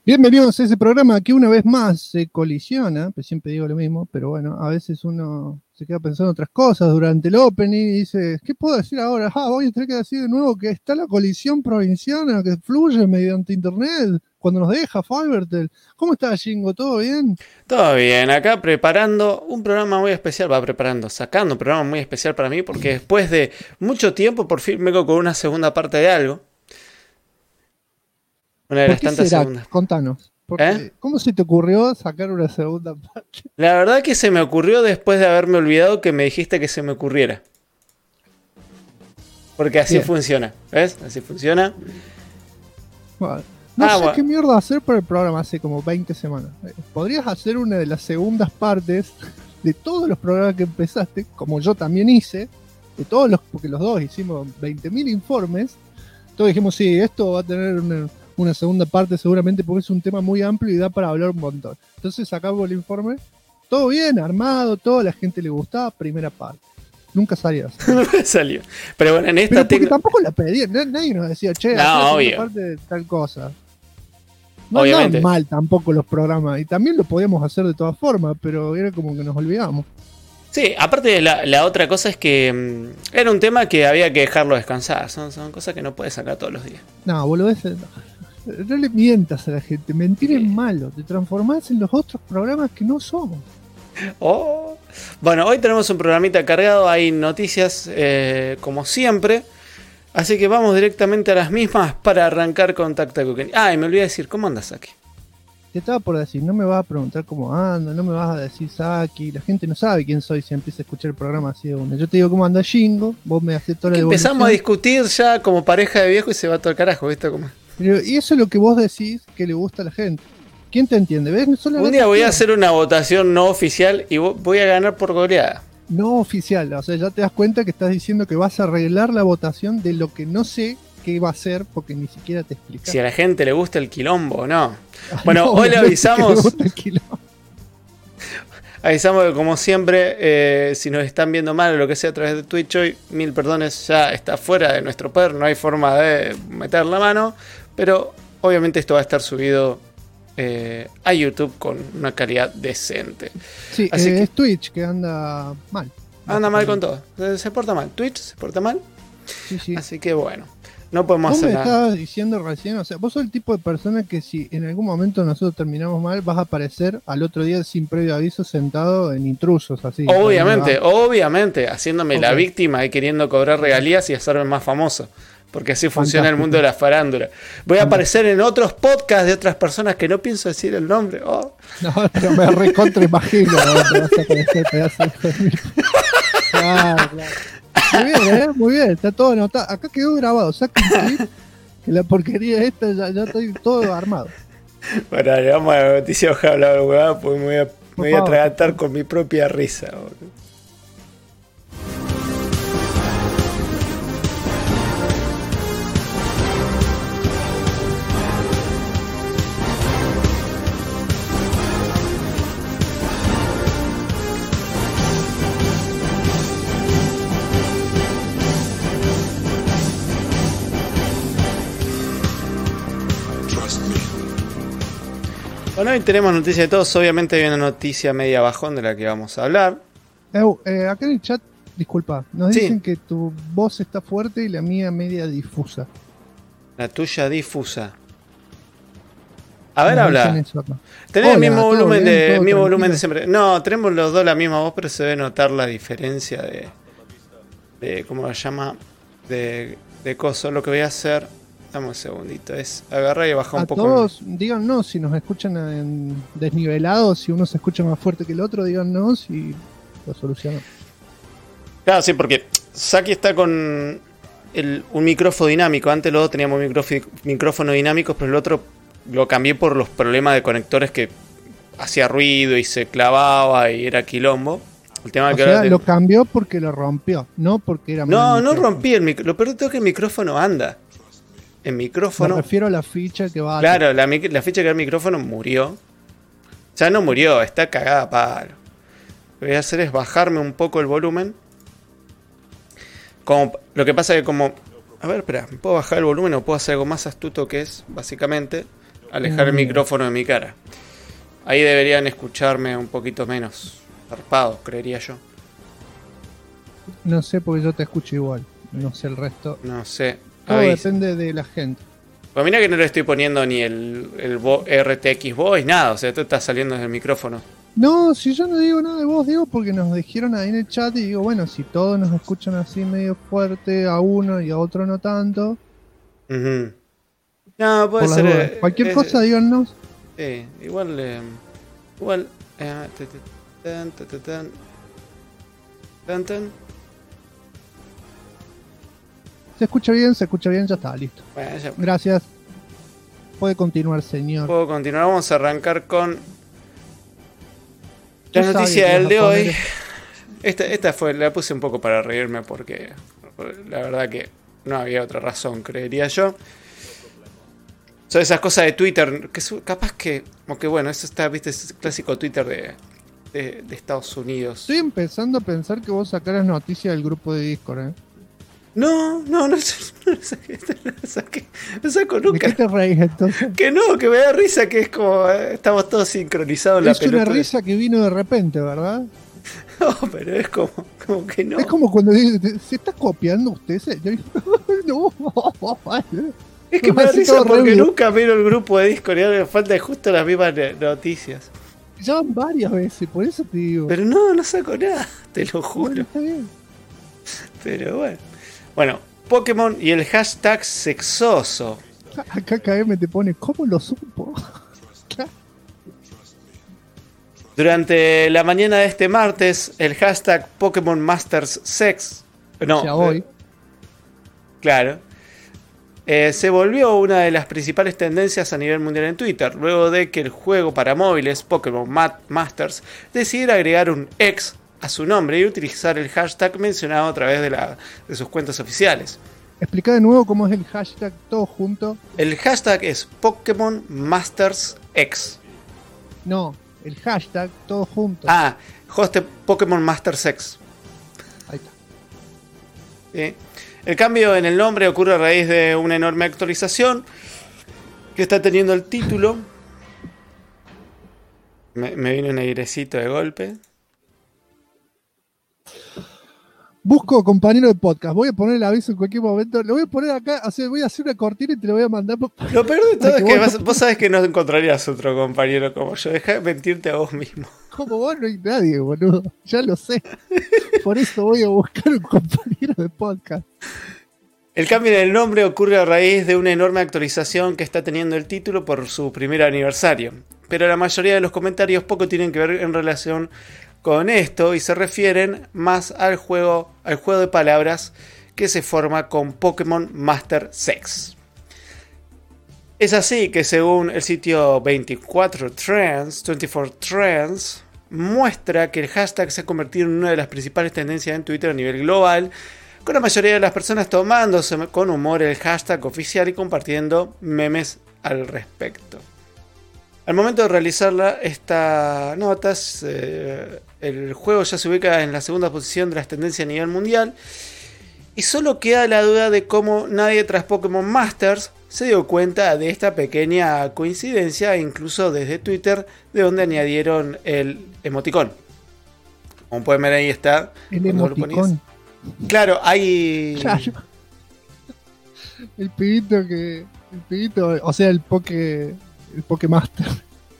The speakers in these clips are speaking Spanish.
Bienvenidos a ese programa que una vez más se colisiona, pues siempre digo lo mismo, pero bueno, a veces uno se queda pensando otras cosas durante el opening y dice, ¿qué puedo decir ahora? Voy a tener que decir de nuevo que está la colisión provinciana que fluye mediante internet cuando nos deja Fivertel. ¿Cómo está, Jingo? ¿Todo bien? Todo bien, acá preparando un programa muy especial, sacando un programa muy especial para mí, porque después de mucho tiempo por fin vengo con una segunda parte de algo. Una de ¿Por las qué tantas será? segundas. Contanos. ¿Cómo se te ocurrió sacar una segunda parte? La verdad que se me ocurrió después de haberme olvidado que me dijiste que se me ocurriera. Porque así funciona, ¿ves? Así funciona. Bueno, no sé qué mierda hacer para el programa hace como 20 semanas. ¿Podrías hacer una de las segundas partes de todos los programas que empezaste, como yo también hice, de todos los, porque los dos hicimos 20.000 informes? Todos dijimos, sí, esto va a tener una segunda parte seguramente porque es un tema muy amplio y da para hablar un montón. Entonces sacamos el informe, todo bien, armado, todo, a la gente le gustaba, primera parte. Nunca salió. Nunca salió. Pero bueno, en esta porque tampoco la pedían, nadie nos decía, che, no, parte de tal cosa. No obviamente. andaban mal tampoco los programas, y también lo podíamos hacer de todas formas, pero era como que nos olvidamos. Sí, aparte la otra cosa es que era un tema que había que dejarlo descansar. Son cosas que no puedes sacar todos los días. No, boludez. No le mientas a la gente, mentir es malo, te transformás en los otros programas que no somos. Oh. Bueno, hoy tenemos un programita cargado, hay noticias como siempre, así que vamos directamente a las mismas para arrancar con Tactacuken. Y me olvidé de decir, ¿cómo andas aquí? Te estaba por decir, no me vas a preguntar cómo ando, no me vas a decir Saki, la gente no sabe quién soy si empieza a escuchar el programa así de una. Yo te digo cómo anda Jingo, vos me haces toda la devolución. Empezamos a discutir ya como pareja de viejo y se va todo el carajo, ¿viste cómo? Y eso es lo que vos decís que le gusta a la gente. ¿Quién te entiende? ¿Ves? Un día voy a hacer una votación no oficial y voy a ganar por goleada. No oficial, o sea, ya te das cuenta que estás diciendo que vas a arreglar la votación de lo que no sé qué va a ser porque ni siquiera te explica. Si a la gente le gusta el quilombo o no. Bueno, no, hoy le avisamos. Avisamos que como siempre, si nos están viendo mal o lo que sea a través de Twitch hoy, 1000 perdones, ya está fuera de nuestro poder, no hay forma de meter la mano, pero obviamente esto va a estar subido a YouTube con una calidad decente. Sí, así que es Twitch que anda mal. Anda mal con todo, se porta mal, Twitch se porta mal, sí. Así que bueno. No podemos hacer nada. Vos me estabas diciendo recién, o sea, vos sos el tipo de persona que si en algún momento nosotros terminamos mal, vas a aparecer al otro día sin previo aviso sentado en intrusos, así. Obviamente, haciéndome la víctima y queriendo cobrar regalías y hacerme más famoso. Porque así funciona el mundo de la farándula. Voy a aparecer en otros podcasts de otras personas que no pienso decir el nombre. Oh. No, pero me recontra imagino. Te vas a aparecer, pedazo de claro. Muy bien, muy bien, está todo anotado. Acá quedó grabado, saca un clip, que la porquería esta ya estoy todo armado. Bueno, le vamos a la noticia, ojalá hablar huevada, porque me voy a atragantar con mi propia risa. Boludo. Bueno, hoy tenemos noticias de todos. Obviamente hay una noticia media bajón de la que vamos a hablar. Acá en el chat, disculpa, nos dicen que tu voz está fuerte y la mía media difusa. La tuya difusa. A ver, habla. Tenés el mismo volumen de siempre. No, tenemos los dos la misma voz, pero se debe notar la diferencia de ¿cómo lo llama? De coso. Lo que voy a hacer, dame un segundito, es agarrar y bajar un poco. Todos, díganos si nos escuchan desnivelados, si uno se escucha más fuerte que el otro, díganos y lo solucionamos. Claro, sí, porque Saki está con un micrófono dinámico. Antes los dos teníamos micrófonos dinámicos, pero el otro lo cambié por los problemas de conectores que hacía ruido y se clavaba y era quilombo. El tema lo cambió porque lo rompió, no porque era mal. No rompí el micrófono. Lo peor de todo es que el micrófono anda. El micrófono. Me refiero a la ficha que va. Claro, la ficha que va al micrófono murió. Ya no murió, está cagada a palo. Lo que voy a hacer es bajarme un poco el volumen. Lo que pasa es que como... A ver, espera, ¿puedo bajar el volumen o puedo hacer algo más astuto que es, básicamente, alejar el micrófono de mi cara. Ahí deberían escucharme un poquito menos zarpado, creería yo. No sé, porque yo te escucho igual. No sé el resto. No sé. Todo depende de la gente. Pues mira que no le estoy poniendo ni el RTX Voice, nada. O sea, tú estás saliendo desde el micrófono. No, si yo no digo nada de vos, digo porque nos dijeron ahí en el chat y digo, bueno, si todos nos escuchan así medio fuerte a uno y a otro no tanto. Uh-huh. No, puede ser. Cualquier cosa, díganos. Sí, igual. Se escucha bien, ya está, listo. Bueno, ya... Gracias. Puede continuar, señor. Puedo continuar, vamos a arrancar con la noticia del de hoy. Esta fue, la puse un poco para reírme porque la verdad que no había otra razón, creería yo. Son esas cosas de Twitter, que capaz que, aunque bueno, eso está, viste, es clásico Twitter de Estados Unidos. Estoy empezando a pensar que vos sacarás noticias del grupo de Discord, No saco nunca. ¿De qué te reís entonces? Que no, que me da risa, que es como estamos todos sincronizados en la pelota. Es una risa que vino de repente, ¿verdad? No, pero es como que no. Es como cuando se está copiando usted. No. Es que me da risa porque nunca miro el grupo de Discord y ahora me falta justo las mismas noticias. Ya van varias veces, por eso te digo. Pero no saco nada, te lo juro. Bueno, está bien. Pero bueno. Bueno, Pokémon y el hashtag sexoso. Acá KM te pone, ¿cómo lo supo? Durante la mañana de este martes, el hashtag Pokémon Masters Sex. No. Ya hoy. Claro. Se volvió una de las principales tendencias a nivel mundial en Twitter, luego de que el juego para móviles, Pokémon Masters, decidiera agregar un X a su nombre y utilizar el hashtag mencionado a través de sus cuentas oficiales. Explica de nuevo cómo es el hashtag todo junto. El hashtag es Pokémon Masters X. No, el hashtag todo junto. Hoste Pokémon Masters X. Ahí está. ¿Sí? El cambio en el nombre ocurre a raíz de una enorme actualización que está teniendo el título. Me vino un airecito de golpe. Busco compañero de podcast. Voy a poner el aviso en cualquier momento. Lo voy a poner acá. Voy a hacer una cortina y te lo voy a mandar. Lo peor de todo es que vos sabés que no encontrarías otro compañero como yo. Deja de mentirte a vos mismo. Como vos no hay nadie, boludo. Ya lo sé. Por eso voy a buscar un compañero de podcast. El cambio en el nombre ocurre a raíz de una enorme actualización que está teniendo el título por su primer aniversario. Pero la mayoría de los comentarios poco tienen que ver en relación con esto y se refieren más al juego de palabras que se forma con Pokémon Master Sex. Es así que según el sitio 24 Trends, muestra que el hashtag se ha convertido en una de las principales tendencias en Twitter a nivel global, con la mayoría de las personas tomándose con humor el hashtag oficial y compartiendo memes al respecto. Al momento de realizar estas notas, el juego ya se ubica en la segunda posición de las tendencias a nivel mundial y solo queda la duda de cómo nadie tras Pokémon Masters se dio cuenta de esta pequeña coincidencia, incluso desde Twitter, de donde añadieron el emoticón. Como pueden ver, ahí está. El emoticón. Claro, hay... Claro. El pibito, o sea, el Pokémaster.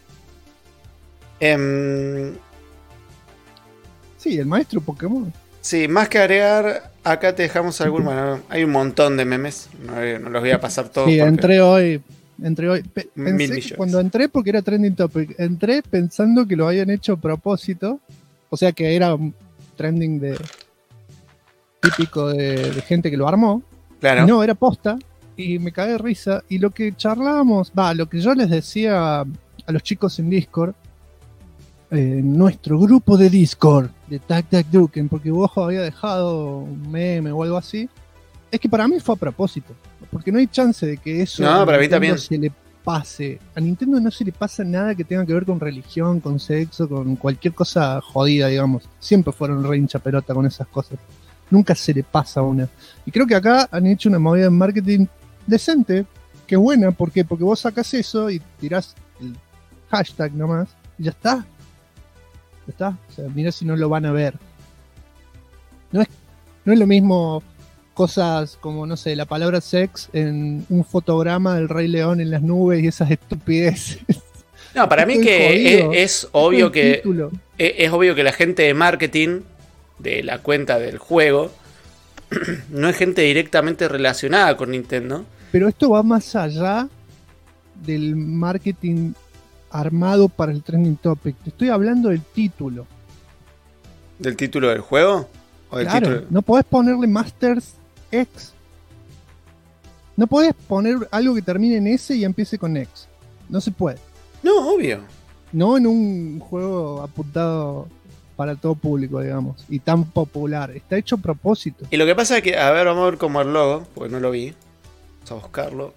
Sí, el maestro Pokémon. Sí, más que agregar, acá te dejamos algún... Bueno, hay un montón de memes, no los voy a pasar todos. Sí, entré hoy. Cuando entré, porque era trending topic, entré pensando que lo habían hecho a propósito. O sea, que era un trending típico de gente que lo armó. Claro. Y no, era posta. Y me cagué de risa. Y lo que charlábamos, lo que yo les decía a los chicos en Discord, nuestro grupo de Discord de TacTacDuken, porque vos había dejado un meme o algo así, es que para mí fue a propósito. Porque no hay chance de que eso para mí también se le pase. A Nintendo no se le pasa nada que tenga que ver con religión, con sexo, con cualquier cosa jodida, digamos. Siempre fueron re hincha pelota con esas cosas. Nunca se le pasa una. Y creo que acá han hecho una movida de marketing decente, que es buena, ¿por qué? Porque vos sacás eso y tirás el hashtag nomás y ya está. Ya está. O sea, mira si no lo van a ver. No es lo mismo cosas como, no sé, la palabra sex en un fotograma del Rey León en las nubes y esas estupideces. No, para mí que es obvio que es obvio que la gente de marketing de la cuenta del juego no es gente directamente relacionada con Nintendo. Pero esto va más allá del marketing armado para el trending topic. Te estoy hablando del título. ¿Del título del juego? ¿O del claro, título? No podés ponerle Masters X. No podés poner algo que termine en S y empiece con X. No se puede. No, obvio. No en un juego apuntado para todo público, digamos, y tan popular. Está hecho a propósito. Y lo que pasa es que, a ver, vamos a ver cómo el logo, porque no lo vi. Vamos a buscarlo.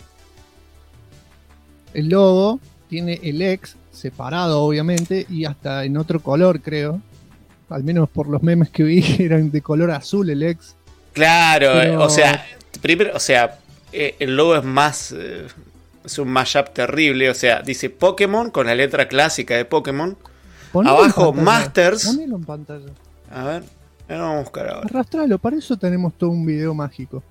El logo tiene el X separado, obviamente, y hasta en otro color, creo. Al menos por los memes que vi, eran de color azul el X. Claro, pero... o sea, primero, el logo es más... es un mashup terrible, o sea, dice Pokémon con la letra clásica de Pokémon. Ponelo abajo Masters. Ponelo en pantalla. A ver, vamos a buscar ahora. Arrastralo, para eso tenemos todo un video mágico.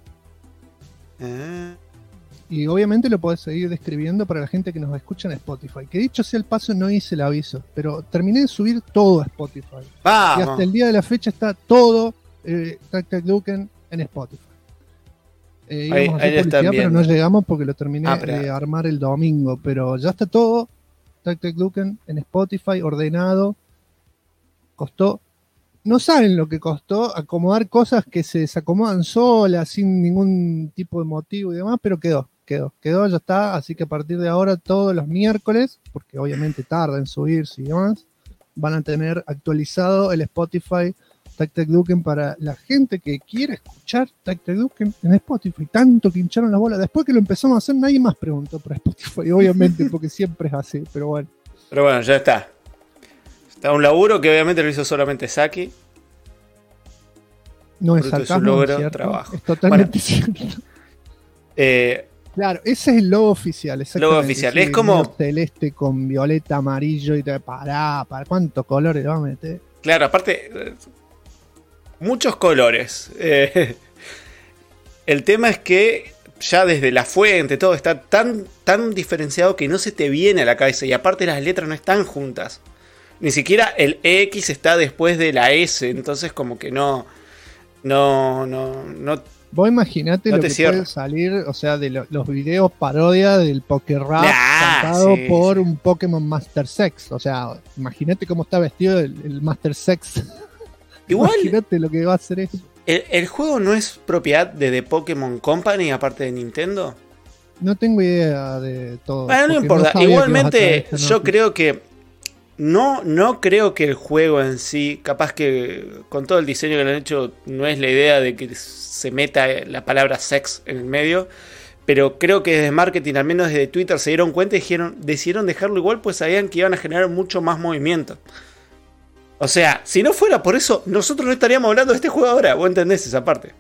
Y obviamente lo podés seguir describiendo para la gente que nos escucha en Spotify. Que dicho sea el paso, no hice el aviso, pero terminé de subir todo a Spotify. ¡Vamos! Y hasta el día de la fecha está todo Tactacluken en Spotify. Íbamos a hacer publicidad, pero no llegamos porque lo terminé de armar el domingo. Pero ya está todo Tactacluken en Spotify, ordenado. Costó... No saben lo que costó acomodar cosas que se desacomodan solas, sin ningún tipo de motivo y demás, pero quedó, ya está. Así que a partir de ahora, todos los miércoles, porque obviamente tarda en subirse y demás, van a tener actualizado el Spotify Tactacluken para la gente que quiere escuchar Tactacluken en Spotify. Tanto que hincharon las bolas. Después que lo empezamos a hacer, nadie más preguntó por Spotify, obviamente, porque siempre es así, pero bueno. Pero bueno, ya está. Está un laburo que obviamente lo hizo solamente Saki. No es sarcasmo, es cierto. Trabajo. Es totalmente cierto. Claro, ese es el logo oficial. El logo oficial. Sí, es como celeste con violeta, amarillo y te para cuántos colores le va a meter. Claro, aparte muchos colores. El tema es que ya desde la fuente todo está tan diferenciado que no se te viene a la cabeza y aparte las letras no están juntas. Ni siquiera el X está después de la S, entonces como que no. Vos imaginate lo que puede salir, o sea, de los videos parodia del Pokérap cantado por un Pokémon Master Sex. O sea, imagínate cómo está vestido el Master Sex. Igual. Imagínate lo que va a hacer eso. ¿El juego no es propiedad de The Pokémon Company, aparte de Nintendo? No tengo idea de todo. Bueno, no importa. No igualmente, yo creo que. No creo que el juego en sí, capaz que con todo el diseño que le han hecho, no es la idea de que se meta la palabra sex en el medio, pero creo que desde marketing, al menos desde Twitter, se dieron cuenta y decidieron dejarlo igual, pues sabían que iban a generar mucho más movimiento. O sea, si no fuera por eso, nosotros no estaríamos hablando de este juego ahora. ¿Vos entendés esa parte?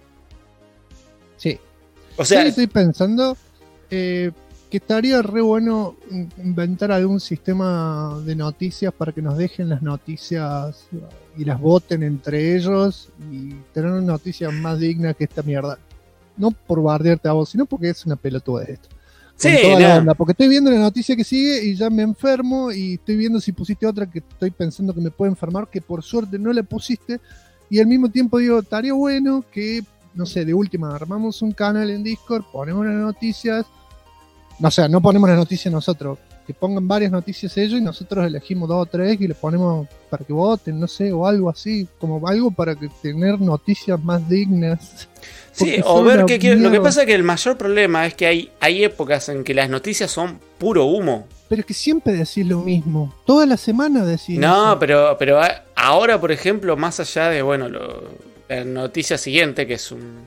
Sí. O sea, sí, estoy pensando que estaría re bueno inventar algún sistema de noticias para que nos dejen las noticias y las voten entre ellos y tener una noticia más digna que esta mierda. No por bardearte a vos, sino porque es una pelotudez esto. Sí, la onda, porque estoy viendo la noticia que sigue y ya me enfermo y estoy viendo si pusiste otra que estoy pensando que me puede enfermar, que por suerte no la pusiste, y al mismo tiempo digo, estaría bueno que, no sé, de última, armamos un canal en Discord, ponemos las noticias, o sea, no ponemos las noticias nosotros, que pongan varias noticias ellos y nosotros elegimos 2 o 3 y le ponemos para que voten, no sé, o algo así, como algo para que tener noticias más dignas. Sí, o ver qué quiero. Lo que pasa es que el mayor problema es que hay épocas en que las noticias son puro humo. Pero es que siempre decís lo mismo. Toda la semana decís. No, eso. pero ahora, por ejemplo, más allá de, bueno, la noticia siguiente, que es un.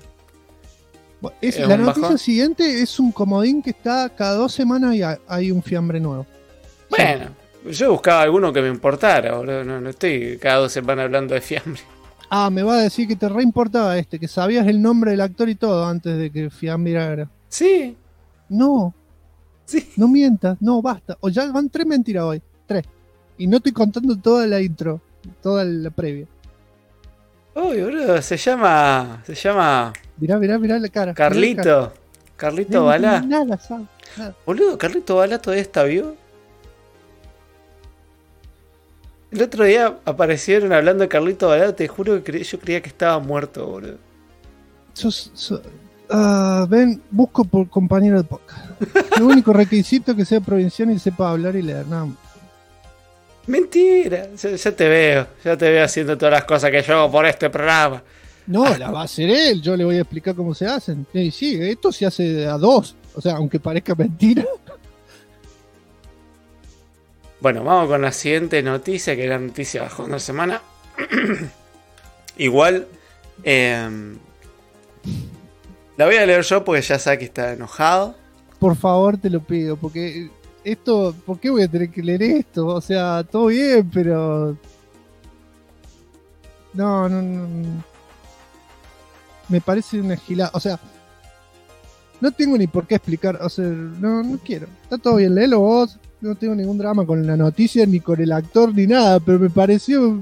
La noticia siguiente es un comodín que está cada 2 semanas y hay un fiambre nuevo. Bueno, yo buscaba alguno que me importara, boludo. No estoy cada 2 semanas hablando de fiambre. Ah, me va a decir que te reimportaba que sabías el nombre del actor y todo antes de que fiambre era. Sí. No. Sí. No mientas, no, basta. O ya van 3 mentiras hoy. 3. Y no estoy contando toda la intro, toda la previa. Uy, boludo, se llama. Mirá la cara. Carlito. Carlito Balá. Nada, ¿sabes? Nada. Boludo, Carlito Balá todavía está vivo. El otro día aparecieron hablando de Carlito Balá, te juro que yo creía que estaba muerto, boludo. Ven, busco por compañero de podcast. El único requisito es que sea provinciano y sepa hablar y leer, nada más. Mentira, ya te veo haciendo todas las cosas que yo hago por este programa. No, la va a hacer él, yo le voy a explicar cómo se hacen. Y sí, esto se hace a 2, o sea, aunque parezca mentira. Bueno, vamos con la siguiente noticia, que es la noticia bajón de la semana. Igual, la voy a leer yo porque ya sé que está enojado. Por favor, te lo pido, porque esto, ¿por qué voy a tener que leer esto? O sea, todo bien, pero... No. Me parece una gilada, o sea... No tengo ni por qué explicar, o sea, no quiero. Está todo bien, léelo vos. No tengo ningún drama con la noticia, ni con el actor, ni nada, pero me pareció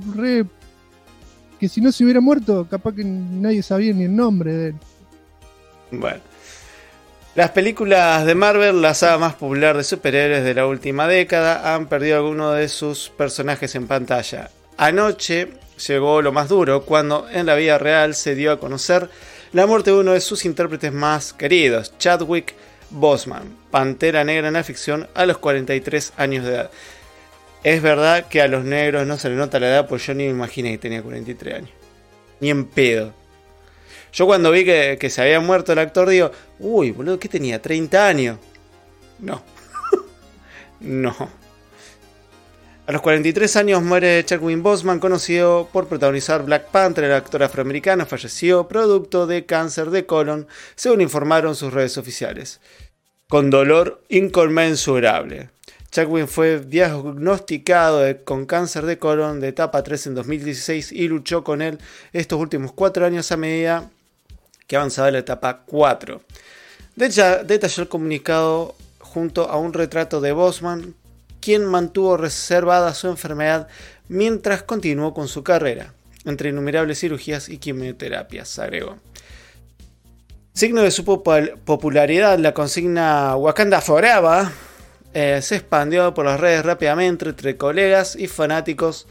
que si no se hubiera muerto, capaz que nadie sabía ni el nombre de él. Bueno. Las películas de Marvel, la saga más popular de superhéroes de la última década, han perdido algunos de sus personajes en pantalla. Anoche llegó lo más duro, cuando en la vida real se dio a conocer la muerte de uno de sus intérpretes más queridos, Chadwick Boseman, Pantera Negra en la ficción, a los 43 años de edad. Es verdad que a los negros no se les nota la edad, pues yo ni me imaginé que tenía 43 años. Ni en pedo. Yo cuando vi que se había muerto el actor, digo, uy, boludo, ¿qué tenía? ¿30 años? No. No. A los 43 años muere Chadwick Boseman, conocido por protagonizar Black Panther. El actor afroamericano falleció producto de cáncer de colon, según informaron sus redes oficiales, con dolor inconmensurable. Chadwick fue diagnosticado con cáncer de colon de etapa 3 en 2016 y luchó con él estos últimos 4 años a medida que avanzaba la etapa 4. Detalló el comunicado junto a un retrato de Boseman, quien mantuvo reservada su enfermedad mientras continuó con su carrera, entre innumerables cirugías y quimioterapias, agregó. Signo de su popularidad, la consigna Wakanda Forever se expandió por las redes rápidamente entre colegas y fanáticos,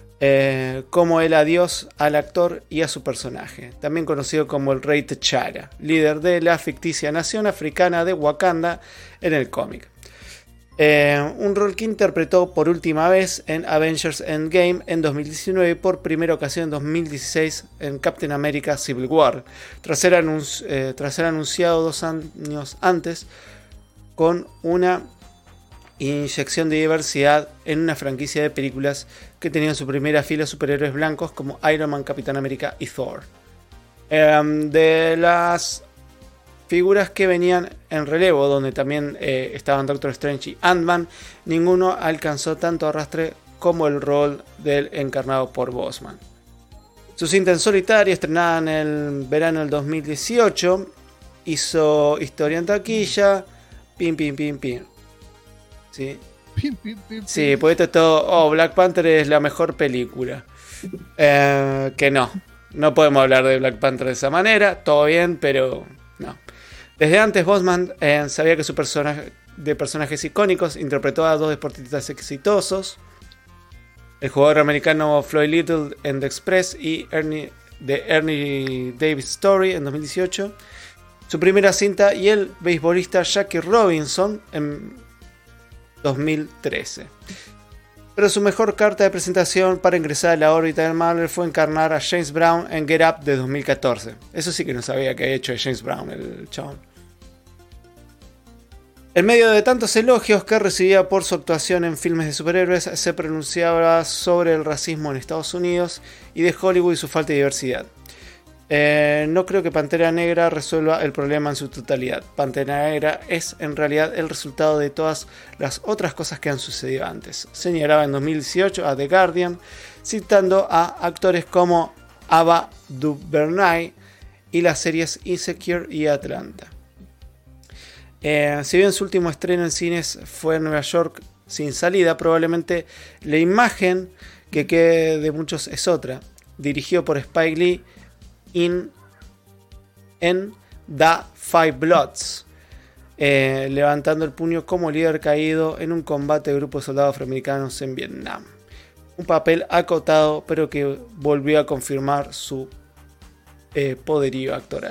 como el adiós al actor y a su personaje, también conocido como el Rey T'Challa, líder de la ficticia nación africana de Wakanda en el cómic. Un rol que interpretó por última vez en Avengers Endgame en 2019 y por primera ocasión en 2016 en Captain America Civil War, tras ser anunciado 2 años antes con una inyección de diversidad en una franquicia de películas que tenía en su primera fila superhéroes blancos como Iron Man, Capitán América y Thor. De las figuras que venían en relevo, donde también estaban Doctor Strange y Ant-Man, ninguno alcanzó tanto arrastre como el rol del encarnado por Boseman. Su cinta en solitario, estrenada en el verano del 2018, hizo historia en taquilla. Pim. ¿Sí? Sí, pues esto es todo. Black Panther es la mejor película. Que no podemos hablar de Black Panther de esa manera. Todo bien, pero no. Desde antes, Boseman sabía que su personajes icónicos interpretó a 2 deportistas exitosos: el jugador americano Floyd Little en The Express y Ernie Davis Story en 2018, su primera cinta, y el beisbolista Jackie Robinson en 2013. Pero su mejor carta de presentación para ingresar a la órbita del Marvel fue encarnar a James Brown en Get Up de 2014. Eso sí que no sabía que había hecho de James Brown el chabón. En medio de tantos elogios que recibía por su actuación en filmes de superhéroes, se pronunciaba sobre el racismo en Estados Unidos y de Hollywood y su falta de diversidad. No creo que Pantera Negra resuelva el problema en su totalidad. Pantera Negra es en realidad el resultado de todas las otras cosas que han sucedido antes, señalaba en 2018 a The Guardian, citando a actores como Ava DuVernay y las series Insecure y Atlanta. Si bien su último estreno en cines fue en Nueva York sin salida, probablemente la imagen que quede de muchos es otra. Dirigido por Spike Lee en The Five Bloods, levantando el puño como líder caído en un combate de grupos de soldados afroamericanos en Vietnam. Un papel acotado, pero que volvió a confirmar su poderío actoral.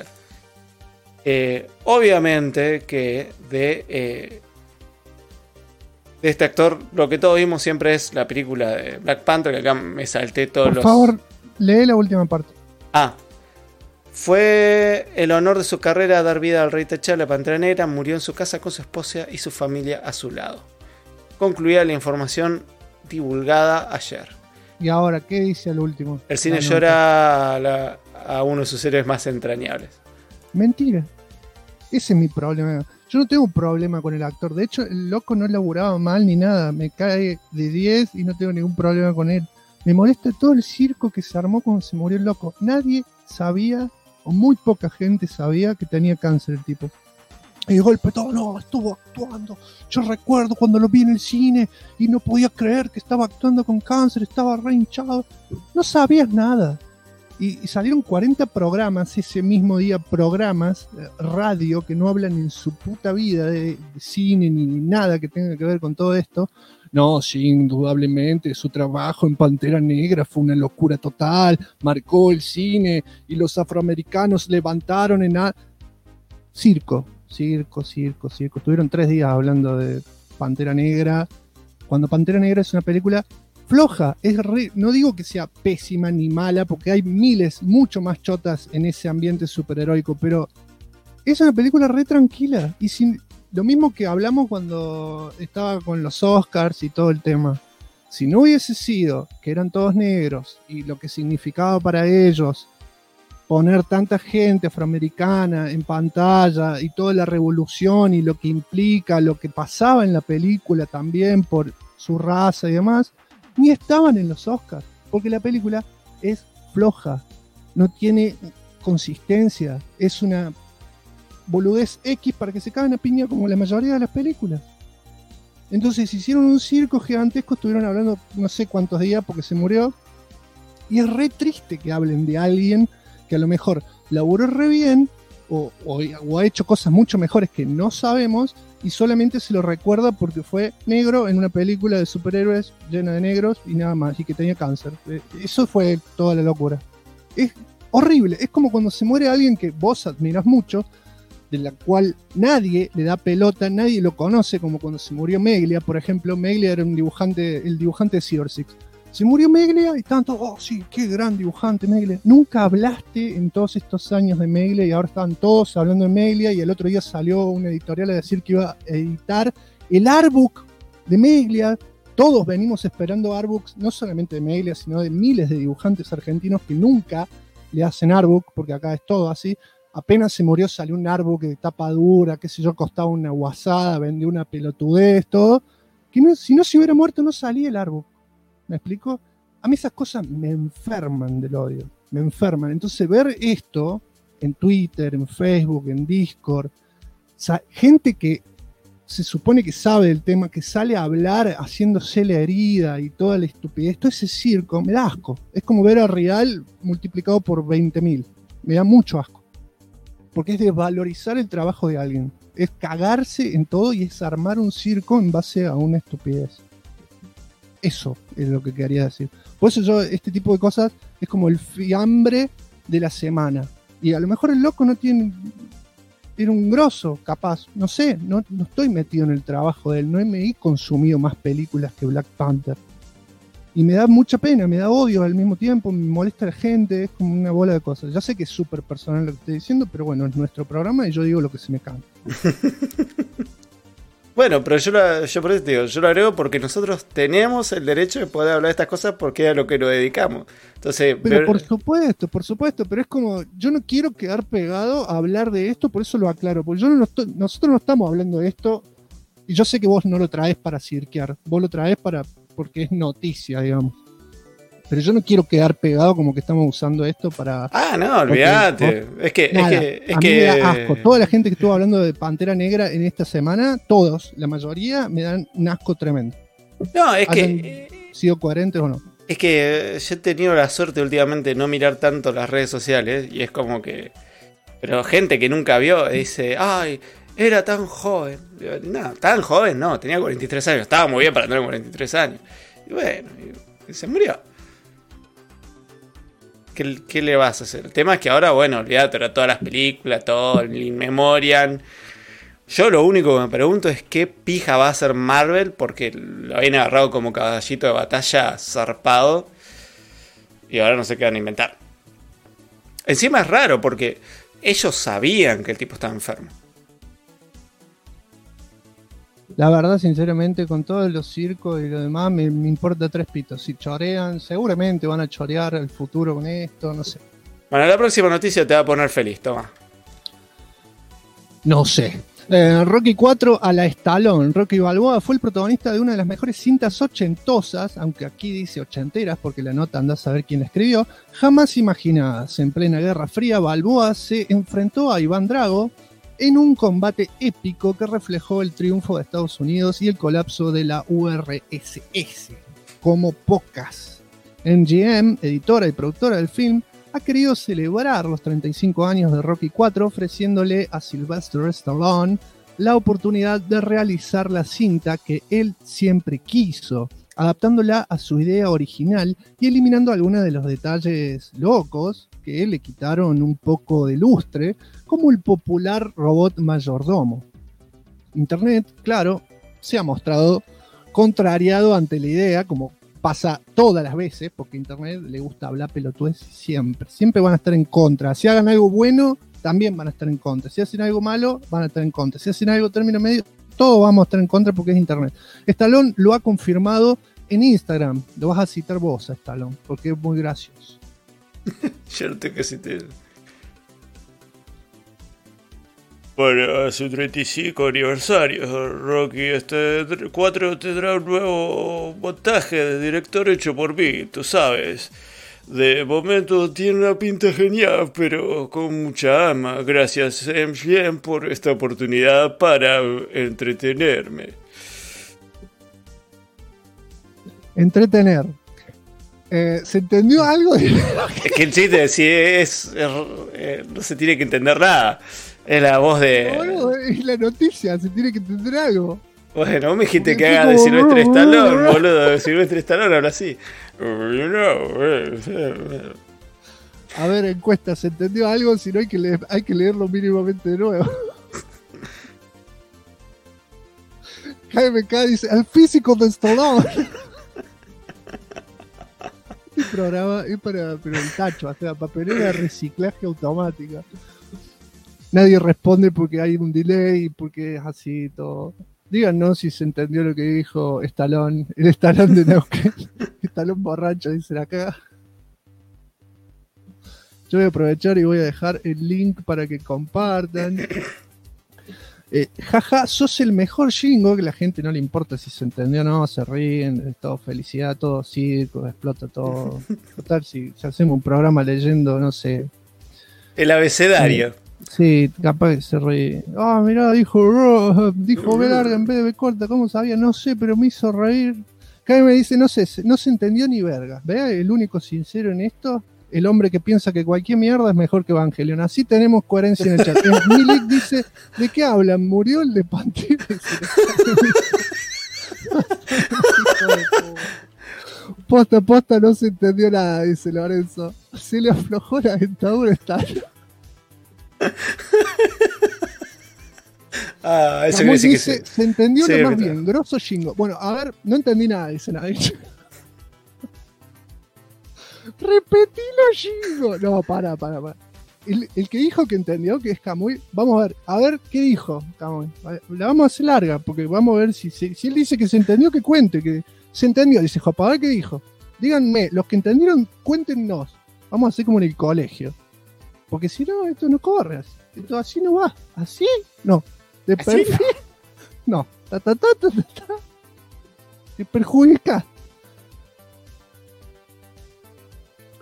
Obviamente que de este actor, lo que todos vimos siempre es la película de Black Panther, que acá me salté todos Por favor, lee la última parte. Fue el honor de su carrera dar vida al rey T'Challa, Pantera Negra. Murió en su casa con su esposa y su familia a su lado. Concluía la información divulgada ayer. ¿Y ahora qué dice al último? El cine llora a uno de sus héroes más entrañables. Mentira. Ese es mi problema. Yo no tengo un problema con el actor. De hecho, el loco no laburaba mal ni nada. Me cae de 10 y no tengo ningún problema con él. Me molesta todo el circo que se armó cuando se murió el loco. Nadie sabía, o muy poca gente sabía, que tenía cáncer el tipo. Y de golpe todo, no, estuvo actuando. Yo recuerdo cuando lo vi en el cine y no podía creer que estaba actuando con cáncer, estaba re hinchado. No sabías nada. Y salieron 40 programas ese mismo día, programas, radio, que no hablan en su puta vida de cine ni nada que tenga que ver con todo esto. No, sí, indudablemente, su trabajo en Pantera Negra fue una locura total, marcó el cine y los afroamericanos levantaron en... Circo. Estuvieron 3 días hablando de Pantera Negra, cuando Pantera Negra es una película floja. No digo que sea pésima ni mala, porque hay miles, mucho más chotas en ese ambiente superheroico, pero es una película re tranquila. Y lo mismo que hablamos cuando estaba con los Oscars y todo el tema. Si no hubiese sido que eran todos negros y lo que significaba para ellos poner tanta gente afroamericana en pantalla y toda la revolución y lo que implica, lo que pasaba en la película también por su raza y demás, ni estaban en los Oscars, porque la película es floja, no tiene consistencia, es una boludez X para que se caigan a piña como la mayoría de las películas. Entonces hicieron un circo gigantesco, estuvieron hablando no sé cuántos días porque se murió, y es re triste que hablen de alguien que a lo mejor laburó re bien o ha hecho cosas mucho mejores que no sabemos y solamente se lo recuerda porque fue negro en una película de superhéroes llena de negros y nada más, y que tenía cáncer. Eso fue toda la locura. Es horrible, es como cuando se muere alguien que vos admirás mucho, de la cual nadie le da pelota, nadie lo conoce, como cuando se murió Meglia, por ejemplo. Meglia era el dibujante de Silver Six. Se murió Meglia y estaban todos, oh sí, qué gran dibujante Meglia. Nunca hablaste en todos estos años de Meglia y ahora estaban todos hablando de Meglia, y el otro día salió una editorial a decir que iba a editar el artbook de Meglia. Todos venimos esperando artbooks, no solamente de Meglia, sino de miles de dibujantes argentinos que nunca le hacen artbook, porque acá es todo así. Apenas se murió salió un artbook de tapa dura, qué sé yo, costaba una guasada, vendió una pelotudez, todo. Que no, si no se hubiera muerto no salía el artbook. ¿Me explico? A mí esas cosas me enferman del odio, me enferman. Entonces ver esto en Twitter, en Facebook, en Discord, gente que se supone que sabe del tema, que sale a hablar haciéndose la herida y toda la estupidez, todo ese circo, me da asco. Es como ver a Rial multiplicado por 20.000. Me da mucho asco. Porque es desvalorizar el trabajo de alguien. Es cagarse en todo y es armar un circo en base a una estupidez. Eso es lo que quería decir. Por eso yo, este tipo de cosas es como el fiambre de la semana. Y a lo mejor el loco no tiene un grosso, capaz. No sé, no estoy metido en el trabajo de él. No me he consumido más películas que Black Panther. Y me da mucha pena, me da odio al mismo tiempo, me molesta la gente, es como una bola de cosas. Ya sé que es súper personal lo que estoy diciendo, pero bueno, es nuestro programa y yo digo lo que se me canta. Bueno, pero yo por eso te digo, yo lo agrego porque nosotros tenemos el derecho de poder hablar de estas cosas porque es a lo que nos dedicamos. Entonces, pero por supuesto, pero es como, yo no quiero quedar pegado a hablar de esto, por eso lo aclaro, porque nosotros no estamos hablando de esto, y yo sé que vos no lo traes para cirquear, vos lo traes porque es noticia, digamos. Pero yo no quiero quedar pegado como que estamos usando esto para... Ah, no, olvídate. Es que me da asco. Toda la gente que estuvo hablando de Pantera Negra en esta semana, todos, la mayoría, me dan un asco tremendo. No, es que... ¿Sido coherentes o no? Es que yo he tenido la suerte últimamente de no mirar tanto las redes sociales y es como que... Pero gente que nunca vio dice, ay, era tan joven. No, tan joven no, tenía 43 años. Estaba muy bien para tener 43 años. Y bueno, se murió. ¿Qué le vas a hacer? El tema es que ahora, bueno, olvídate, todas las películas, todo el In Memoriam. Yo lo único que me pregunto es qué pija va a hacer Marvel, porque lo habían agarrado como caballito de batalla zarpado. Y ahora no sé qué van a inventar. Encima es raro, porque ellos sabían que el tipo estaba enfermo. La verdad, sinceramente, con todos los circos y lo demás, me importa tres pitos. Si chorean, seguramente van a chorear el futuro con esto, no sé. Bueno, la próxima noticia te va a poner feliz, toma. No sé. Rocky 4 a la Stallone. Rocky Balboa fue el protagonista de una de las mejores cintas ochentosas, aunque aquí dice ochenteras porque la nota anda a saber quién la escribió, jamás imaginadas. En plena Guerra Fría, Balboa se enfrentó a Iván Drago en un combate épico que reflejó el triunfo de Estados Unidos y el colapso de la URSS, como pocas. MGM, editora y productora del film, ha querido celebrar los 35 años de Rocky IV ofreciéndole a Sylvester Stallone la oportunidad de realizar la cinta que él siempre quiso, adaptándola a su idea original y eliminando algunos de los detalles locos que le quitaron un poco de lustre, como el popular robot mayordomo. Internet, claro, se ha mostrado contrariado ante la idea, como pasa todas las veces, porque a Internet le gusta hablar pelotudez siempre van a estar en contra. Si hagan algo bueno, también van a estar en contra. Si hacen algo malo, van a estar en contra. Si hacen algo término medio, todos vamos a estar en contra porque es Internet. Stallone lo ha confirmado en Instagram. Lo vas a citar vos a Stallone, porque es muy gracioso. Yo no tengo que citar. Para su 35 aniversario, Rocky 4 tendrá un nuevo montaje de director hecho por mí, tú sabes. De momento tiene una pinta genial, pero con mucha alma. Gracias, MGM, por esta oportunidad para entretenerme. Entretener. ¿Se entendió algo? Es que el chiste, si no se tiene que entender nada. Es la voz de... No, es la noticia, se tiene que entender algo. Bueno, vos me dijiste que haga de Sylvester Stallone, boludo. Sylvester Stallone habla así. A ver, encuesta, ¿se entendió algo? Si no hay que leerlo mínimamente de nuevo. KMK dice, el físico de Stallone. Este programa es para el tacho, o sea, papelera de reciclaje automática. Nadie responde porque hay un delay, porque es así todo. Díganos si se entendió lo que dijo Stallone, el Stallone de Neuquén. Stallone borracho, dicen acá. Yo voy a aprovechar y voy a dejar el link para que compartan. Jaja, sos el mejor Shingo, que la gente no le importa si se entendió o no, se ríen, es todo felicidad, todo circo, explota todo. Total, si hacemos un programa leyendo, no sé. El abecedario. Sí, capaz que se ríe. Ah, mirá, dijo B larga en vez de B corta, ¿cómo sabía? No sé, pero me hizo reír. Acá me dice, no sé, no se entendió ni verga. ¿Vea? El único sincero en esto, el hombre que piensa que cualquier mierda es mejor que Evangelion. Así tenemos coherencia en el chat. Milik dice, ¿de qué hablan? ¿Murió el de Pantera? Posta, no se entendió nada, dice Lorenzo. Se le aflojó la dentadura esta. Eso quiere decir dice, se entendió lo más bien, grosso Shingo. Bueno, a ver, no entendí nada, dice nadie. Repetilo, Shingo. No, para. El que dijo que entendió, que es Kamui, vamos a ver qué dijo Kamui. La vamos a hacer larga, porque vamos a ver si él dice que se entendió, que cuente, que se entendió. Dice, Jopa, a ver qué dijo. Díganme, los que entendieron, cuéntennos. Vamos a hacer como en el colegio. Porque si no, esto no corre. Esto así no va. ¿Así? No. De perfil. No. Te perjudica.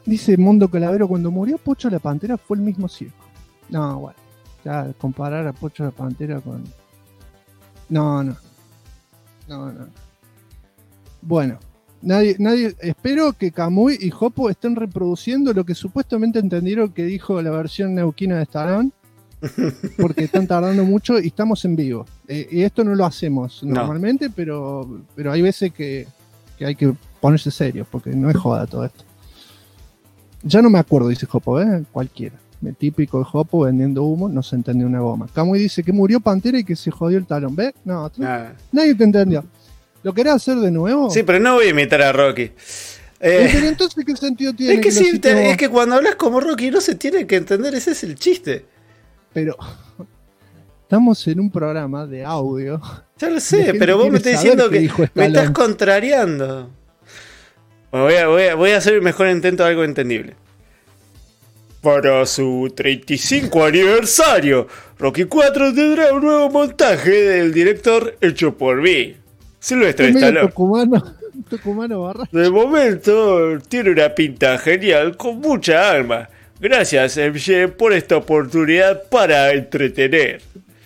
Dice Mondo Calavero, cuando murió Pocho la Pantera fue el mismo circo. No, bueno, ya comparar a Pocho la Pantera con... No. Bueno, nadie, espero que Camuy y Jopo estén reproduciendo lo que supuestamente entendieron que dijo la versión neuquina de Stallone, porque están tardando mucho y estamos en vivo. Y esto no lo hacemos normalmente, pero hay veces que hay que ponerse serio, porque no es joda todo esto. Ya no me acuerdo, dice Jopo, cualquiera. El típico de Jopo vendiendo humo, no se entendió una goma. Camuy dice que murió Pantera y que se jodió el talón. ¿Ves? No, nadie te entendió. ¿Lo querés hacer de nuevo? Sí, pero no voy a imitar a Rocky. Pero entonces, ¿qué sentido tiene? Es que cuando hablas como Rocky no se tiene que entender, ese es el chiste. Pero estamos en un programa de audio. Ya lo sé, pero vos me estás diciendo que me estás contrariando. Voy a hacer el mejor intento de algo entendible. Para su 35 aniversario, Rocky 4 tendrá un nuevo montaje del director hecho por mí, Silvestre Stallone. Tucumano barra. De momento tiene una pinta genial con mucha alma. Gracias, MJ, por esta oportunidad para entretener.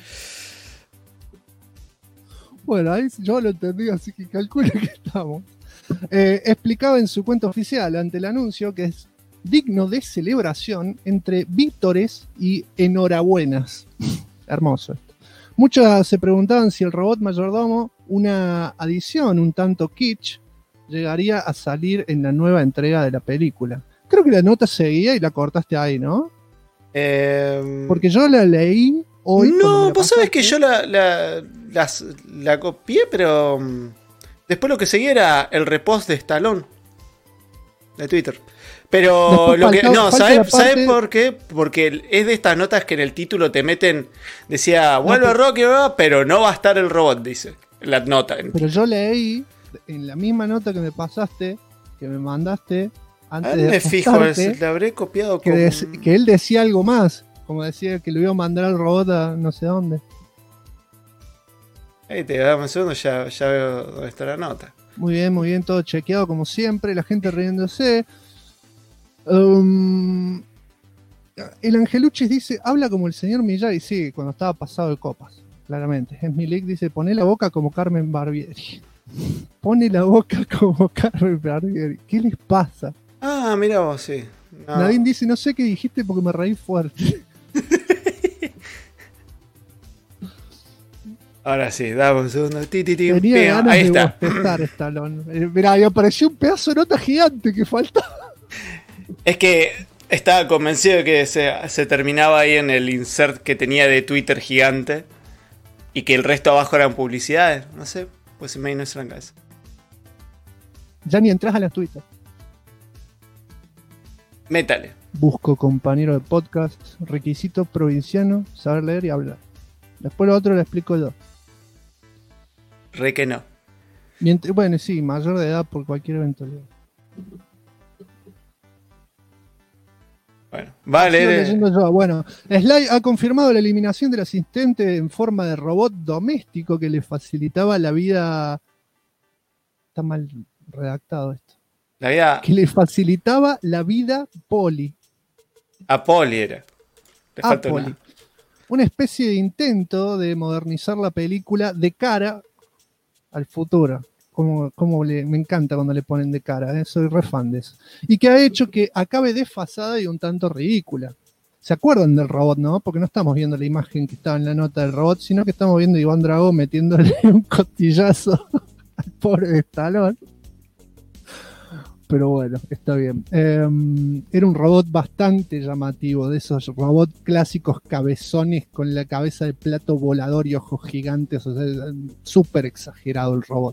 Bueno, ahí yo lo entendí, así que calcule que estamos. Explicaba en su cuenta oficial ante el anuncio que es digno de celebración entre vítores y enhorabuenas. Hermoso esto. Muchos se preguntaban si el robot mayordomo, una adición un tanto kitsch, llegaría a salir en la nueva entrega de la película. Creo que la nota seguía y la cortaste ahí, ¿no? Porque yo la leí hoy. No, vos sabés que yo la copié, pero después lo que seguía era el repost de Stallone de Twitter. Pero lo que no, ¿sabes por qué? Porque es de estas notas que en el título te meten, decía, vuelve Rocky, pero no va a estar el robot, dice la nota. Pero yo leí en la misma nota que me pasaste, que me mandaste antes de me fijo, le habré copiado que él decía algo más, como decía que lo iba a mandar al robot a no sé dónde. Ahí te dame un segundo, ya veo dónde está la nota. Muy bien, todo chequeado como siempre, la gente riéndose. El Angeluchis dice, habla como el señor Miyagi, sí, cuando estaba pasado de copas, claramente. Esmilik dice, poné la boca como Carmen Barbieri. Pone la boca como Carmen Barbieri. ¿Qué les pasa? Ah, mira vos, sí. No. Nadine dice, no sé qué dijiste porque me reí fuerte. Ahora sí, dame un segundo. Tenía ganas ahí de bostezar Stallone. Mirá, me apareció un pedazo de nota gigante que faltaba. Es que estaba convencido de que se terminaba ahí en el insert que tenía de Twitter gigante y que el resto abajo eran publicidades. No sé, pues se me vino eso en la cabeza. Ya ni entras a las Twitter. Métale. Busco compañero de podcast, requisito provinciano, saber leer y hablar. Después lo otro lo explico yo. Re que no. Bueno, sí, mayor de edad por cualquier eventualidad. Bueno, vale. Bueno, Sly ha confirmado la eliminación del asistente en forma de robot doméstico que le facilitaba la vida. Está mal redactado esto. La vida. Que le facilitaba la vida Poli. A Poli era. Le falta Poli. Una especie de intento de modernizar la película de cara al futuro. Me encanta cuando le ponen de cara, soy re fan de eso. Y que ha hecho que acabe desfasada y un tanto ridícula. ¿Se acuerdan del robot, no? Porque no estamos viendo la imagen que estaba en la nota del robot, sino que estamos viendo a Iván Drago metiéndole un costillazo al pobre Stallone. Pero bueno, está bien. Era un robot bastante llamativo, de esos robots clásicos cabezones con la cabeza de plato volador y ojos gigantes, o sea, súper exagerado el robot.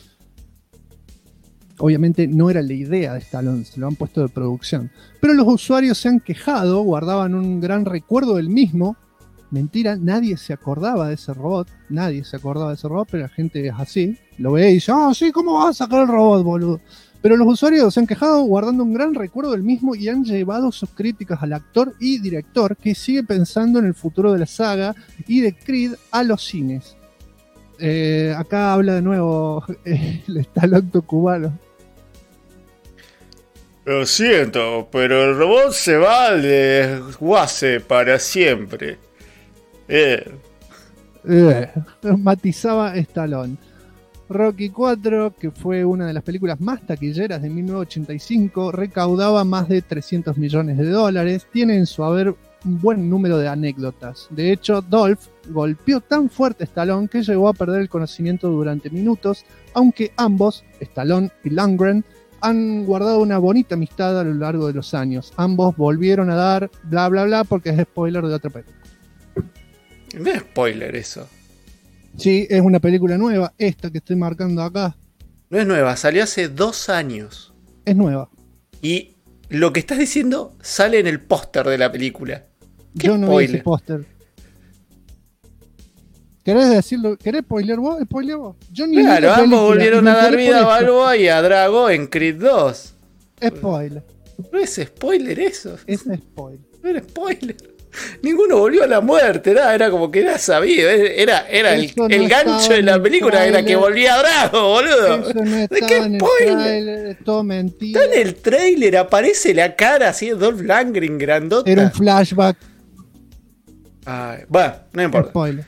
Obviamente no era la idea de Stallone, se lo han puesto de producción. Pero los usuarios se han quejado, guardaban un gran recuerdo del mismo. Mentira, nadie se acordaba de ese robot, pero la gente es así, lo ve y dice, sí, ¿cómo vas a sacar el robot, boludo? Pero los usuarios se han quejado guardando un gran recuerdo del mismo y han llevado sus críticas al actor y director que sigue pensando en el futuro de la saga y de Creed a los cines. Acá habla de nuevo el Stallone cubano. Lo siento, pero el robot se va al desguace para siempre. Matizaba Stallone. Rocky 4, que fue una de las películas más taquilleras de 1985, recaudaba más de $300 millones. Tiene en su haber un buen número de anécdotas. De hecho, Dolph golpeó tan fuerte a Stallone que llegó a perder el conocimiento durante minutos, aunque ambos, Stallone y Lundgren, han guardado una bonita amistad a lo largo de los años. Ambos volvieron a dar bla bla bla porque es spoiler de otra película. No es spoiler eso. Sí, es una película nueva, esta que estoy marcando acá. No es nueva, salió hace 2 años. Es nueva. Y lo que estás diciendo sale en el póster de la película. Yo no vi ese póster. ¿Querés decirlo? ¿Querés spoiler vos? ¿Spoiler vos? Yo ni claro, ambos volvieron a dar vida a Balboa y a Drago en Creed 2. Spoiler. ¿No es spoiler eso? Es spoiler. No era spoiler. Ninguno volvió a la muerte, nada, era como que era sabido. Era el gancho de la película, era que volvía a Drago, boludo. Eso no ¿De qué spoiler? Es todo mentira. Está en el trailer, aparece la cara así de Dolph Lundgren grandota. Era un flashback. Ay, bueno, no importa. Spoiler.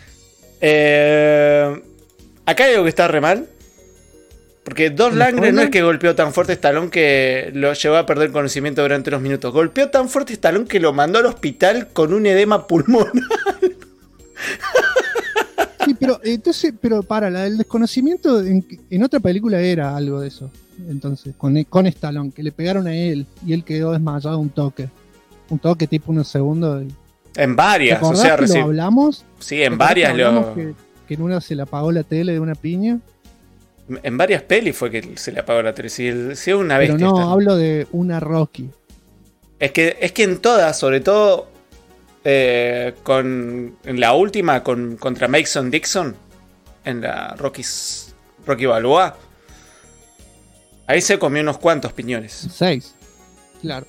Acá hay algo que está re mal. Porque Dolph Lundgren no es que golpeó tan fuerte a Stallone que lo llevó a perder conocimiento durante unos minutos. Golpeó tan fuerte a Stallone que lo mandó al hospital con un edema pulmonar. Sí, pero entonces, el desconocimiento en otra película era algo de eso. Entonces, con Stallone, que le pegaron a él y él quedó desmayado un toque tipo unos segundos. En varias, o sea, que lo hablamos. Sí, en varias que en una se le apagó la tele de una piña. En varias pelis fue que se le apagó la tele. Si es una bestia. Pero no, hablo de una Rocky. Es que en todas, sobre todo en la última contra Mason Dixon, en la Rocky Balboa, ahí se comió unos cuantos piñones. 6, claro.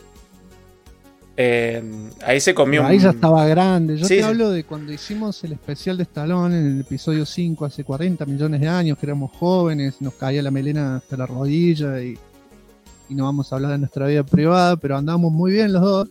Ahí se comió. Pero ahí ya estaba grande. Yo te hablo de cuando hicimos el especial de Stallone en el episodio 5 hace 40 millones de años, que éramos jóvenes, nos caía la melena hasta la rodilla y no vamos a hablar de nuestra vida privada, pero andábamos muy bien los dos.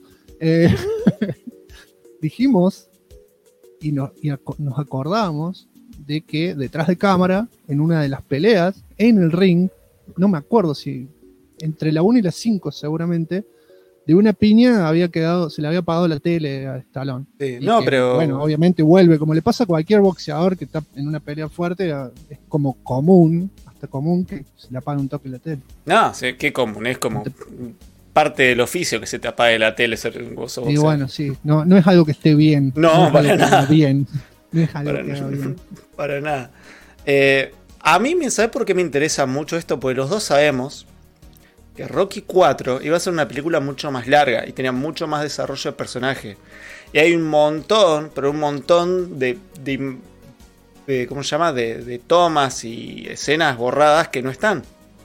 Dijimos y nos acordamos de que detrás de cámara, en una de las peleas, en el ring, no me acuerdo si entre la 1 y la 5 seguramente, de una piña se le había apagado la tele a Stallone. Sí, no, pero bueno, obviamente vuelve, como le pasa a cualquier boxeador que está en una pelea fuerte, es como común, hasta común que se le apague un toque la tele. No, sí, qué común, es como parte del oficio que se te apague la tele ser un boxeador. Y bueno, sí, no es algo que esté bien. No para nada. Bien. No es algo que haga bien. Para nada. A mí, ¿sabes por qué me interesa mucho esto? Porque los dos sabemos que Rocky 4 iba a ser una película mucho más larga y tenía mucho más desarrollo de personaje. Y hay un montón de ¿cómo se llama? De tomas y escenas borradas que no están.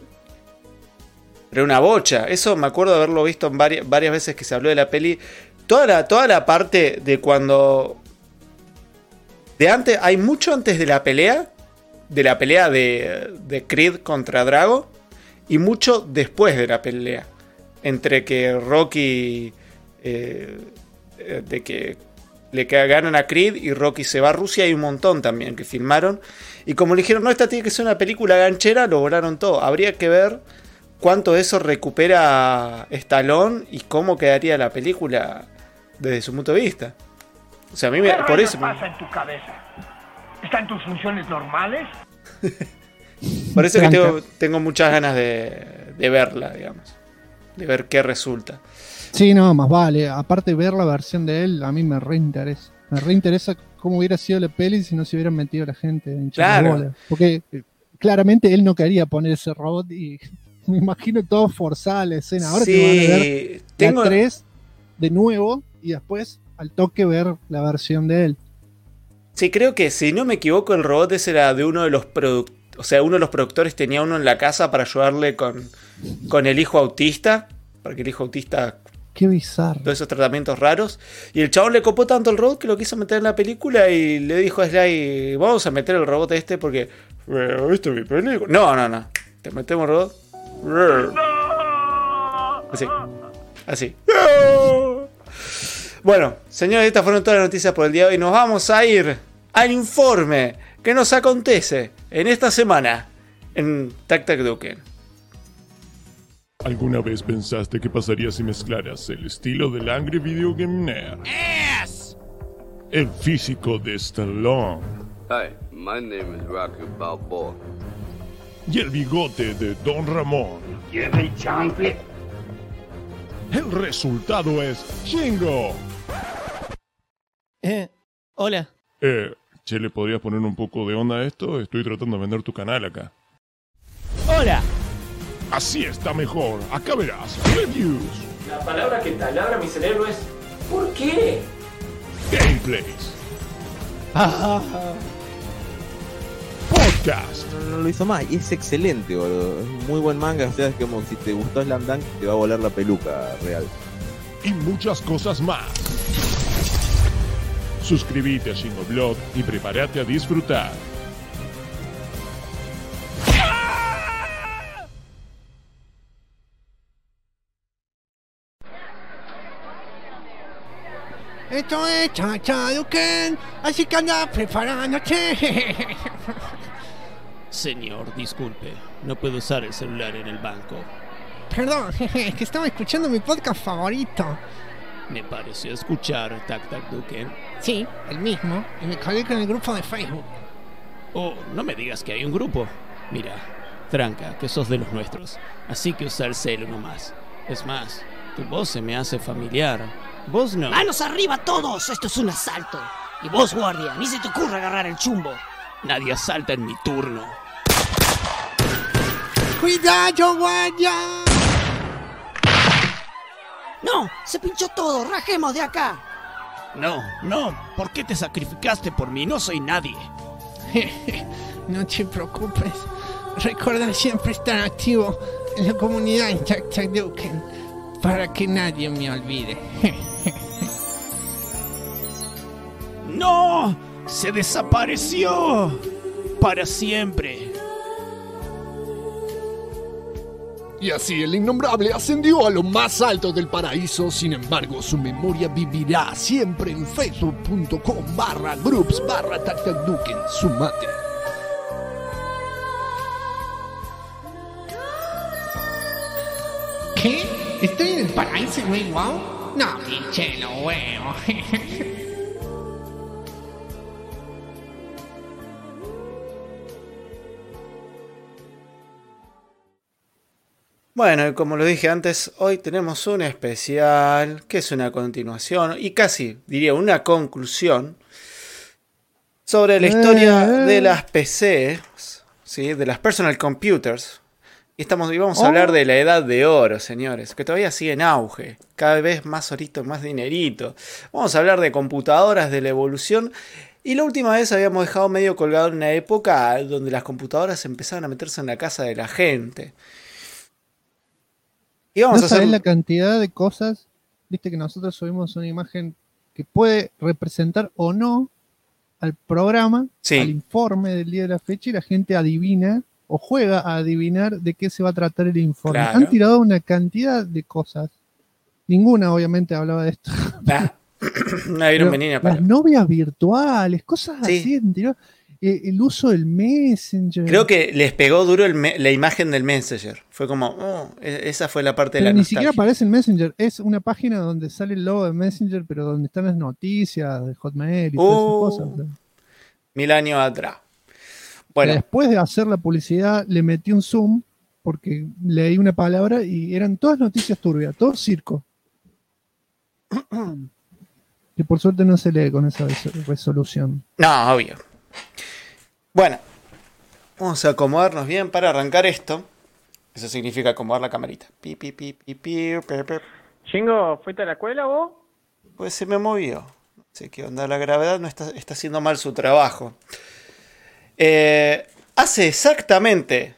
Pero una bocha. Eso me acuerdo de haberlo visto en varias veces que se habló de la peli. Toda la parte de cuando... De antes, hay mucho antes de la pelea. De la pelea de Creed contra Drago. Y mucho después de la pelea. Entre que Rocky... de que le ganan a Creed y Rocky se va a Rusia. Hay un montón también que filmaron. Y como le dijeron, no, esta tiene que ser una película ganchera, lo volaron todo. Habría que ver cuánto de eso recupera Stallone y cómo quedaría la película desde su punto de vista. O sea, a mí por eso... ¿Qué pasa en tu cabeza? ¿Están tus funciones normales? Por eso que tengo muchas ganas de verla, digamos. De ver qué resulta. Sí, no, más vale. Aparte ver la versión de él, a mí me reinteresa. Me reinteresa cómo hubiera sido la peli si no se hubieran metido la gente en claro. Porque claramente él no quería poner ese robot y me imagino todo forzada la escena. Ahora sí, te van a ver la 3 de nuevo y después al toque ver la versión de él. Sí, creo que si no me equivoco el robot ese era de uno de los productores. O sea, uno de los productores tenía uno en la casa para ayudarle con el hijo autista. Para que el hijo autista... Qué bizarro. Todos esos tratamientos raros. Y el chabón le copó tanto el robot que lo quiso meter en la película y le dijo a Sly, vamos a meter el robot este porque... ¿Viste mi película? No. Te metemos el robot. ¡No! Así. Bueno, señores, estas fueron todas las noticias por el día de hoy. Nos vamos a ir al informe que nos acontece en esta semana en Tac Tac Duken. ¿Alguna vez pensaste qué pasaría si mezclaras el estilo del Angry Video Game Nerd, el físico de Stallone, Hi, my name is Rocky Balboa, y el bigote de Don Ramón? ¿Quiere chanfle? El resultado es Shingo. Hola. Che, ¿le podrías poner un poco de onda a esto? Estoy tratando de vender tu canal acá. Hola. Así está mejor. Acá verás. Reviews. La palabra que taladra mi cerebro es ¿por qué? Gameplays. Podcast. No lo hizo más y es excelente, boludo. Es un muy buen manga. O sea, es como si te gustó Slam Dunk, te va a volar la peluca real. Y muchas cosas más. Suscríbete a Shingo Blog y prepárate a disfrutar. Esto es Cha Duken, así que anda preparándote. Señor, disculpe. No puedo usar el celular en el banco. Perdón, es que estaba escuchando mi podcast favorito. Me pareció escuchar Tac Tac Duken. Sí, el mismo, y me colgué con el grupo de Facebook. Oh, no me digas que hay un grupo. Mira, tranca, que sos de los nuestros. Así que usa el celu nomás. Es más, tu voz se me hace familiar. Vos no. ¡Manos arriba todos! Esto es un asalto. Y vos, guardia, ni se te ocurra agarrar el chumbo. Nadie asalta en mi turno. ¡Cuidado, guardia! ¡No! ¡Se pinchó todo! ¡Rajemos de acá! No, ¿por qué te sacrificaste por mí? No soy nadie. No te preocupes. Recuerda siempre estar activo en la comunidad en Tac Tac Duken para que nadie me olvide. ¡No! ¡Se desapareció! ¡Para siempre! Y así el innombrable ascendió a lo más alto del paraíso. Sin embargo, su memoria vivirá siempre en facebook.com/groups/Tac Tac Duken. Sumate. ¿Qué? ¿Estoy en el paraíso, güey? ¿Wow? No, pinche lo huevo. Bueno, y como lo dije antes, hoy tenemos un especial que es una continuación y casi diría una conclusión sobre la historia de las PCs, ¿sí? De las personal computers. Y vamos a hablar de la edad de oro, señores, que todavía sigue en auge, cada vez más orito, más dinerito. Vamos a hablar de computadoras, de la evolución. Y la última vez habíamos dejado medio colgado en una época donde las computadoras empezaron a meterse en la casa de la gente. Y vamos a hacer la cantidad de cosas, viste que nosotros subimos una imagen que puede representar o no al programa, al informe del día de la fecha, y la gente adivina o juega a adivinar de qué se va a tratar el informe. Claro. Han tirado una cantidad de cosas. Ninguna, obviamente, hablaba de esto. Las novias virtuales, cosas así, han tirado. El uso del Messenger. Creo que les pegó duro la imagen del Messenger. Fue como, esa fue la parte de la nostalgia. Ni siquiera aparece el Messenger. Es una página donde sale el logo de Messenger, pero donde están las noticias de Hotmail y todas esas cosas. 1000 años atrás. Bueno. Después de hacer la publicidad, le metí un zoom porque leí una palabra y eran todas noticias turbias, todo circo. Que por suerte no se lee con esa resolución. No, obvio. Bueno, vamos a acomodarnos bien para arrancar esto. Eso significa acomodar la camarita. Chingo, ¿fuiste a la escuela vos? Pues se me movió. No sé qué onda, la gravedad no está haciendo mal su trabajo. Hace exactamente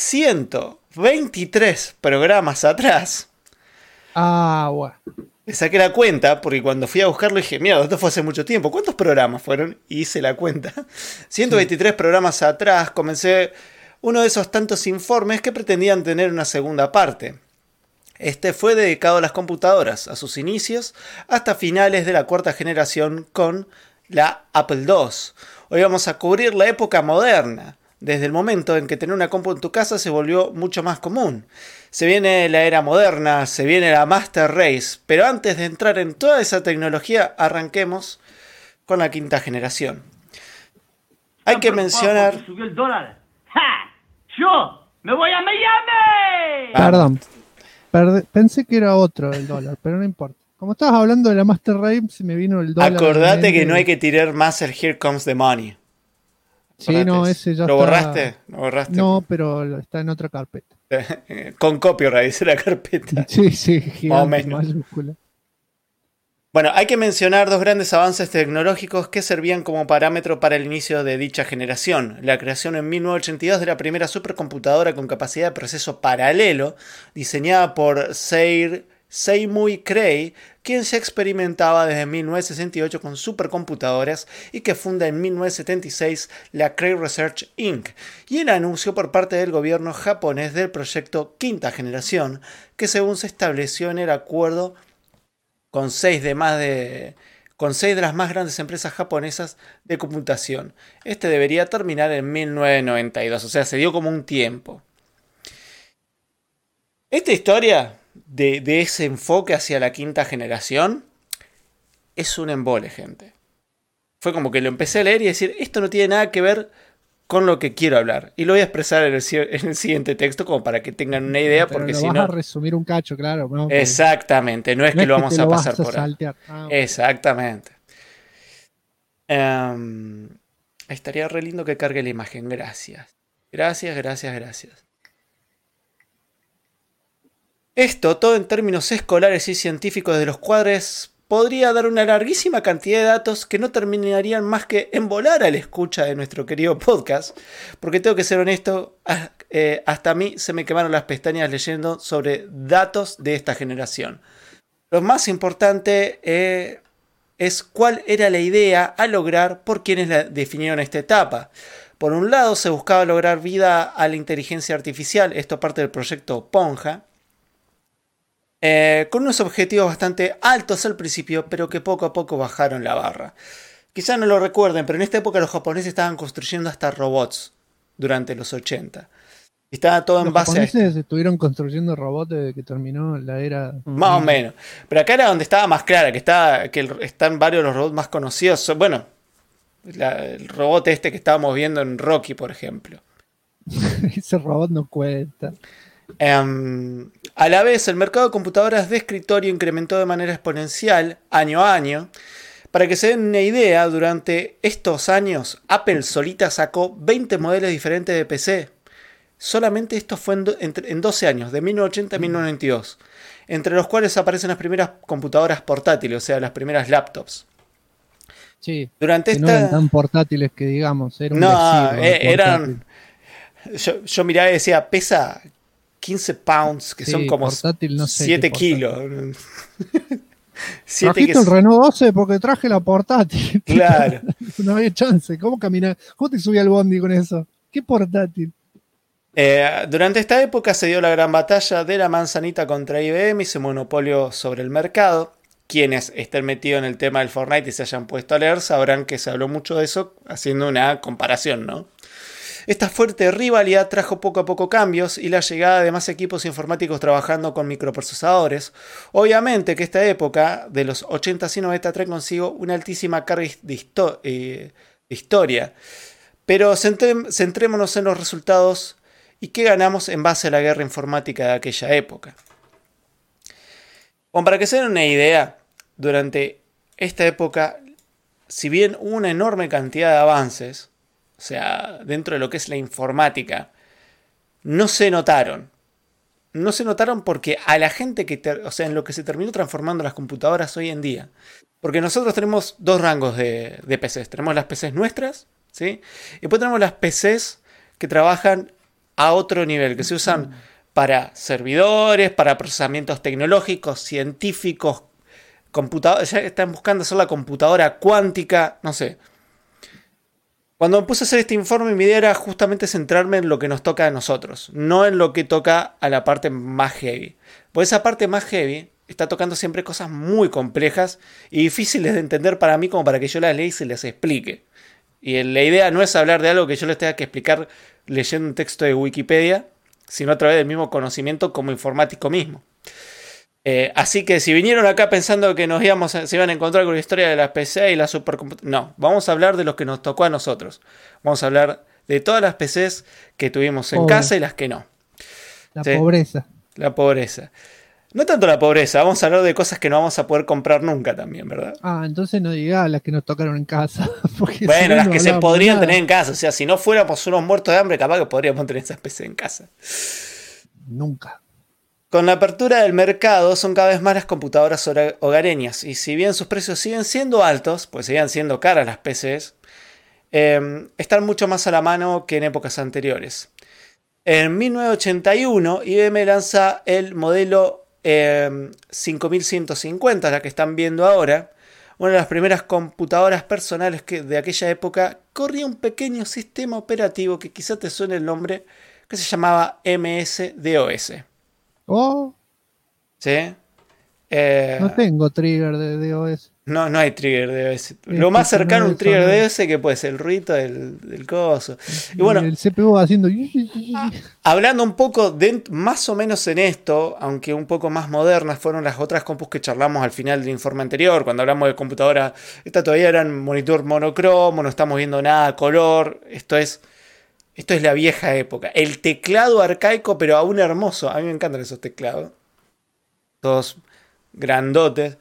123 programas atrás. Bueno. Le saqué la cuenta porque cuando fui a buscarlo dije, mira, esto fue hace mucho tiempo. ¿Cuántos programas fueron? Y hice la cuenta. 123 programas atrás comencé uno de esos tantos informes que pretendían tener una segunda parte. Este fue dedicado a las computadoras, a sus inicios, hasta finales de la cuarta generación con la Apple II. Hoy vamos a cubrir la época moderna, desde el momento en que tener una compu en tu casa se volvió mucho más común. Se viene la era moderna, se viene la Master Race, pero antes de entrar en toda esa tecnología, arranquemos con la quinta generación. Hay que mencionar... Subió el dólar. ¡Ja! ¡Yo me voy a Miami! Perdón. Pensé que era otro el dólar, pero no importa. Como estabas hablando de la Master Race, se me vino el dólar. Acordate que no hay que tirar más el Here Comes the Money. Sí, no, ese ya ¿Lo está... borraste? ¿Lo borraste? No, pero está en otra carpeta. Con copyright, dice la carpeta. Sí, gigante, mayúscula. Bueno, hay que mencionar dos grandes avances tecnológicos que servían como parámetro para el inicio de dicha generación. La creación en 1982 de la primera supercomputadora con capacidad de proceso paralelo, diseñada por Seymour Cray, quien se experimentaba desde 1968 con supercomputadoras y que funda en 1976 la Cray Research Inc. y el anuncio por parte del gobierno japonés del proyecto Quinta Generación, que según se estableció en el acuerdo con seis de las más grandes empresas japonesas de computación. Este debería terminar en 1992, o sea, se dio como un tiempo. Esta historia de ese enfoque hacia la quinta generación es un embole, gente. Fue como que lo empecé a leer y decir, esto no tiene nada que ver con lo que quiero hablar. Y lo voy a expresar en el siguiente texto como para que tengan una idea, porque si no... vas a resumir un cacho, claro. ¿No? Exactamente, no es que lo vamos a pasar por ahí. Exactamente. Estaría re lindo que cargue la imagen. Gracias. Gracias. Esto, todo en términos escolares y científicos de los cuadres, podría dar una larguísima cantidad de datos que no terminarían más que en volar a la escucha de nuestro querido podcast, porque tengo que ser honesto, hasta a mí se me quemaron las pestañas leyendo sobre datos de esta generación. Lo más importante es cuál era la idea a lograr por quienes la definieron esta etapa. Por un lado, se buscaba lograr vida a la inteligencia artificial, esto parte del proyecto Ponja, con unos objetivos bastante altos al principio, pero que poco a poco bajaron la barra. Quizá no lo recuerden, pero en esta época los japoneses estaban construyendo hasta robots durante los 80. Estaba todo en base a esto. Los japoneses estuvieron construyendo robots desde que terminó la era... Más o menos. Pero acá era donde estaba más clara, que están varios de los robots más conocidos. Bueno, el robot este que estábamos viendo en Rocky, por ejemplo. Ese robot no cuenta. A la vez, el mercado de computadoras de escritorio incrementó de manera exponencial año a año. Para que se den una idea, durante estos años, Apple solita sacó 20 modelos diferentes de PC. Solamente esto fue en 12 años, de 1980 a 1992, entre los cuales aparecen las primeras computadoras portátiles, o sea, las primeras laptops. Sí, durante esta... no eran tan portátiles que digamos, eran... Yo miraba y decía, pesa 15 pounds, que son como portátil, no sé 7 kilos. Trajiste el Renault 12 porque traje la portátil. Claro. No había chance. ¿Cómo caminar? ¿Cómo te subí al bondi con eso? ¿Qué portátil? Durante esta época se dio la gran batalla de la manzanita contra IBM y su monopolio sobre el mercado. Quienes estén metidos en el tema del Fortnite y se hayan puesto a leer sabrán que se habló mucho de eso haciendo una comparación, ¿no? Esta fuerte rivalidad trajo poco a poco cambios y la llegada de más equipos informáticos trabajando con microprocesadores. Obviamente que esta época de los 80s y 90 trae consigo una altísima carga de historia. Pero centrémonos en los resultados y qué ganamos en base a la guerra informática de aquella época. Bueno, para que se den una idea, durante esta época, si bien hubo una enorme cantidad de avances, o sea, dentro de lo que es la informática, no se notaron. No se notaron porque a la gente en lo que se terminó transformando las computadoras hoy en día. Porque nosotros tenemos dos rangos de PCs. Tenemos las PCs nuestras, ¿sí? Y después tenemos las PCs que trabajan a otro nivel, que se usan para servidores, para procesamientos tecnológicos, científicos, computadores. Ya están buscando hacer la computadora cuántica, no sé. Cuando me puse a hacer este informe, mi idea era justamente centrarme en lo que nos toca a nosotros, no en lo que toca a la parte más heavy. Porque esa parte más heavy está tocando siempre cosas muy complejas y difíciles de entender para mí como para que yo las lea y se les explique. Y la idea no es hablar de algo que yo les tenga que explicar leyendo un texto de Wikipedia, sino a través del mismo conocimiento como informático mismo. Así que si vinieron acá pensando que se iban a encontrar con la historia de las PC y las supercomputadoras, no, vamos a hablar de lo que nos tocó a nosotros. Vamos a hablar de todas las PCs que tuvimos en casa y las que no. La pobreza. La pobreza. No tanto la pobreza, vamos a hablar de cosas que no vamos a poder comprar nunca también, ¿verdad? Entonces no digas las que nos tocaron en casa. Bueno, las que se podrían tener en casa. O sea, si no fuéramos unos muertos de hambre, capaz que podríamos tener esas PCs en casa. Nunca. Con la apertura del mercado son cada vez más las computadoras hogareñas y si bien sus precios siguen siendo altos, pues siguen siendo caras las PCs, están mucho más a la mano que en épocas anteriores. En 1981 IBM lanza el modelo 5150, la que están viendo ahora. Una de las primeras computadoras personales que de aquella época corría un pequeño sistema operativo que quizá te suene el nombre, que se llamaba MS-DOS. Oh. ¿Sí? No tengo trigger de DOS. No hay trigger de DOS. Lo más cercano a un trigger de DOS que puede ser el ruido del coso. Y bueno, el CPU haciendo... Hablando un poco más o menos en esto, aunque un poco más modernas, fueron las otras compus que charlamos al final del informe anterior. Cuando hablamos de computadora, esta todavía era un monitor monocromo, no estamos viendo nada a color. Esto es la vieja época. El teclado arcaico, pero aún hermoso. A mí me encantan esos teclados. Todos grandotes.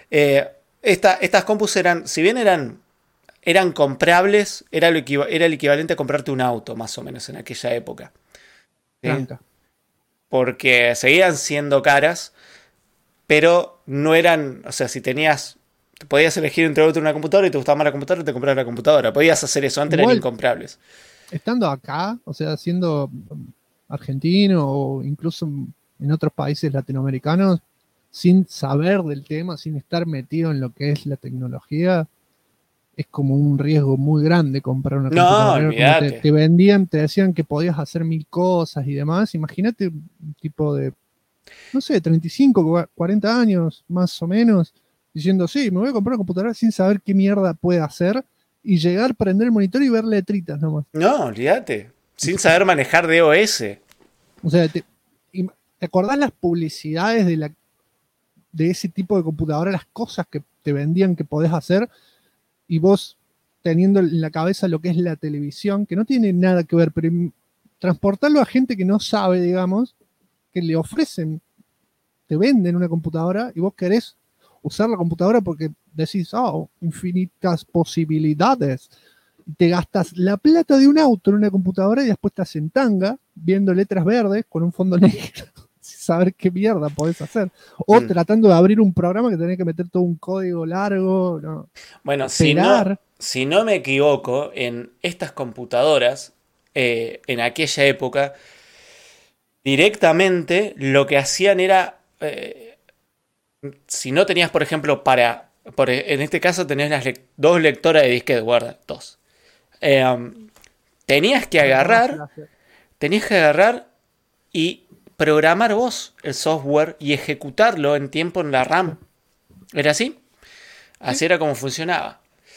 Estas compus si bien eran comprables, era el equivalente a comprarte un auto, más o menos, en aquella época. ¿Sí? Porque seguían siendo caras, pero no eran... O sea, si podías elegir entre otro una computadora y te gustaba más la computadora, te comprabas la computadora. Podías hacer eso, antes eran incomprables. Estando acá, o sea, siendo argentino o incluso en otros países latinoamericanos, sin saber del tema, sin estar metido en lo que es la tecnología, es como un riesgo muy grande comprar una computadora. Olvídate. Te vendían, te decían que podías hacer 1000 cosas y demás. Imagínate un tipo de, no sé, 35, 40 años, más o menos, diciendo, sí, me voy a comprar una computadora sin saber qué mierda puede hacer. Y llegar, prender el monitor y ver letritas nomás. No, olvídate. Sin saber manejar DOS. O sea, ¿te acordás las publicidades de ese tipo de computadora? Las cosas que te vendían que podés hacer. Y vos teniendo en la cabeza lo que es la televisión, que no tiene nada que ver, pero transportarlo a gente que no sabe, digamos, que le ofrecen, te venden una computadora y vos querés usar la computadora porque decís, infinitas posibilidades. Te gastas la plata de un auto en una computadora y después estás en tanga, viendo letras verdes con un fondo negro, sin saber qué mierda podés hacer. O tratando de abrir un programa que tenés que meter todo un código largo. No. Bueno, si no me equivoco, en estas computadoras, en aquella época, directamente lo que hacían era... si no tenías, por ejemplo, en este caso tenés las dos lectoras de disquete, guarda, dos. Tenías que agarrar y programar vos el software y ejecutarlo en tiempo en la RAM. ¿Era así? Así era como funcionaba.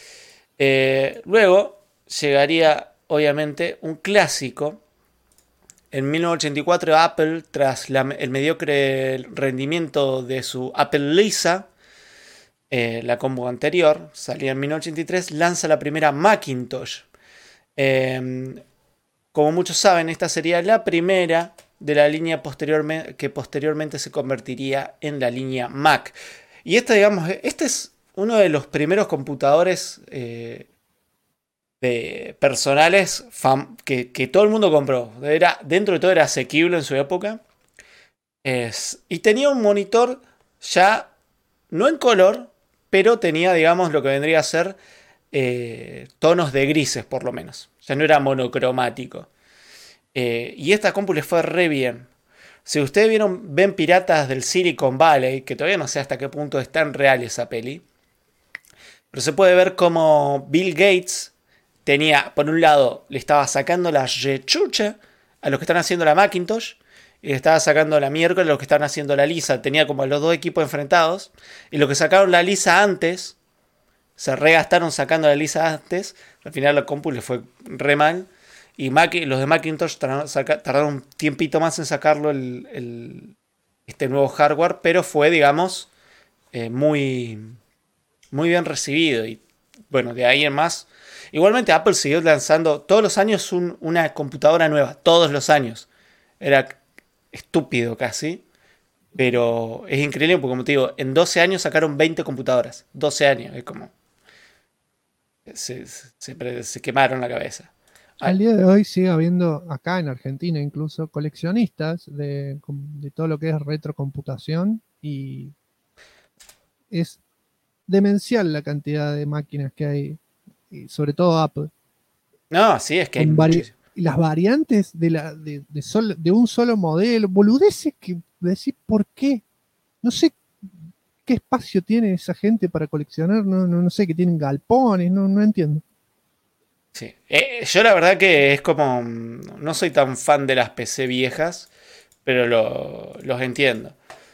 Luego llegaría, obviamente, un clásico. En 1984 Apple, tras el mediocre rendimiento de su Apple Lisa, la combo anterior, salía en 1983, lanza la primera Macintosh. Como muchos saben, esta sería la primera de la línea que posteriormente se convertiría en la línea Mac. Y este es uno de los primeros computadores personales que todo el mundo compró. Dentro de todo era asequible en su época. Y tenía un monitor ya no en color, pero tenía, digamos, lo que vendría a ser tonos de grises, por lo menos. Ya no era monocromático. Y esta compu les fue re bien. Si ustedes ven Piratas del Silicon Valley, que todavía no sé hasta qué punto es tan real esa peli, pero se puede ver como Bill Gates tenía, por un lado, le estaba sacando la rechucha a los que están haciendo la Macintosh, y le estaba sacando la miércoles a los que están haciendo la Lisa. Tenía como los dos equipos enfrentados, y los que sacaron la Lisa antes, se regastaron sacando la Lisa antes, al final la compu le fue re mal, y los de Macintosh tardaron un tiempito más en sacarlo este nuevo hardware, pero fue, digamos, muy, muy bien recibido. Y bueno, de ahí en más. Igualmente Apple siguió lanzando todos los años una computadora nueva. Todos los años. Era estúpido casi. Pero es increíble porque, como te digo, en 12 años sacaron 20 computadoras. 12 años. Es como... Se quemaron la cabeza. Al día de hoy sigue habiendo, acá en Argentina incluso, coleccionistas de todo lo que es retrocomputación, y es demencial la cantidad de máquinas que hay, y sobre todo Apple. No, sí, es que hay y las variantes de un solo modelo, boludeces que decís, ¿por qué? No sé qué espacio tiene esa gente para coleccionar, no sé, que tienen galpones, no entiendo. Sí. Yo la verdad que es como... No soy tan fan de las PC viejas, pero los entiendo.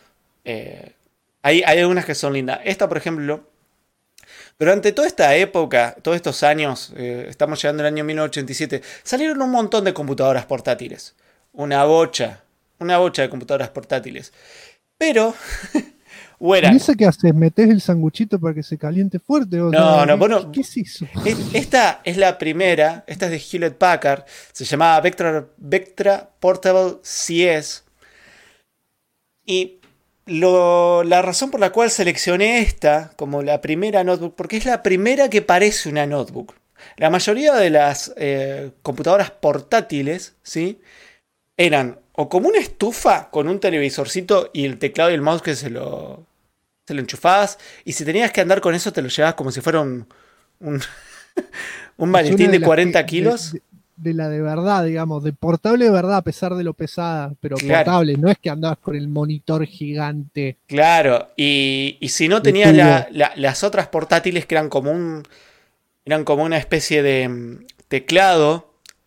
Hay algunas que son lindas. Esta, por ejemplo... Durante toda esta época, todos estos años, estamos llegando al año 1987, salieron un montón de computadoras portátiles. Una bocha de computadoras portátiles. Pero... ¿Y eso qué haces? ¿Metés el sanguchito para que se caliente fuerte? No, ¿Qué es eso? Esta es la primera, esta es de Hewlett Packard, se llamaba Vectra Portable CS. Y la razón por la cual seleccioné esta como la primera notebook, porque es la primera que parece una notebook. La mayoría de las computadoras portátiles, ¿sí?, eran o como una estufa con un televisorcito y el teclado y el mouse que se lo enchufabas, y si tenías que andar con eso te lo llevabas como si fuera un maletín de 40 kilos. De la de verdad, digamos, de portable de verdad, a pesar de lo pesada, pero claro, portable, no es que andabas con el monitor gigante. Claro, y si no tenías las otras portátiles que eran como una especie de teclado,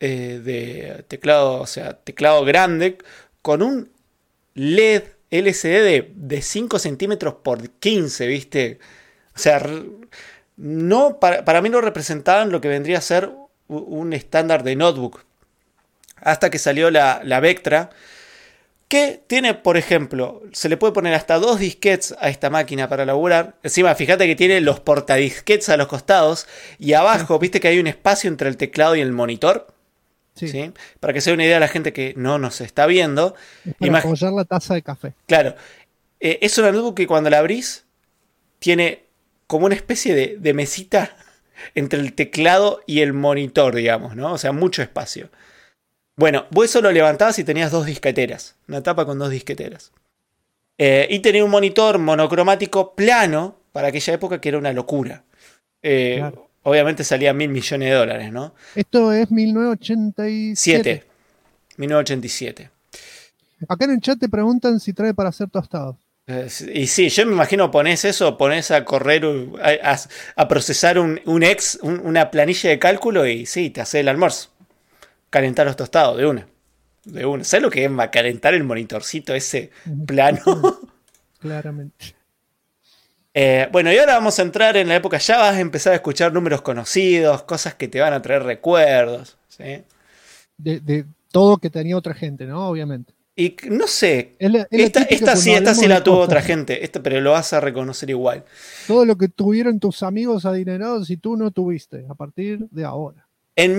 o sea, teclado grande, con un LED LCD de 5 centímetros por 15, ¿viste? O sea, no, para mí no representaban lo que vendría a ser un estándar de notebook. Hasta que salió la Vectra, que tiene, por ejemplo, se le puede poner hasta 2 disquetes a esta máquina para laburar. Encima, fíjate que tiene los portadisquetes a los costados, y abajo, ¿viste que hay un espacio entre el teclado y el monitor? Sí. ¿Sí? Para que se dé una idea a la gente que no nos está viendo. Es para apoyar la taza de café. Claro. Es una notebook que cuando la abrís tiene como una especie de mesita entre el teclado y el monitor, digamos, ¿no? O sea, mucho espacio. Bueno, vos eso lo levantabas y tenías 2 disqueteras. Una tapa con 2 disqueteras. Y tenía un monitor monocromático plano para aquella época, que era una locura. Claro. Obviamente salía $1.000 millones, ¿no? Esto es 1987. 1987. Acá en el chat te preguntan si trae para hacer tostados. Y sí, yo me imagino pones a correr, a procesar una planilla de cálculo, y sí, te hace el almuerzo. Calentar los tostados de una. ¿Sabes lo que es calentar el monitorcito ese plano? Claramente. Bueno, y ahora vamos a entrar en la época, ya vas a empezar a escuchar números conocidos, cosas que te van a traer recuerdos, ¿sí? De todo que tenía otra gente, ¿no? Obviamente. Y no sé, esta sí la tuvo otra gente, pero lo vas a reconocer igual. Todo lo que tuvieron tus amigos adinerados y tú no tuviste, a partir de ahora. En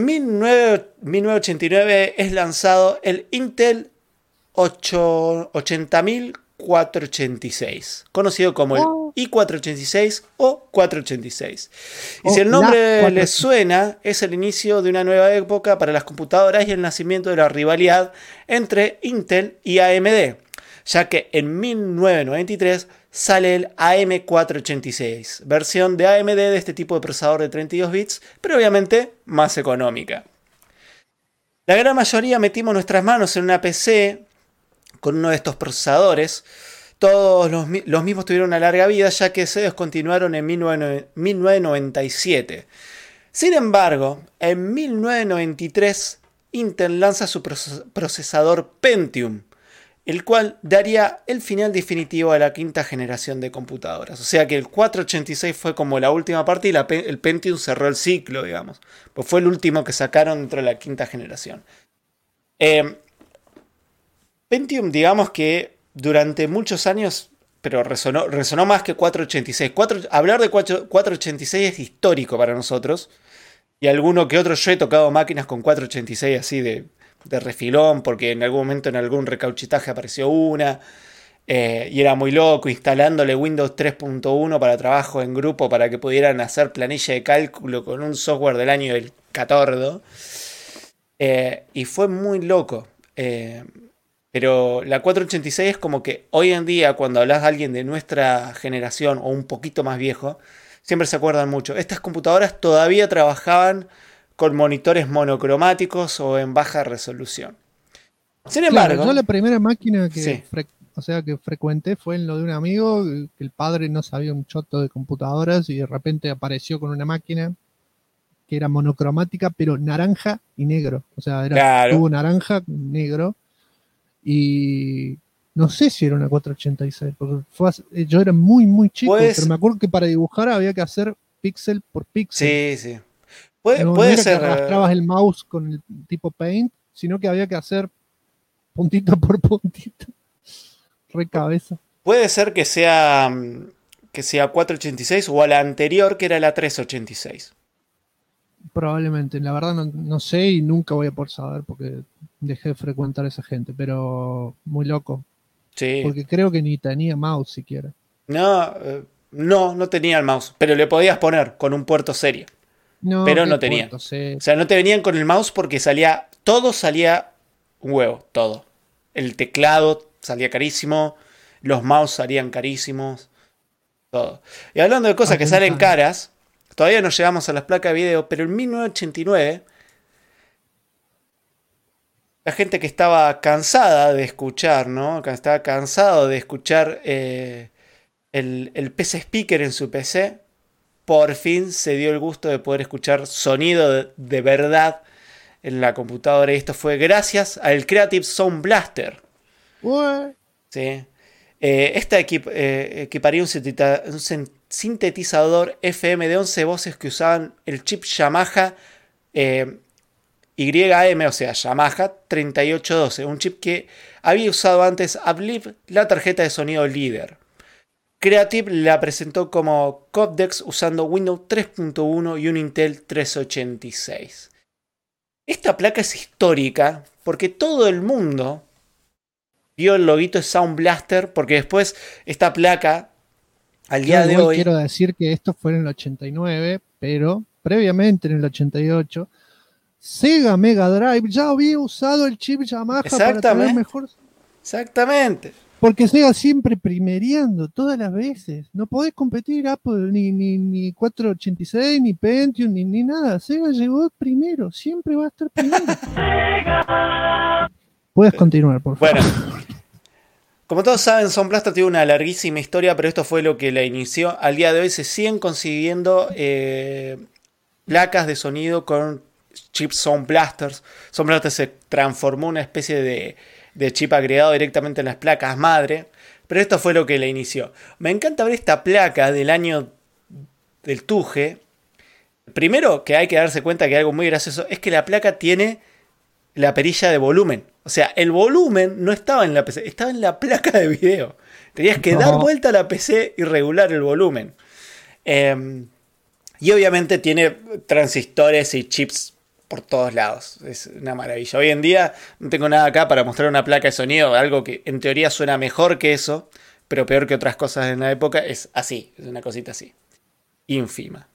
1989 es lanzado el Intel 80486, conocido como el i486 o 486. Y si el nombre les suena, es el inicio de una nueva época para las computadoras y el nacimiento de la rivalidad entre Intel y AMD, ya que en 1993 sale el AM486, versión de AMD de este tipo de procesador de 32 bits, pero obviamente más económica. La gran mayoría metimos nuestras manos en una PC con uno de estos procesadores. Todos los mismos tuvieron una larga vida, ya que se descontinuaron en 1997. Sin embargo, en 1993 Intel lanza su procesador Pentium, el cual daría el final definitivo a la quinta generación de computadoras. O sea que el 486 fue como la última parte y el Pentium cerró el ciclo, digamos. Pues fue el último que sacaron dentro de la quinta generación. Pentium, digamos que durante muchos años, pero resonó más que 486. Hablar de 486 es histórico para nosotros. Y alguno que otro, yo he tocado máquinas con 486 así de refilón, porque en algún momento en algún recauchitaje apareció una, y era muy loco, instalándole Windows 3.1 para trabajo en grupo para que pudieran hacer planilla de cálculo con un software del año del catordo. Y fue muy loco. Pero la 486 es como que hoy en día, cuando hablas a alguien de nuestra generación o un poquito más viejo, siempre se acuerdan mucho. Estas computadoras todavía trabajaban con monitores monocromáticos o en baja resolución. Sin embargo, yo la primera máquina que, que frecuenté fue en lo de un amigo, que el padre no sabía un choto de computadoras y de repente apareció con una máquina que era monocromática, pero naranja y negro. O sea, era tubo naranja, negro. Y no sé si era una 486, porque yo era muy, muy chico, pero me acuerdo que para dibujar había que hacer píxel por píxel. Sí. No era ser. Que arrastrabas el mouse con el tipo Paint, sino que había que hacer puntito por puntito. Re cabeza. Puede ser que sea 486 o a la anterior, que era la 386. Probablemente, la verdad no sé y nunca voy a poder saber porque dejé de frecuentar a esa gente, pero muy loco. Sí. Porque creo que ni tenía mouse siquiera. No tenía el mouse, pero le podías poner con un puerto serie. Pero no tenía. O sea, no te venían con el mouse porque todo salía un huevo, todo. El teclado salía carísimo, los mouse salían carísimos, todo. Y hablando de cosas que salen caras, todavía no llegamos a las placas de video, pero en 1989, la gente que estaba cansada de escuchar, ¿no? Estaba cansado de escuchar el PC Speaker en su PC, por fin se dio el gusto de poder escuchar sonido de verdad en la computadora. Y esto fue gracias al Creative Sound Blaster. ¿Sí? Esta equiparía un sintetizador FM de 11 voces que usaban el chip Yamaha YM, o sea, Yamaha 3812. Un chip que había usado antes Uplift, la tarjeta de sonido líder. Creative la presentó como Codex usando Windows 3.1 y un Intel 386. Esta placa es histórica porque todo el mundo vio el loguito de Sound Blaster, porque después esta placa, al día de hoy... Quiero decir que esto fue en el 89, pero previamente en el 88, Sega Mega Drive ya había usado el chip Yamaha para tener mejor... Exactamente. Porque Sega siempre primereando todas las veces. No podés competir Apple ni 486, ni Pentium, ni nada. Sega llegó primero, siempre va a estar primero. Puedes continuar, por favor. Bueno, como todos saben, Sound Blaster tiene una larguísima historia, pero esto fue lo que la inició. Al día de hoy se siguen consiguiendo placas de sonido con chips Sound Blasters. Sound Blaster se transformó en una especie de chip agregado directamente en las placas madre, pero esto fue lo que la inició. Me encanta ver esta placa del año del Tuje. Primero que hay que darse cuenta que algo muy gracioso es que la placa tiene la perilla de volumen. O sea, el volumen no estaba en la PC, estaba en la placa de video. Tenías que dar vuelta a la PC y regular el volumen. Y obviamente tiene transistores y chips por todos lados. Es una maravilla. Hoy en día no tengo nada acá para mostrar una placa de sonido, algo que en teoría suena mejor que eso, pero peor que otras cosas en la época. Es así, es una cosita así. Ínfima.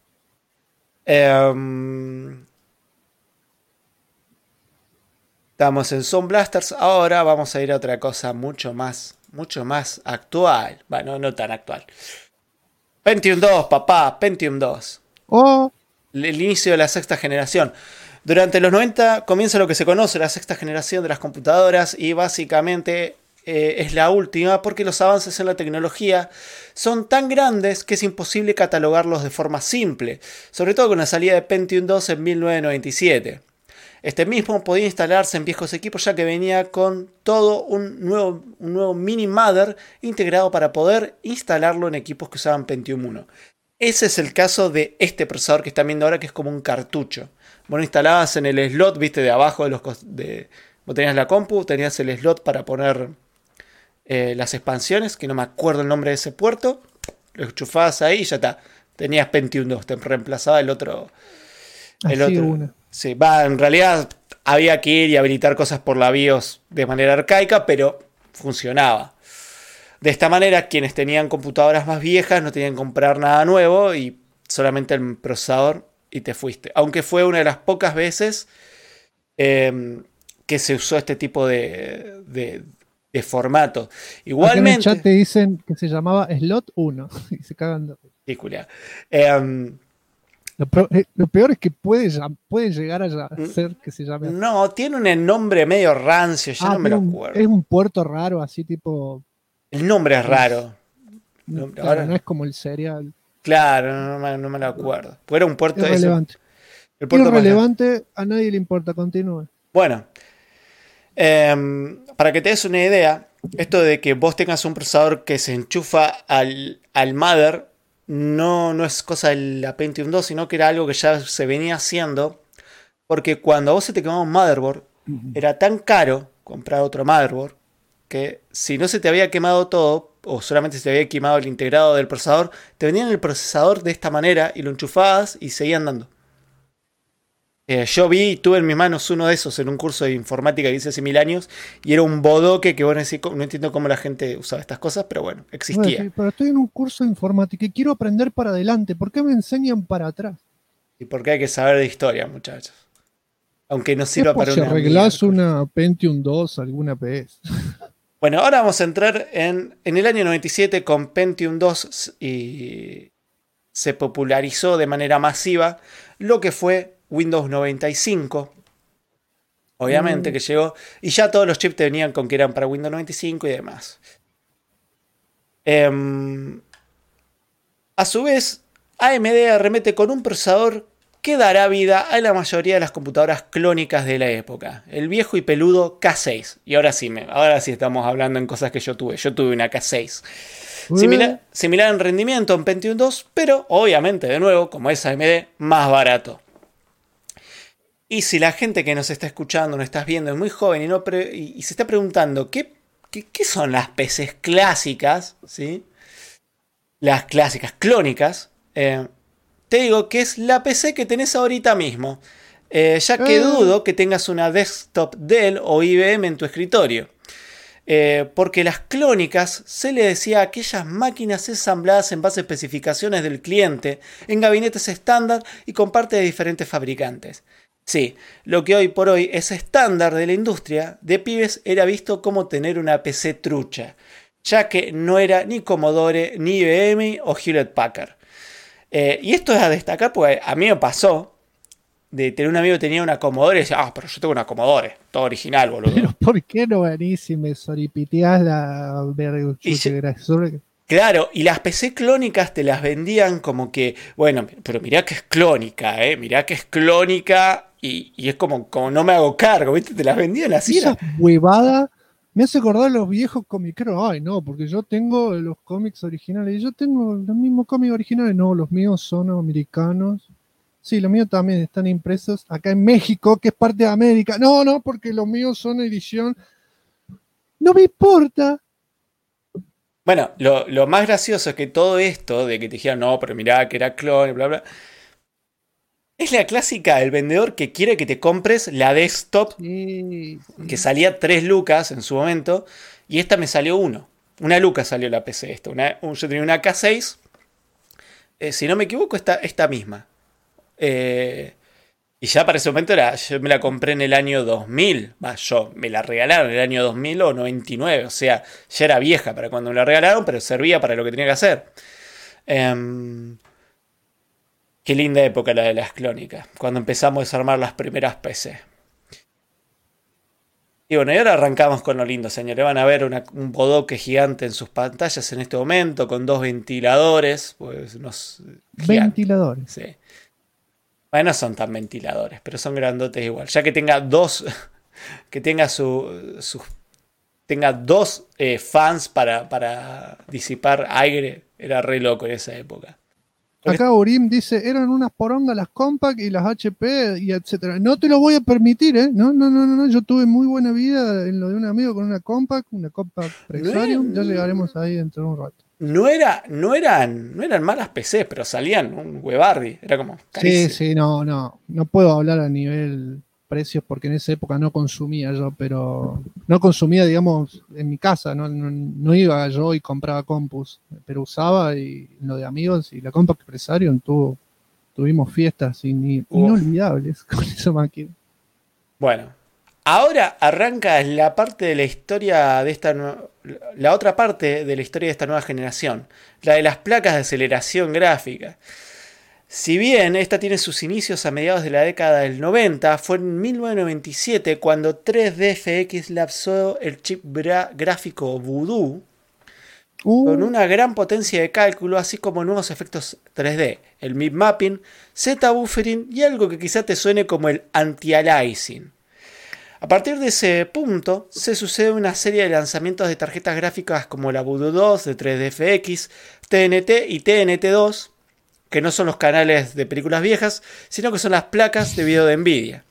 Estamos en Sound Blasters. Ahora vamos a ir a otra cosa mucho más actual. Bueno, no tan actual. Pentium 2, papá, Pentium 2. El inicio de la sexta generación. Durante los 90 comienza lo que se conoce la sexta generación de las computadoras y básicamente es la última porque los avances en la tecnología son tan grandes que es imposible catalogarlos de forma simple, sobre todo con la salida de Pentium 2 en 1997. Este mismo podía instalarse en viejos equipos ya que venía con todo un nuevo mini mother integrado para poder instalarlo en equipos que usaban Pentium 1. Ese es el caso de este procesador que están viendo ahora, que es como un cartucho. Vos lo instalabas en el slot, viste, de abajo vos tenías la compu, tenías el slot para poner las expansiones, que no me acuerdo el nombre de ese puerto. Lo enchufabas ahí y ya está. Tenías Pentium 2, te reemplazaba el otro. Sí, en realidad había que ir y habilitar cosas por la BIOS de manera arcaica, pero funcionaba. De esta manera, quienes tenían computadoras más viejas no tenían que comprar nada nuevo y solamente el procesador y te fuiste. Aunque fue una de las pocas veces que se usó este tipo de formato. Igualmente. En el chat te dicen que se llamaba Slot 1 y se cagan de ridícula. Lo peor es que puede llegar a ser que se llame. No, tiene un nombre medio rancio, yo no me lo acuerdo. Es un puerto raro, así tipo. El nombre es raro. Claro, no es como el serial. Claro, no me lo acuerdo. Pues era un puerto irrelevante. Irrelevante, a nadie le importa, continúe. Bueno, para que te des una idea, esto de que vos tengas un procesador que se enchufa al mother no es cosa de la Pentium 2, sino que era algo que ya se venía haciendo, porque cuando a vos se te quemaba un motherboard, era tan caro comprar otro motherboard, que si no se te había quemado todo, o solamente se te había quemado el integrado del procesador, te vendían el procesador de esta manera y lo enchufabas y seguían dando. Yo tuve en mis manos uno de esos en un curso de informática que hice hace 1000 años y era un bodoque que bueno, no entiendo cómo la gente usaba estas cosas, pero bueno, existía. Bueno, sí, pero estoy en un curso de informática y quiero aprender para adelante. ¿Por qué me enseñan para atrás? Y porque hay que saber de historia, muchachos. Aunque no sirva para si arreglás una Pentium 2, alguna PS. Bueno, ahora vamos a entrar en el año 97 con Pentium 2 y se popularizó de manera masiva lo que fue Windows 95, obviamente que llegó, y ya todos los chips te venían con que eran para Windows 95 y demás. A su vez, AMD arremete con un procesador que dará vida a la mayoría de las computadoras clónicas de la época, el viejo y peludo K6. Y ahora sí estamos hablando en cosas que yo tuve. Yo tuve una K6. Similar en rendimiento en Pentium 2, pero obviamente, de nuevo, como es AMD, más barato. Y si la gente que nos está escuchando, nos estás viendo, es muy joven y se está preguntando ¿qué son las PCs clásicas? ¿Sí? Las clásicas clónicas. Te digo que es la PC que tenés ahorita mismo. Ya que dudo que tengas una desktop Dell o IBM en tu escritorio. Porque las clónicas se le decía a aquellas máquinas ensambladas en base a especificaciones del cliente, en gabinetes estándar y con parte de diferentes fabricantes. Sí, lo que hoy por hoy es estándar de la industria, de pibes era visto como tener una PC trucha, ya que no era ni Commodore, ni IBM o Hewlett Packard. Y esto es a destacar porque a mí me pasó de tener un amigo que tenía una Commodore y decía, pero yo tengo una Commodore, todo original, boludo. Pero ¿por qué no venís y me soripiteás la verga? Claro, y las PC clónicas te las vendían como que, bueno, pero mirá que es clónica, mirá que es clónica y es como no me hago cargo, ¿viste? Te las vendían así. Esa huevada me hace acordar los viejos comiqueros. Ay, no, porque yo tengo los cómics originales y yo tengo los mismos cómics originales. No, los míos son americanos. Sí, los míos también están impresos acá en México, que es parte de América. No, porque los míos son edición. No me importa. Bueno, lo más gracioso es que todo esto de que te dijeron, no, pero mirá que era clon, bla, bla, es la clásica del vendedor que quiere que te compres la desktop que salía 3 lucas en su momento y esta me salió 1. 1 luca salió la PC esta. Yo tenía una K6, si no me equivoco, esta misma. Y ya para ese momento yo me la compré en el año 2000. Me la regalaron en el año 2000 o 99. O sea, ya era vieja para cuando me la regalaron, pero servía para lo que tenía que hacer. Qué linda época la de las clónicas, cuando empezamos a desarmar las primeras PC. Y bueno, y ahora arrancamos con lo lindo, señores. Van a ver un bodoque gigante en sus pantallas en este momento, con 2 ventiladores. Pues ventiladores. Sí. Bueno, no son tan ventiladores, pero son grandotes igual. Ya que tenga dos, que tenga tenga 2 fans para disipar aire, era re loco en esa época. Acá Urim dice, eran unas porongas las Compaq y las HP y etcétera. No te lo voy a permitir, ¿eh? No. Yo tuve muy buena vida en lo de un amigo con una Compaq Prexarium. Ya llegaremos ahí dentro de un rato. No eran malas PCs, pero salían un huevardi. Era como carísimo. Sí, no puedo hablar a nivel precios porque en esa época no consumía yo, pero no consumía, digamos, en mi casa, no iba yo y compraba compus, pero usaba y lo de amigos y la Compaq Prexarium tuvimos fiestas inolvidables con esa máquina. Bueno, ahora arranca la parte de la historia de la otra parte de la historia de esta nueva generación, la de las placas de aceleración gráfica. Si bien esta tiene sus inicios a mediados de la década del 90, fue en 1997 cuando 3DFX lanzó el chip gráfico Voodoo con una gran potencia de cálculo, así como nuevos efectos 3D, el mip mapping, Z-buffering y algo que quizá te suene como el anti-aliasing. A partir de ese punto, se sucede una serie de lanzamientos de tarjetas gráficas como la Voodoo 2 de 3DFX, TNT y TNT2, que no son los canales de películas viejas, sino que son las placas de video de Nvidia.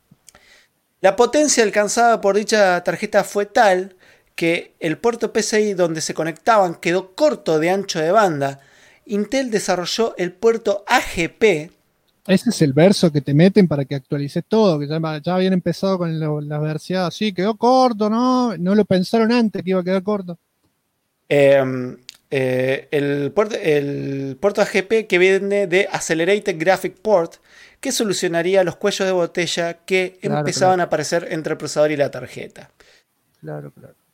La potencia alcanzada por dicha tarjeta fue tal que el puerto PCI donde se conectaban quedó corto de ancho de banda. Intel desarrolló el puerto AGP. Ese es el verso que te meten para que actualices todo, que ya habían empezado con la versidad. Sí, quedó corto, no lo pensaron antes que iba a quedar corto. El puerto AGP que viene de Accelerated Graphic Port, que solucionaría los cuellos de botella que empezaban a aparecer entre el procesador y la tarjeta. Claro.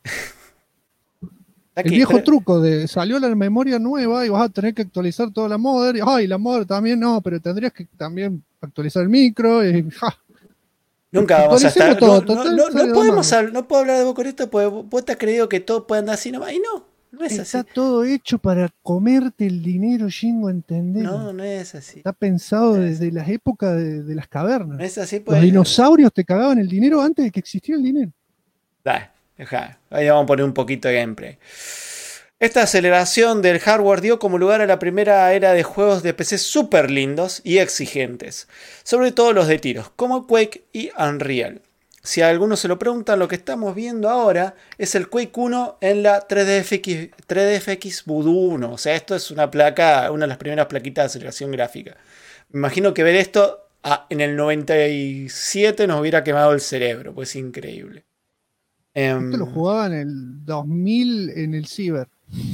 El viejo truco de salió la memoria nueva y vas a tener que actualizar toda la modder. Y la modder también no, pero tendrías que también actualizar el micro. Nunca vamos a estar. No puedo hablar de vos con esto porque vos te has creído que todo puede andar así nomás. Y no es así. Está todo hecho para comerte el dinero, Jingo, ¿entendés? No es así. Está pensado desde las épocas de las cavernas. No es así. Los dinosaurios te cagaban el dinero antes de que existiera el dinero. Dale. Ahí vamos a poner un poquito de gameplay. Esta aceleración del hardware dio como lugar a la primera era de juegos de PC súper lindos y exigentes, sobre todo los de tiros, como Quake y Unreal. Si a algunos se lo preguntan, lo que estamos viendo ahora es el Quake 1 en la 3DFX Voodoo 1. O sea, esto es una placa, una de las primeras plaquitas de aceleración gráfica. Me imagino que ver esto en el 97 nos hubiera quemado el cerebro, pues es increíble. Esto lo jugaba en el 2000 en el Ciber.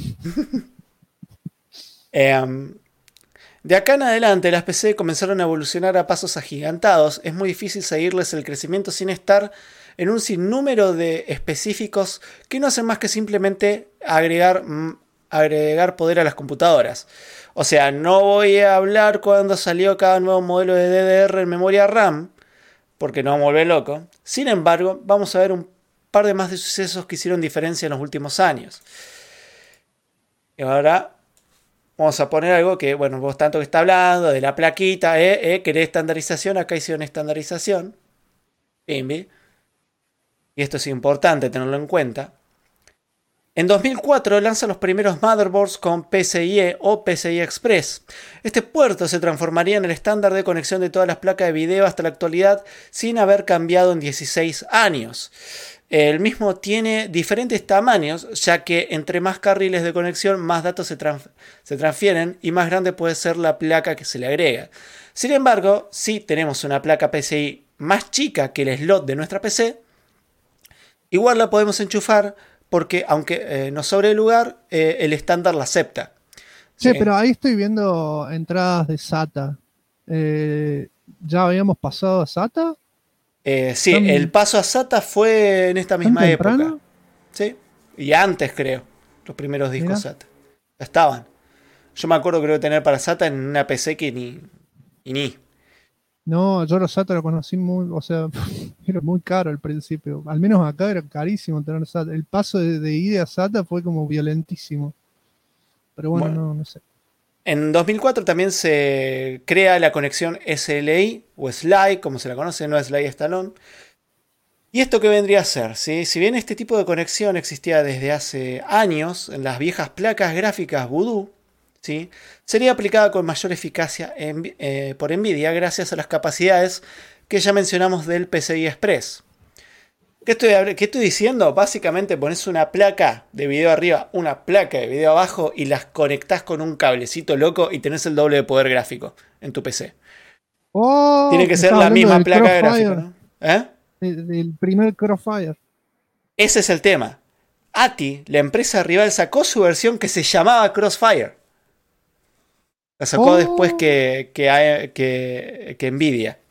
De acá en adelante las PC comenzaron a evolucionar a pasos agigantados. Es muy difícil seguirles el crecimiento sin estar en un sinnúmero de específicos que no hacen más que simplemente agregar poder a las computadoras. O sea, no voy a hablar cuando salió cada nuevo modelo de DDR en memoria RAM, porque no me vuelve loco. Sin embargo, vamos a ver un par de más de sucesos que hicieron diferencia en los últimos años. Y ahora vamos a poner algo que, bueno, vos tanto que está hablando de la plaquita, querés estandarización, acá hicieron estandarización. Pimbi. Y esto es importante tenerlo en cuenta. En 2004 lanza los primeros motherboards con PCIe o PCI Express. Este puerto se transformaría en el estándar de conexión de todas las placas de video hasta la actualidad sin haber cambiado en 16 años. El mismo tiene diferentes tamaños, ya que entre más carriles de conexión, más datos se transfieren y más grande puede ser la placa que se le agrega. Sin embargo, si tenemos una placa PCI más chica que el slot de nuestra PC, igual la podemos enchufar porque, aunque nos sobre el lugar, el estándar la acepta. Sí, pero ahí estoy viendo entradas de SATA. ¿Ya habíamos pasado a SATA? Sí, el paso a SATA fue en esta misma época. Sí, y antes creo, los primeros discos SATA. Ya estaban. Yo me acuerdo, creo, de tener para SATA en una PC que ni. No, yo los SATA lo conocí o sea, era muy caro al principio. Al menos acá era carísimo tener SATA. El paso de IDE a SATA fue como violentísimo. Pero bueno, no sé. En 2004 también se crea la conexión SLI o SLI, como se la conoce, no SLI Stallone. ¿Y esto qué vendría a ser? ¿Sí? Si bien este tipo de conexión existía desde hace años en las viejas placas gráficas Voodoo, ¿sí? Sería aplicada con mayor eficacia por Nvidia gracias a las capacidades que ya mencionamos del PCI Express. ¿Qué estoy diciendo? Básicamente pones una placa de video arriba, una placa de video abajo y las conectás con un cablecito loco y tenés el doble de poder gráfico en tu PC. Tiene que ser la misma placa gráfica, ¿no? El primer Crossfire. Ese es el tema. ATI, la empresa rival, sacó su versión que se llamaba Crossfire. La sacó después que Nvidia.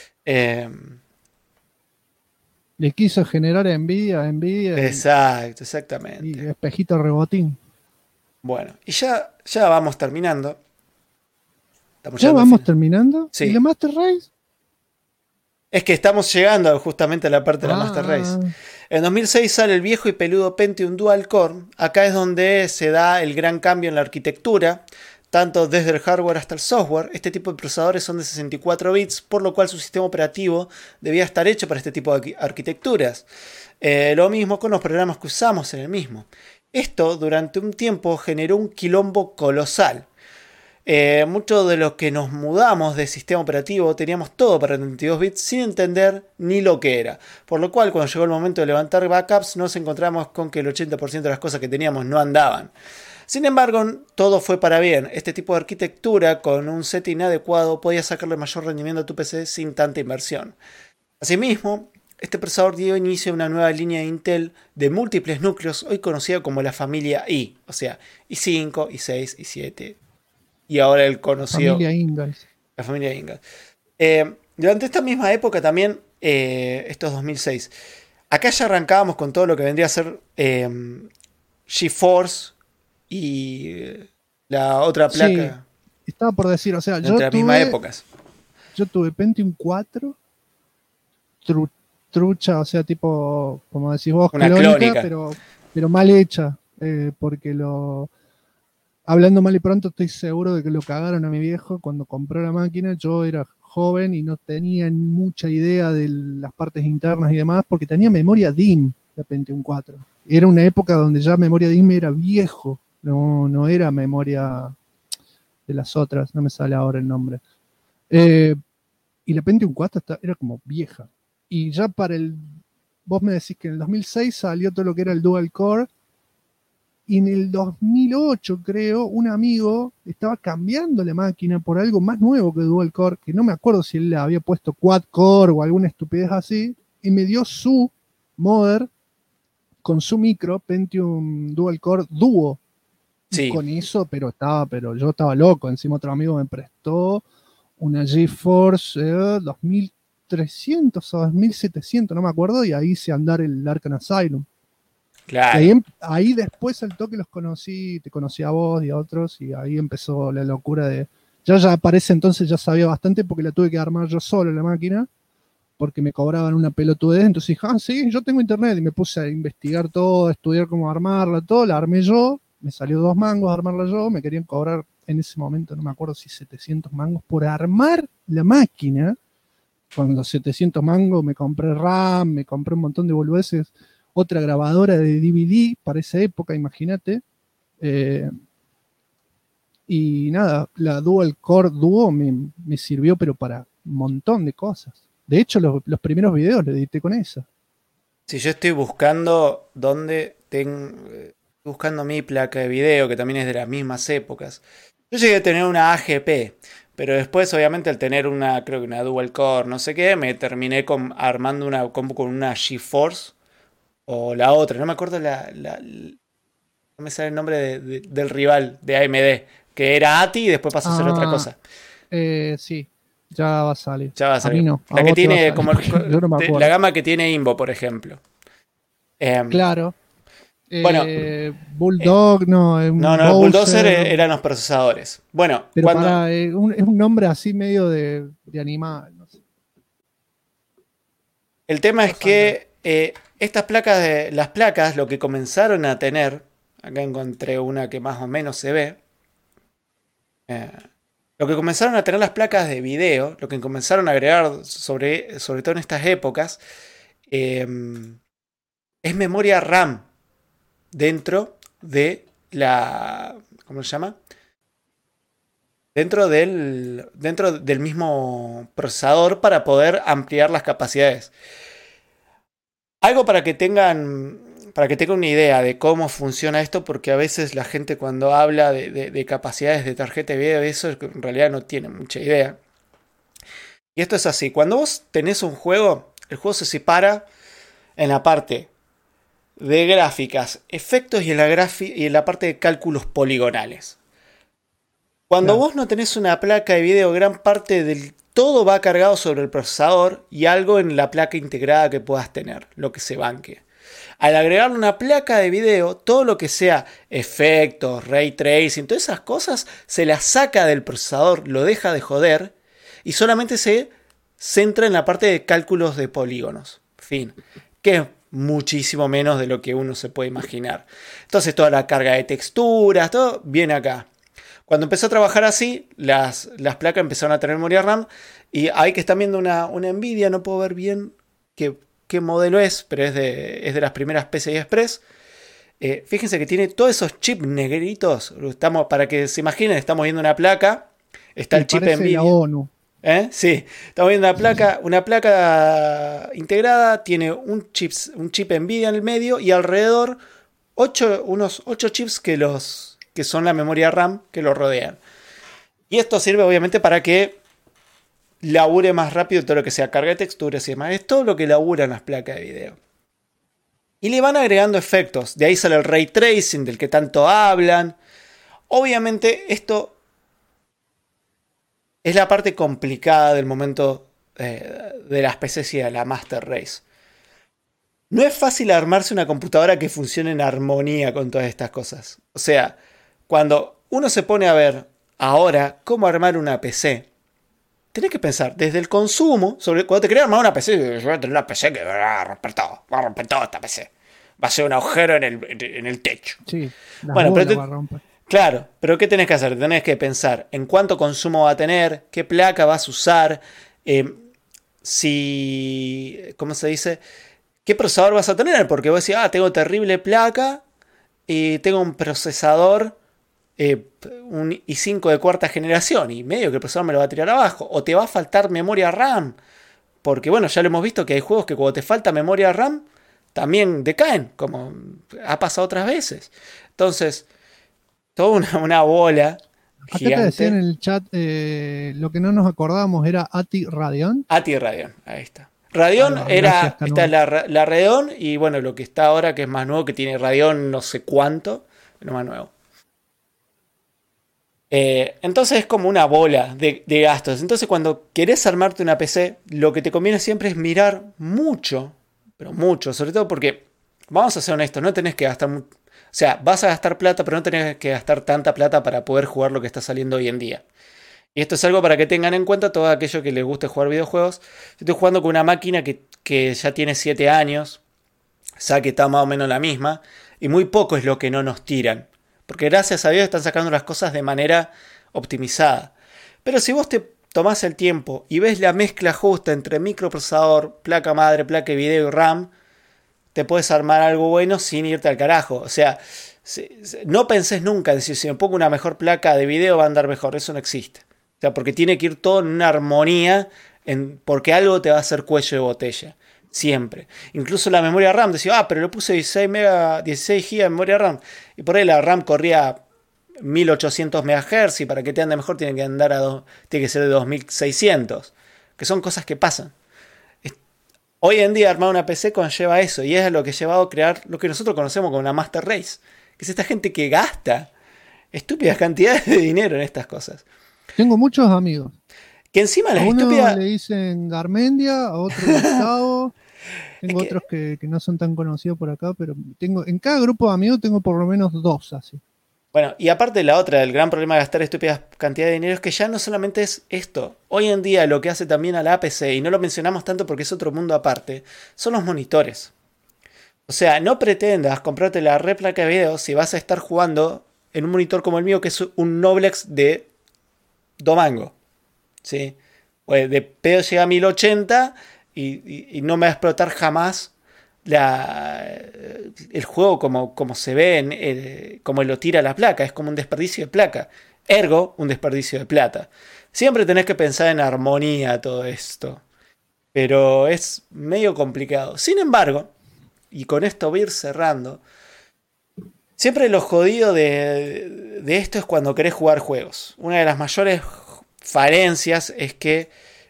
Le quiso generar envidia. Exactamente. Y espejito rebotín. Bueno, y ya vamos terminando. ¿Ya vamos terminando? Sí. ¿Y la Master Race? Es que estamos llegando justamente a la parte de la Master Race. En 2006 sale el viejo y peludo Pentium Dual Core. Acá es donde se da el gran cambio en la arquitectura, tanto desde el hardware hasta el software. Este tipo de procesadores son de 64 bits, por lo cual su sistema operativo debía estar hecho para este tipo de arquitecturas. Lo mismo con los programas que usamos en el mismo. Esto durante un tiempo generó un quilombo colosal. Muchos de los que nos mudamos de sistema operativo teníamos todo para 32 bits sin entender ni lo que era. Por lo cual, cuando llegó el momento de levantar backups, nos encontramos con que el 80% de las cosas que teníamos no andaban. Sin embargo, todo fue para bien. Este tipo de arquitectura con un setting adecuado podía sacarle mayor rendimiento a tu PC sin tanta inversión. Asimismo, este procesador dio inicio a una nueva línea de Intel de múltiples núcleos, hoy conocida como la familia i, o sea, i5, i6, i7 y ahora el conocido... La familia Ingalls. Durante esta misma época también, estos 2006, acá ya arrancábamos con todo lo que vendría a ser GeForce y la otra placa. Sí, estaba por decir, o sea, entre las mismas épocas. Yo tuve Pentium 4, trucha, o sea, tipo, como decís vos, una clónica. Pero mal hecha, porque hablando mal y pronto, estoy seguro de que lo cagaron a mi viejo cuando compró la máquina. Yo era joven y no tenía mucha idea de las partes internas y demás, porque tenía memoria DIMM de Pentium 4. Era una época donde ya memoria DIMM era viejo, no era memoria de las otras, no me sale ahora el nombre. Y la Pentium 4 era como vieja. Y ya vos me decís que en el 2006 salió todo lo que era el Dual Core. Y en el 2008, creo, un amigo estaba cambiando la máquina por algo más nuevo que Dual Core, que no me acuerdo si él le había puesto Quad Core o alguna estupidez así, y me dio su modder con su micro Pentium Dual Core Duo. Sí. Y con eso, pero yo estaba loco. Encima otro amigo me prestó una GeForce 2300 o 2700, no me acuerdo, y ahí hice andar el Arkham Asylum. Claro. Y ahí después al toque los conocí, te conocí a vos y a otros, y ahí empezó la locura de... Ya para ese entonces ya sabía bastante porque la tuve que armar yo solo la máquina, porque me cobraban una pelotudez. Entonces dije, sí, yo tengo internet, y me puse a investigar todo, a estudiar cómo armarla, todo, la armé yo, me salió 2 mangos a armarla yo, me querían cobrar en ese momento, no me acuerdo si 700 mangos por armar la máquina. Con los 700 mangos me compré RAM, me compré un montón de boludeces, otra grabadora de DVD para esa época, imagínate. Y nada, la Dual Core Duo me sirvió, pero para un montón de cosas. De hecho, los primeros videos los edité con esa. Si yo estoy buscando buscando mi placa de video, que también es de las mismas épocas. Yo llegué a tener una AGP, pero después, obviamente, al tener creo que una Dual Core, no sé qué, me terminé armando una compu con una GeForce. O la otra, no me acuerdo no me sale el nombre del rival de AMD, que era ATI y después pasó a ser otra cosa. Sí, ya va a salir. Ya va a salir. A mí no, la que tiene como no la gama que tiene Invo, por ejemplo. Claro. Bueno, Bulldog, no. El Bulldozer eran los procesadores. Bueno, pero es un nombre así medio de animal. No sé. El tema es que estas placas, las placas, lo que comenzaron a tener, acá encontré una que más o menos se ve, lo que comenzaron a tener las placas de video, lo que comenzaron a agregar sobre todo en estas épocas, es memoria RAM dentro de la... ¿Cómo se llama? Dentro del mismo procesador para poder ampliar las capacidades. Algo para que tengan una idea de cómo funciona esto, porque a veces la gente cuando habla de capacidades de tarjeta de video, eso en realidad no tiene mucha idea. Y esto es así, cuando vos tenés un juego, el juego se separa en la parte de gráficas, efectos y en la parte de cálculos poligonales. Cuando vos no tenés una placa de video, gran parte del todo va cargado sobre el procesador y algo en la placa integrada que puedas tener, lo que se banque. Al agregar una placa de video, todo lo que sea efectos, ray tracing, todas esas cosas, se las saca del procesador, lo deja de joder y solamente se centra en la parte de cálculos de polígonos. Fin. Que es muchísimo menos de lo que uno se puede imaginar. Entonces toda la carga de texturas, todo viene acá. Cuando empezó a trabajar así, las placas empezaron a tener memoria RAM. Y ahí que están viendo una Nvidia, no puedo ver bien qué modelo es, pero es de las primeras PCI Express. Fíjense que tiene todos esos chips negritos. Para que se imaginen, estamos viendo una placa. Está el chip Nvidia. La ONU. Sí, estamos viendo una placa integrada. Tiene un chip Nvidia en el medio y alrededor unos 8 chips que son la memoria RAM que lo rodean. Y esto sirve obviamente para que labure más rápido todo lo que sea carga de texturas y demás. Es todo lo que laburan las placas de video. Y le van agregando efectos. De ahí sale el ray tracing del que tanto hablan. Obviamente esto es la parte complicada del momento de las PCs y de la Master Race. No es fácil armarse una computadora que funcione en armonía con todas estas cosas. O sea, cuando uno se pone a ver ahora cómo armar una PC, tenés que pensar desde el consumo, cuando te querés armar una PC, yo voy a tener una PC que va a romper todo esta PC. Va a ser un agujero en el techo. Sí, bueno, pero va a romper. Claro, pero ¿qué tenés que hacer? Tenés que pensar en cuánto consumo va a tener, qué placa vas a usar, ¿cómo se dice? ¿Qué procesador vas a tener? Porque vos decís, tengo terrible placa y tengo un procesador, un i5 de cuarta generación y medio que el procesador me lo va a tirar abajo. O te va a faltar memoria RAM. Porque bueno, ya lo hemos visto que hay juegos que cuando te falta memoria RAM también decaen, como ha pasado otras veces. Entonces, toda una bola acá gigante. Te decía en el chat, lo que no nos acordamos era ATI Radeon. ATI Radeon, ahí está. Radeon está la Radeon y bueno, lo que está ahora que es más nuevo, que tiene Radeon no sé cuánto, pero más nuevo. Entonces es como una bola de gastos. Entonces cuando querés armarte una PC, lo que te conviene siempre es mirar mucho, pero mucho, sobre todo porque, vamos a ser honestos, no tenés que gastar mucho. O sea, vas a gastar plata, pero no tenés que gastar tanta plata para poder jugar lo que está saliendo hoy en día. Y esto es algo para que tengan en cuenta todo aquello que les guste jugar videojuegos. Yo estoy jugando con una máquina que ya tiene 7 años, o sea que está más o menos la misma, y muy poco es lo que no nos tiran. Porque gracias a Dios están sacando las cosas de manera optimizada. Pero si vos te tomás el tiempo y ves la mezcla justa entre microprocesador, placa madre, placa de video y RAM, te puedes armar algo bueno sin irte al carajo. O sea, no pensés nunca en decir, si me pongo una mejor placa de video va a andar mejor. Eso no existe. O sea, porque tiene que ir todo en una armonía, porque algo te va a hacer cuello de botella. Siempre. Incluso la memoria RAM, decía, pero le puse 16 GB de memoria RAM. Y por ahí la RAM corría 1800 MHz y para que te ande mejor tiene que ser de 2600. Que son cosas que pasan. Hoy en día armar una PC conlleva eso y es lo que ha llevado a crear lo que nosotros conocemos como una Master Race. Que es esta gente que gasta estúpidas cantidades de dinero en estas cosas. Tengo muchos amigos. Que encima a uno le dicen Garmendia, a otro Gustavo. Tengo otros que no son tan conocidos por acá, pero en cada grupo de amigos tengo por lo menos 2 así. Bueno, y aparte la otra, el gran problema de gastar estúpidas cantidades de dinero es que ya no solamente es esto. Hoy en día lo que hace también a la PC, y no lo mencionamos tanto porque es otro mundo aparte, son los monitores. O sea, no pretendas comprarte la réplica de video si vas a estar jugando en un monitor como el mío, que es un Noblex de domango. ¿Sí? Pues de pedo llega a 1080 y no me va a explotar jamás el juego como se ve, como lo tira la placa. Es como un desperdicio de placa. Ergo, un desperdicio de plata. Siempre tenés que pensar en armonía todo esto. Pero es medio complicado. Sin embargo, y con esto voy a ir cerrando, siempre lo jodido de esto es cuando querés jugar juegos. Una de las mayores falencias es que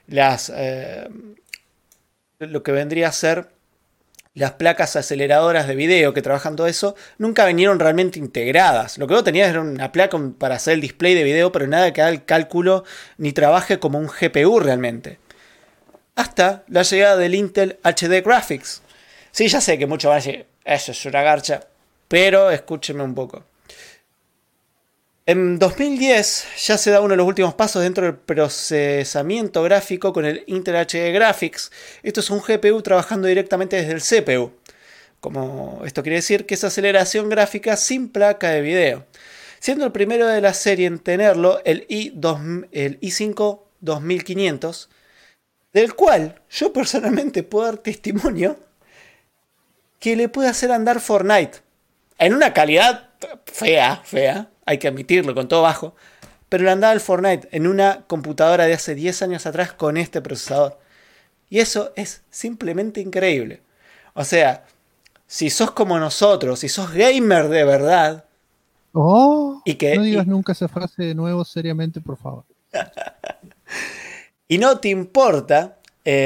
lo que vendría a ser las placas aceleradoras de video que trabajan todo eso, nunca vinieron realmente integradas. Lo que vos tenías era una placa para hacer el display de video, pero nada que haga el cálculo ni trabaje como un GPU realmente. Hasta la llegada del Intel HD Graphics. Sí, ya sé que muchos van a decir, eso es una garcha, pero escúchenme un poco. En 2010 ya se da uno de los últimos pasos dentro del procesamiento gráfico con el Intel HD Graphics. Esto es un GPU trabajando directamente desde el CPU. Como esto quiere decir que es aceleración gráfica sin placa de video. Siendo el primero de la serie en tenerlo el i5 2500, del cual yo personalmente puedo dar testimonio que le puede hacer andar Fortnite en una calidad fea, hay que admitirlo, con todo bajo, pero le andaba el Fortnite en una computadora de hace 10 años atrás con este procesador. Y eso es simplemente increíble. O sea, si sos como nosotros, si sos gamer de verdad... no digas nunca esa frase de nuevo seriamente, por favor. Y no te importa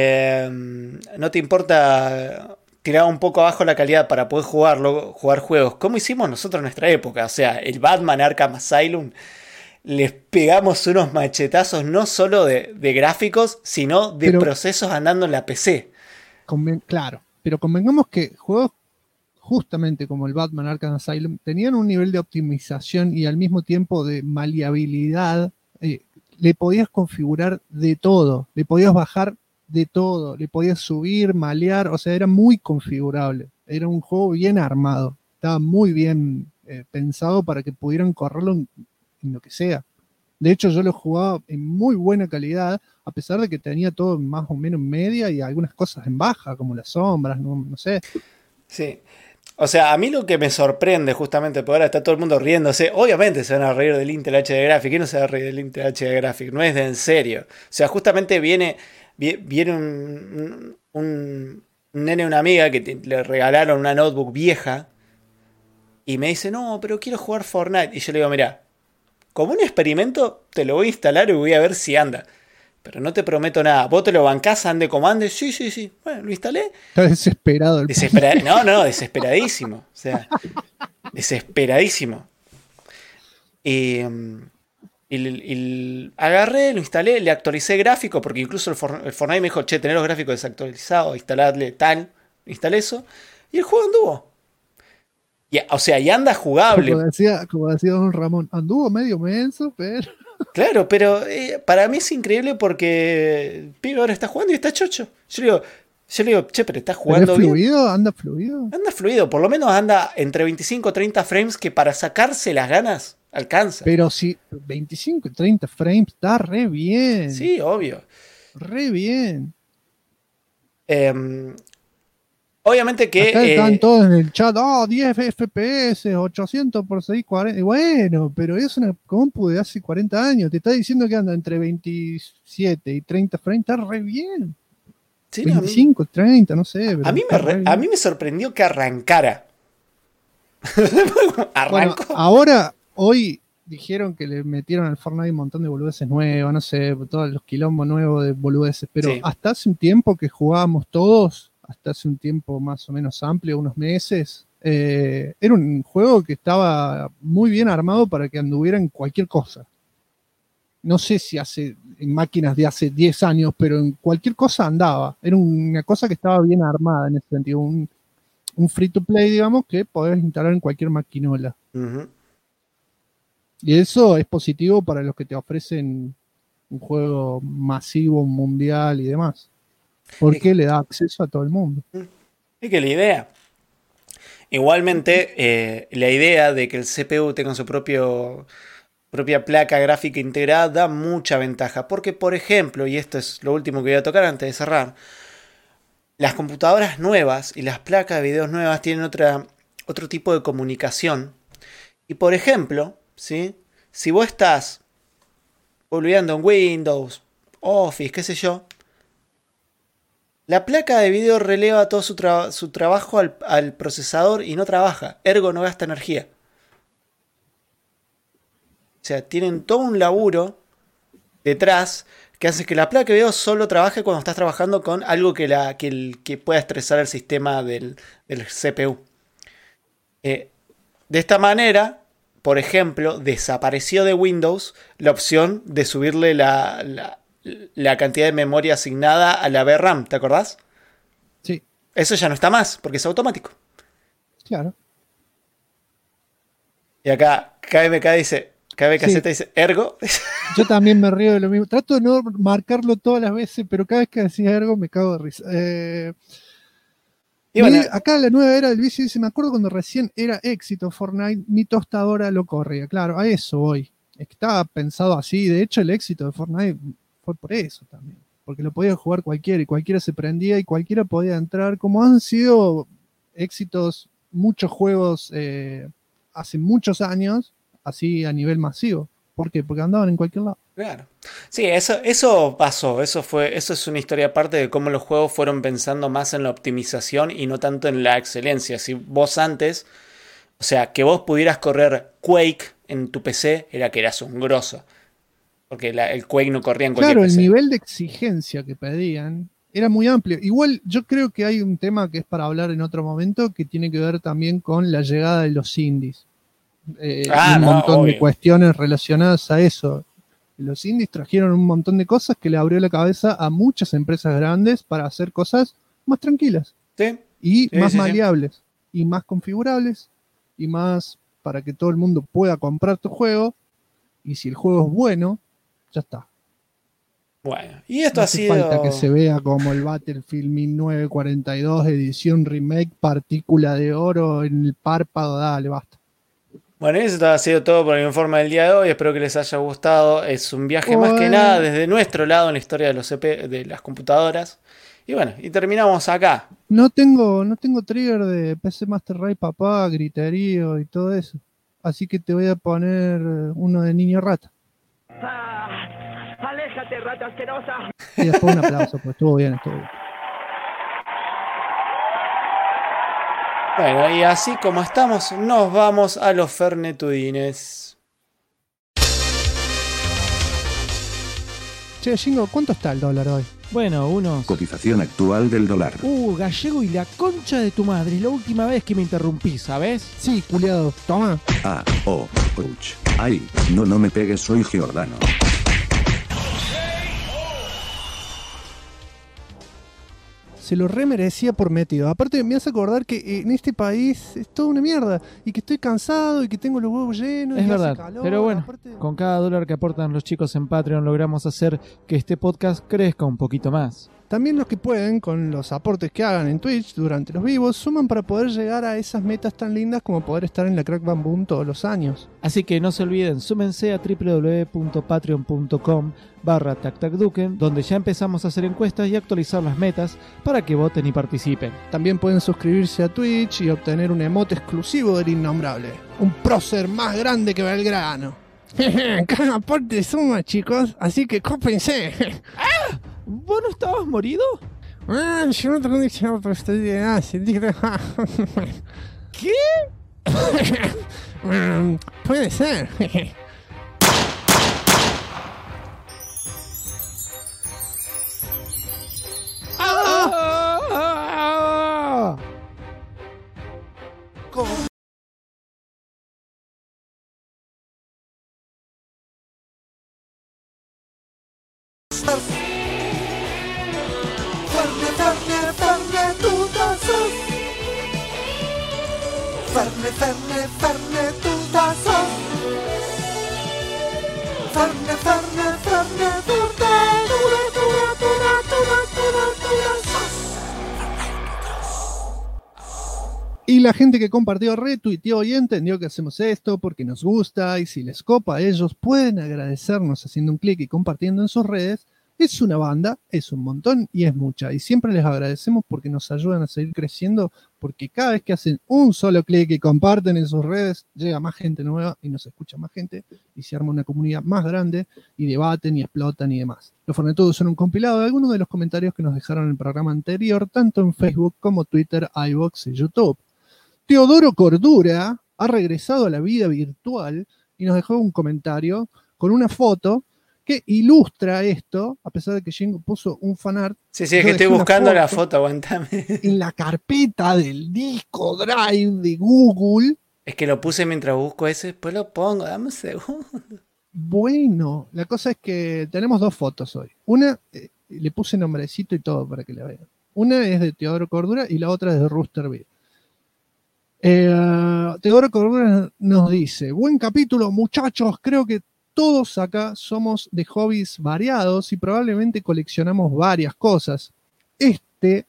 tirar un poco abajo la calidad para poder jugar juegos como hicimos nosotros en nuestra época. O sea, el Batman Arkham Asylum, les pegamos unos machetazos no solo de gráficos, sino de procesos andando en la PC. Claro, pero convengamos que juegos justamente como el Batman Arkham Asylum tenían un nivel de optimización y al mismo tiempo de maleabilidad. Le podías configurar de todo, le podías bajar de todo, le podías subir, malear, o sea, era muy configurable, era un juego bien armado, estaba muy bien pensado para que pudieran correrlo en lo que sea. De hecho, yo lo jugaba en muy buena calidad, a pesar de que tenía todo más o menos en media y algunas cosas en baja, como las sombras, no sé. Sí. O sea, a mí lo que me sorprende justamente, porque ahora está todo el mundo riéndose, obviamente se van a reír del Intel HD Graphics. ¿Quién no se va a reír del Intel HD Graphics? No es de en serio. O sea, justamente viene un nene, una amiga que le regalaron una notebook vieja y me dice, no, pero quiero jugar Fortnite. Y yo le digo, mirá, como un experimento te lo voy a instalar y voy a ver si anda. Pero no te prometo nada. Vos te lo bancás, ande como ande. Sí. Bueno, lo instalé. Está desesperado. No, desesperadísimo. O sea, desesperadísimo. Y agarré, lo instalé, le actualicé gráficos, porque incluso el Fortnite me dijo, che, tenés los gráficos desactualizados, instalarle tal. Instalé eso. Y el juego anduvo. O sea, y anda jugable. Como decía don Ramón, anduvo medio menso, pero... Claro, pero para mí es increíble porque el pibe ahora está jugando y está chocho. Yo le digo, che, pero está jugando bien. ¿Fluido? ¿Anda fluido? Por lo menos anda entre 25 y 30 frames, que para sacarse las ganas alcanza. Pero si 25 y 30 frames está re bien. Sí, obvio. Re bien. Obviamente que... Acá están todos en el chat, 10 FPS, 800 por 640. Y bueno, pero es una compu de hace 40 años. Te está diciendo que anda entre 27 y 30 frames. Está re bien. Sí, 25, 30, no sé. Pero a mí me sorprendió que arrancara. Arrancó. Bueno, ahora, hoy dijeron que le metieron al Fortnite un montón de boludeces nuevas, no sé, todos los quilombos nuevos de boludeces. Pero sí, hasta hace un tiempo que jugábamos todos... hasta hace un tiempo más o menos amplio, unos meses, era un juego que estaba muy bien armado para que anduviera en cualquier cosa. No sé si en máquinas de hace 10 años, pero en cualquier cosa andaba. Era una cosa que estaba bien armada en ese sentido. Un free to play, digamos, que podés instalar en cualquier maquinola. Uh-huh. Y eso es positivo para los que te ofrecen un juego masivo, mundial y demás. Porque le da acceso a todo el mundo. Es que la idea. Igualmente, la idea de que el CPU tenga su propia placa gráfica integrada da mucha ventaja. Porque, por ejemplo, y esto es lo último que voy a tocar antes de cerrar, las computadoras nuevas y las placas de videos nuevas tienen otro tipo de comunicación. Y, por ejemplo, ¿sí? Si vos estás olvidando en Windows, Office, qué sé yo, la placa de video releva todo su trabajo al procesador y no trabaja. Ergo no gasta energía. O sea, tienen todo un laburo detrás que hace que la placa de video solo trabaje cuando estás trabajando con algo que pueda estresar el sistema del CPU. De esta manera, por ejemplo, desapareció de Windows la opción de subirle la cantidad de memoria asignada a la VRAM, ¿te acordás? Sí. Eso ya no está más, porque es automático. Claro. Y acá KBKZ dice, ergo. Yo también me río de lo mismo. Trato de no marcarlo todas las veces, pero cada vez que decía ergo me cago de risa. Y bueno, acá la nueva era del vicio dice, me acuerdo cuando recién era éxito Fortnite, mi tostadora lo corría. Claro, a eso voy. Es que estaba pensado así. De hecho, el éxito de Fortnite fue por eso también. Porque lo podía jugar cualquiera y cualquiera se prendía y cualquiera podía entrar. Como han sido éxitos muchos juegos hace muchos años, así a nivel masivo. ¿Por qué? Porque andaban en cualquier lado. Claro. Sí, eso pasó. Eso es una historia aparte de cómo los juegos fueron pensando más en la optimización y no tanto en la excelencia. Si vos antes, o sea, que vos pudieras correr Quake en tu PC, era que eras un grosso. Porque el Quake no corría en cualquier PC. Claro, el nivel de exigencia que pedían era muy amplio. Igual yo creo que hay un tema que es para hablar en otro momento que tiene que ver también con la llegada de los indies. Un montón de cuestiones relacionadas a eso. Los indies trajeron un montón de cosas que le abrió la cabeza a muchas empresas grandes para hacer cosas más tranquilas. ¿Sí? Y más maleables. Y más configurables. Y más para que todo el mundo pueda comprar tu juego. Y si el juego es bueno, ya está. Bueno, y esto no ha sido... falta que se vea como el Battlefield 1942 edición remake partícula de oro en el párpado. Dale, basta. Bueno, eso ha sido todo por el informe del día de hoy. Espero que les haya gustado. Es un viaje más que nada desde nuestro lado en la historia de las computadoras. Y bueno, y terminamos acá. No tengo trigger de PC Master Race, papá, griterío y todo eso. Así que te voy a poner uno de niño rata. ¡Aléjate, rata asquerosa! Y después un aplauso, pues estuvo bien. Bueno, y así como estamos, nos vamos a los fernetudines. Che, Jingo, ¿cuánto está el dólar hoy? Bueno, unos... Cotización actual del dólar. Gallego y la concha de tu madre. Es la última vez que me interrumpí, ¿sabes? Sí, culiado. Toma. Ouch. Ay, no me pegues, soy Giordano. Se lo remerecía por metido. Aparte me hace acordar que en este país es toda una mierda. Y que estoy cansado y que tengo los huevos llenos. Es y verdad, hace calor. pero bueno, aparte... con cada dólar que aportan los chicos en Patreon logramos hacer que este podcast crezca un poquito más. También los que pueden, con los aportes que hagan en Twitch durante los vivos, suman para poder llegar a esas metas tan lindas como poder estar en la Crack Bam Boom todos los años. Así que no se olviden, súmense a www.patreon.com/tactacduken, donde ya empezamos a hacer encuestas y actualizar las metas para que voten y participen. También pueden suscribirse a Twitch y obtener un emote exclusivo del Innombrable. Un prócer más grande que Belgrano. Cada aporte suma, chicos, así que cópense. ¡Ah! ¿Vos no estabas morido? Yo no tengo dicho, pero estoy de ¿Qué? Puede ser. Y la gente que compartió, retuiteó y entendió que hacemos esto porque nos gusta, y si les copa, ellos pueden agradecernos haciendo un clic y compartiendo en sus redes. Es una banda, es un montón y es mucha. Y siempre les agradecemos porque nos ayudan a seguir creciendo, porque cada vez que hacen un solo clic y comparten en sus redes, llega más gente nueva y nos escucha más gente y se arma una comunidad más grande y debaten y explotan y demás. Los Fornetudos son un compilado de algunos de los comentarios que nos dejaron en el programa anterior, tanto en Facebook como Twitter, iVoox y YouTube. Teodoro Cordura ha regresado a la vida virtual y nos dejó un comentario con una foto que ilustra esto, a pesar de que Jingo puso un fanart. Sí, es que estoy buscando la foto, aguantame. En la carpeta del disco Drive de Google. Es que lo puse mientras busco ese, después lo pongo, dame un segundo. Bueno, la cosa es que tenemos dos fotos hoy. Una, le puse nombrecito y todo para que la vean. Una es de Teodoro Cordura y la otra es de Rooster Beer. Teodoro Cordura nos dice: buen capítulo, muchachos, creo que todos acá somos de hobbies variados y probablemente coleccionamos varias cosas. Este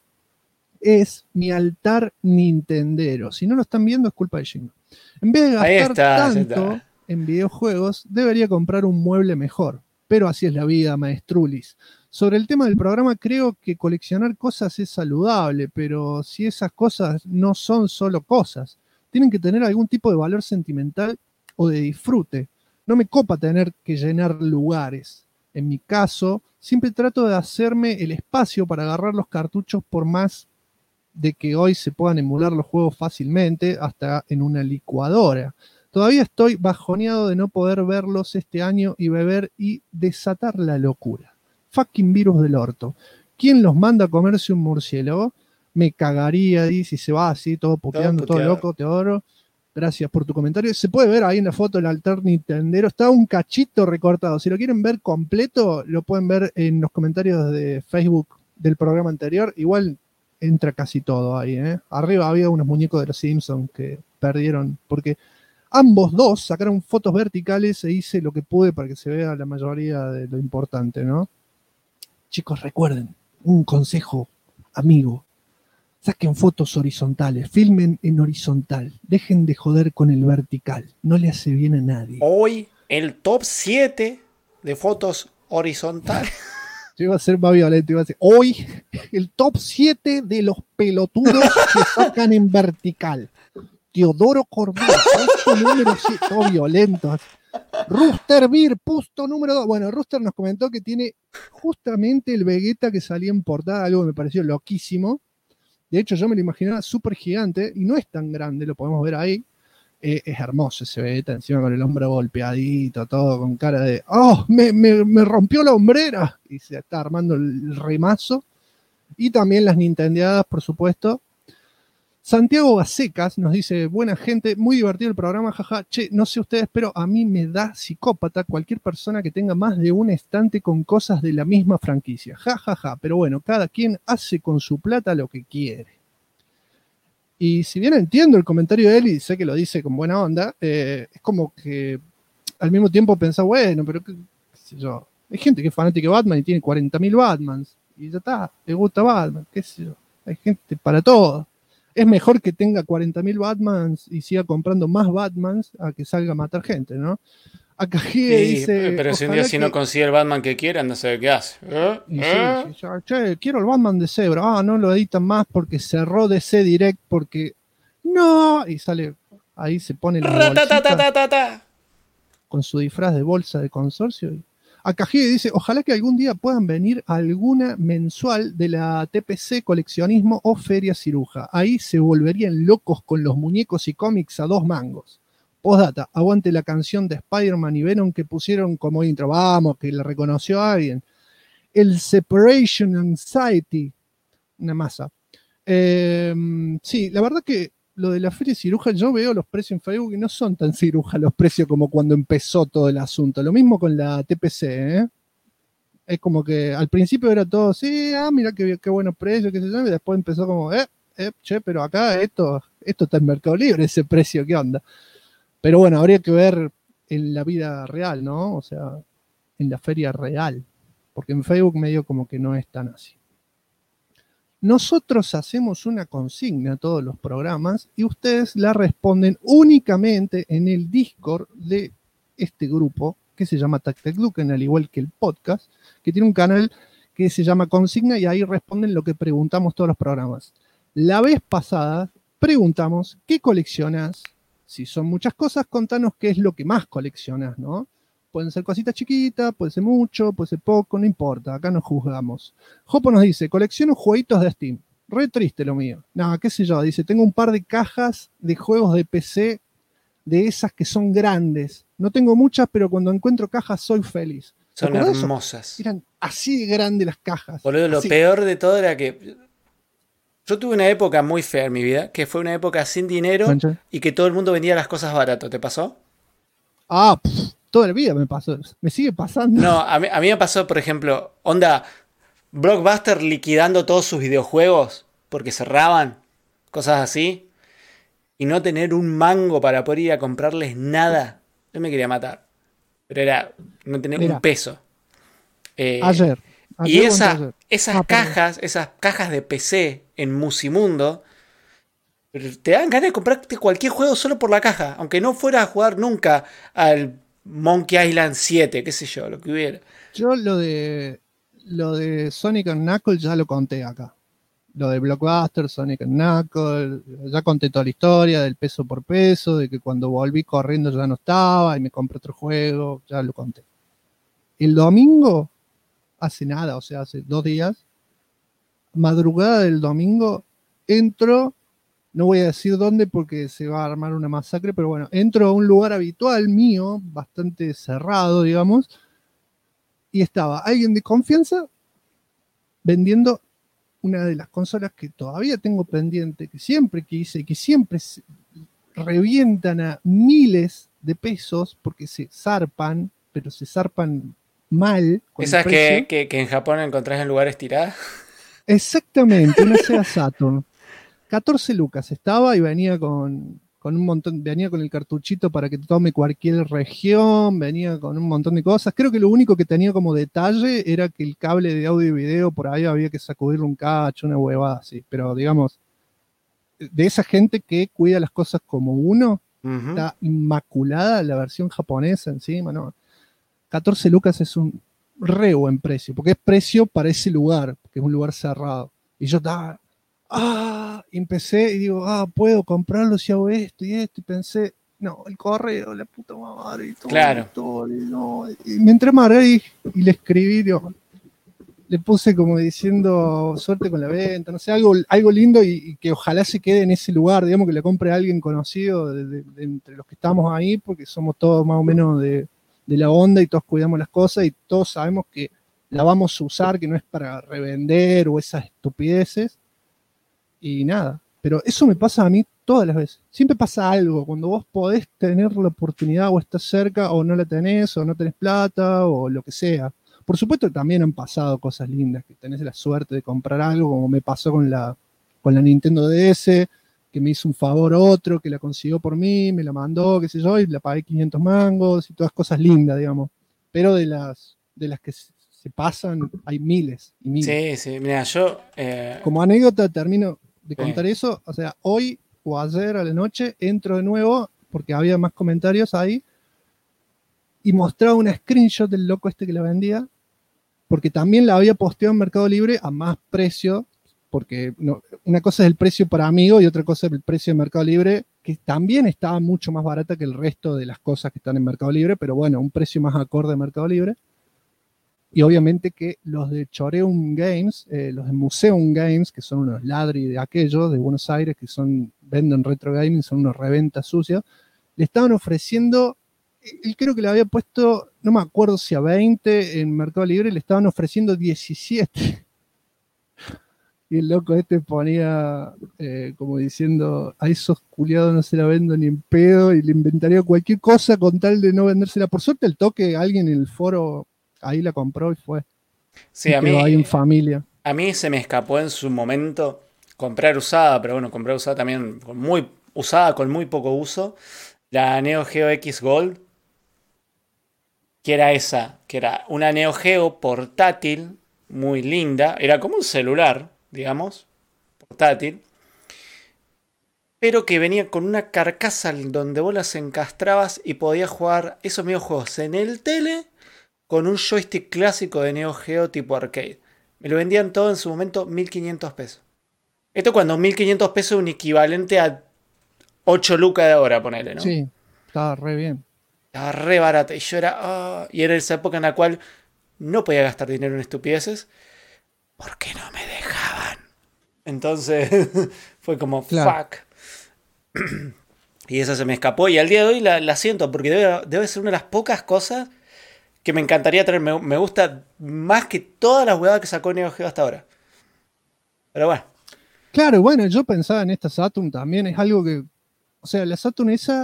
es mi altar nintendero. Si no lo están viendo es culpa de Jingo. En vez de gastar tanto en videojuegos, debería comprar un mueble mejor. Pero así es la vida, maestrulis. Sobre el tema del programa, creo que coleccionar cosas es saludable, pero si esas cosas no son solo cosas, tienen que tener algún tipo de valor sentimental o de disfrute. No me copa tener que llenar lugares. En mi caso, siempre trato de hacerme el espacio para agarrar los cartuchos, por más de que hoy se puedan emular los juegos fácilmente, hasta en una licuadora. Todavía estoy bajoneado de no poder verlos este año y beber y desatar la locura. Fucking virus del orto. ¿Quién los manda a comerse un murciélago? Me cagaría, dice, y se va así, todo puteando, todo loco, Teodoro. Gracias por tu comentario. Se puede ver ahí en la foto el altar nintendero. Está un cachito recortado. Si lo quieren ver completo, lo pueden ver en los comentarios de Facebook del programa anterior. Igual entra casi todo ahí, ¿eh? Arriba había unos muñecos de los Simpsons que perdieron, porque ambos dos sacaron fotos verticales e hice lo que pude para que se vea la mayoría de lo importante, ¿no? Chicos, recuerden, un consejo amigo. Saquen fotos horizontales, filmen en horizontal, dejen de joder con el vertical, no le hace bien a nadie. Hoy, el top 7 de fotos horizontales. Yo iba a ser más violento, iba a decir, hoy, el top 7 de los pelotudos que sacan en vertical. Teodoro Cordura, puesto número 7, todo violento. Rooster Beer, puesto número 2. Bueno, Rooster nos comentó que tiene justamente el Vegeta que salía en portada, algo que me pareció loquísimo. De hecho, yo me lo imaginaba súper gigante y no es tan grande, lo podemos ver ahí. Es hermoso ese Vegeta, encima con el hombro golpeadito, todo con cara de ¡oh! Me rompió la hombrera. Y se está armando el remazo. Y también las nintendeadas, por supuesto. Santiago Basecas nos dice: buena gente, muy divertido el programa, jaja. Che, no sé ustedes, pero a mí me da psicópata cualquier persona que tenga más de un estante con cosas de la misma franquicia. Ja. Pero bueno, cada quien hace con su plata lo que quiere. Y si bien entiendo el comentario de él y sé que lo dice con buena onda, es como que al mismo tiempo pensá, bueno, pero qué sé yo. Hay gente que es fanática de Batman y tiene 40.000 Batmans. Y ya está, le gusta Batman, qué sé yo. Hay gente para todo. Es mejor que tenga 40.000 Batmans y siga comprando más Batmans a que salga a matar gente, ¿no? Acá dice... Pero si no consigue el Batman que quiera, no sé qué hace. Sí, che, quiero el Batman de Zebra. Ah, no lo editan más porque cerró DC Direct porque... ¡No! Y sale... Ahí se pone la bolsita con su disfraz de bolsa de consorcio. Acá dice, ojalá que algún día puedan venir a alguna mensual de la TPC Coleccionismo o Feria Ciruja. Ahí se volverían locos con los muñecos y cómics a 2 mangos. Postdata, aguante la canción de Spider-Man y Venom que pusieron como intro. Vamos, que la reconoció a alguien. El Separation Anxiety. Una masa. Sí, la verdad que lo de la Feria Ciruja, yo veo los precios en Facebook y no son tan ciruja los precios como cuando empezó todo el asunto. Lo mismo con la TPC, ¿eh? Es como que al principio era todo, sí, mira qué buenos precios, qué sé yo, y después empezó como, che, pero acá esto está en Mercado Libre, ese precio, ¿qué onda? Pero bueno, habría que ver en la vida real, ¿no? O sea, en la feria real, porque en Facebook medio como que no es tan así. Nosotros hacemos una consigna a todos los programas y ustedes la responden únicamente en el Discord de este grupo que se llama Tactecduken, al igual que el podcast, que tiene un canal que se llama Consigna y ahí responden lo que preguntamos todos los programas. La vez pasada preguntamos ¿qué coleccionas? Si son muchas cosas, contanos qué es lo que más coleccionas, ¿no? Pueden ser cositas chiquitas, puede ser mucho, puede ser poco, no importa, acá no juzgamos. Jopo nos dice, colecciono jueguitos de Steam. Re triste lo mío. No, qué sé yo, dice, tengo un par de cajas de juegos de PC de esas que son grandes. No tengo muchas, pero cuando encuentro cajas soy feliz. Son hermosas. Eran así de grandes las cajas. Boludo, lo peor de todo era que yo tuve una época muy fea en mi vida, que fue una época sin dinero y que todo el mundo vendía las cosas barato. ¿Te pasó? Toda la vida me pasó. Me sigue pasando. No, a mí me pasó, por ejemplo, Blockbuster liquidando todos sus videojuegos porque cerraban, cosas así, y no tener un mango para poder ir a comprarles nada. Yo me quería matar. Pero era no tener un peso. Ayer y esas cajas de PC en Musimundo te dan ganas de comprarte cualquier juego solo por la caja, aunque no fueras a jugar nunca al Monkey Island 7, qué sé yo, lo que hubiera. Yo lo de Sonic and Knuckles ya lo conté acá. Lo de Blockbuster, Sonic and Knuckles, ya conté toda la historia del peso por peso, de que cuando volví corriendo ya no estaba y me compré otro juego, ya lo conté. El domingo, hace nada, o sea, hace 2 días, madrugada del domingo, entro, no voy a decir dónde porque se va a armar una masacre, pero bueno, entro a un lugar habitual mío, bastante cerrado, digamos, y estaba alguien de confianza vendiendo una de las consolas que todavía tengo pendiente, que siempre quise, que siempre revientan a miles de pesos porque se zarpan, pero se zarpan mal. ¿Esas que en Japón encontrás en lugares tiradas? Exactamente, una Sega Saturn. 14 lucas estaba y venía con un montón, venía con el cartuchito para que tome cualquier región, venía con un montón de cosas. Creo que lo único que tenía como detalle era que el cable de audio y video por ahí había que sacudirle un cacho, una huevada así. Pero digamos, de esa gente que cuida las cosas como uno, está inmaculada la versión japonesa encima, ¿no? 14 lucas es un re buen precio, porque es precio para ese lugar, que es un lugar cerrado. Y yo estaba... empecé y digo, puedo comprarlo si hago esto y esto, y pensé, no, el correo, la puta madre, y todo, claro. Y me entré a amargar y le escribí, digo, le puse como diciendo suerte con la venta, no sé, algo lindo y que ojalá se quede en ese lugar, digamos que le compre a alguien conocido de entre los que estamos ahí, porque somos todos más o menos de la onda y todos cuidamos las cosas y todos sabemos que la vamos a usar, que no es para revender o esas estupideces. Y nada, pero eso me pasa a mí todas las veces. Siempre pasa algo, cuando vos podés tener la oportunidad o estás cerca o no la tenés o no tenés plata o lo que sea. Por supuesto que también han pasado cosas lindas, que tenés la suerte de comprar algo, como me pasó con la Nintendo DS, que me hizo un favor otro, que la consiguió por mí, me la mandó, qué sé yo, y la pagué 500 mangos y todas cosas lindas, digamos. Pero de las que se pasan hay miles y miles. Sí, mira, yo... Como anécdota termino de contar eso, o sea, hoy o ayer a la noche entro de nuevo, porque había más comentarios ahí, y mostraba una screenshot del loco este que la vendía, porque también la había posteado en Mercado Libre a más precio, porque una cosa es el precio para amigos y otra cosa es el precio de Mercado Libre, que también estaba mucho más barata que el resto de las cosas que están en Mercado Libre, pero bueno, un precio más acorde a Mercado Libre. Y obviamente que los de Choreum Games, los de Museum Games, que son unos ladri de aquellos, de Buenos Aires, que venden retro gaming, son unos reventas sucios, le estaban ofreciendo, él creo que le había puesto, no me acuerdo si a 20 en Mercado Libre, le estaban ofreciendo 17. Y el loco este ponía como diciendo, a esos culiados no se la vendo ni en pedo, y le inventaría cualquier cosa con tal de no vendérsela. Por suerte el toque, alguien en el foro... Ahí la compró y fue. Sí, a mí, ahí en familia. A mí se me escapó en su momento comprar usada, pero bueno, comprar usada también con muy poco uso. La Neo Geo X Gold. que era esa, que era una Neo Geo portátil, muy linda, era como un celular, digamos, portátil, pero que venía con una carcasa donde vos las encastrabas y podías jugar esos mismos juegos en el tele con un joystick clásico de Neo Geo tipo arcade. Me lo vendían todo en su momento 1.500 pesos. Esto cuando 1.500 pesos es un equivalente a 8 lucas de ahora, ponele, ¿no? Sí, estaba re bien. Estaba re barata. Y yo era... y era esa época en la cual no podía gastar dinero en estupideces porque no me dejaban. Entonces fue como, claro. Fuck. Y esa se me escapó. Y al día de hoy la siento porque debe ser una de las pocas cosas que me encantaría tener. Me gusta más que todas las huevadas que sacó Neo Geo hasta ahora. Pero bueno. Claro, bueno, yo pensaba en esta Saturn también. Es algo que... O sea, la Saturn esa...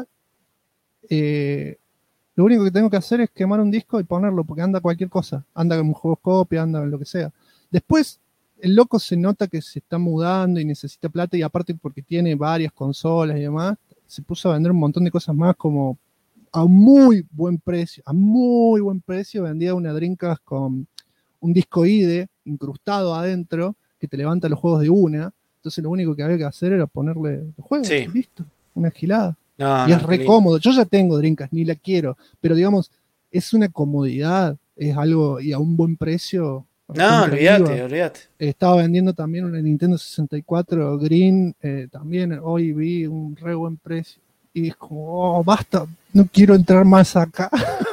lo único que tengo que hacer es quemar un disco y ponerlo, porque anda cualquier cosa. Anda con un juegoscopio, anda con lo que sea. Después, el loco se nota que se está mudando y necesita plata, y aparte porque tiene varias consolas y demás, se puso a vender un montón de cosas más, como a muy buen precio. A muy buen precio vendía una Dreamcast con un disco IDE incrustado adentro, que te levanta los juegos de una. Entonces lo único que había que hacer era ponerle los juegos. Sí. Listo. Una gilada. No, y es re cómodo. Yo ya tengo Dreamcast, ni la quiero. Pero digamos, es una comodidad. Es algo, y a un buen precio. No, olvídate. Estaba vendiendo también una Nintendo 64 Green. También hoy vi un re buen precio. Y es como, basta, no quiero entrar más acá.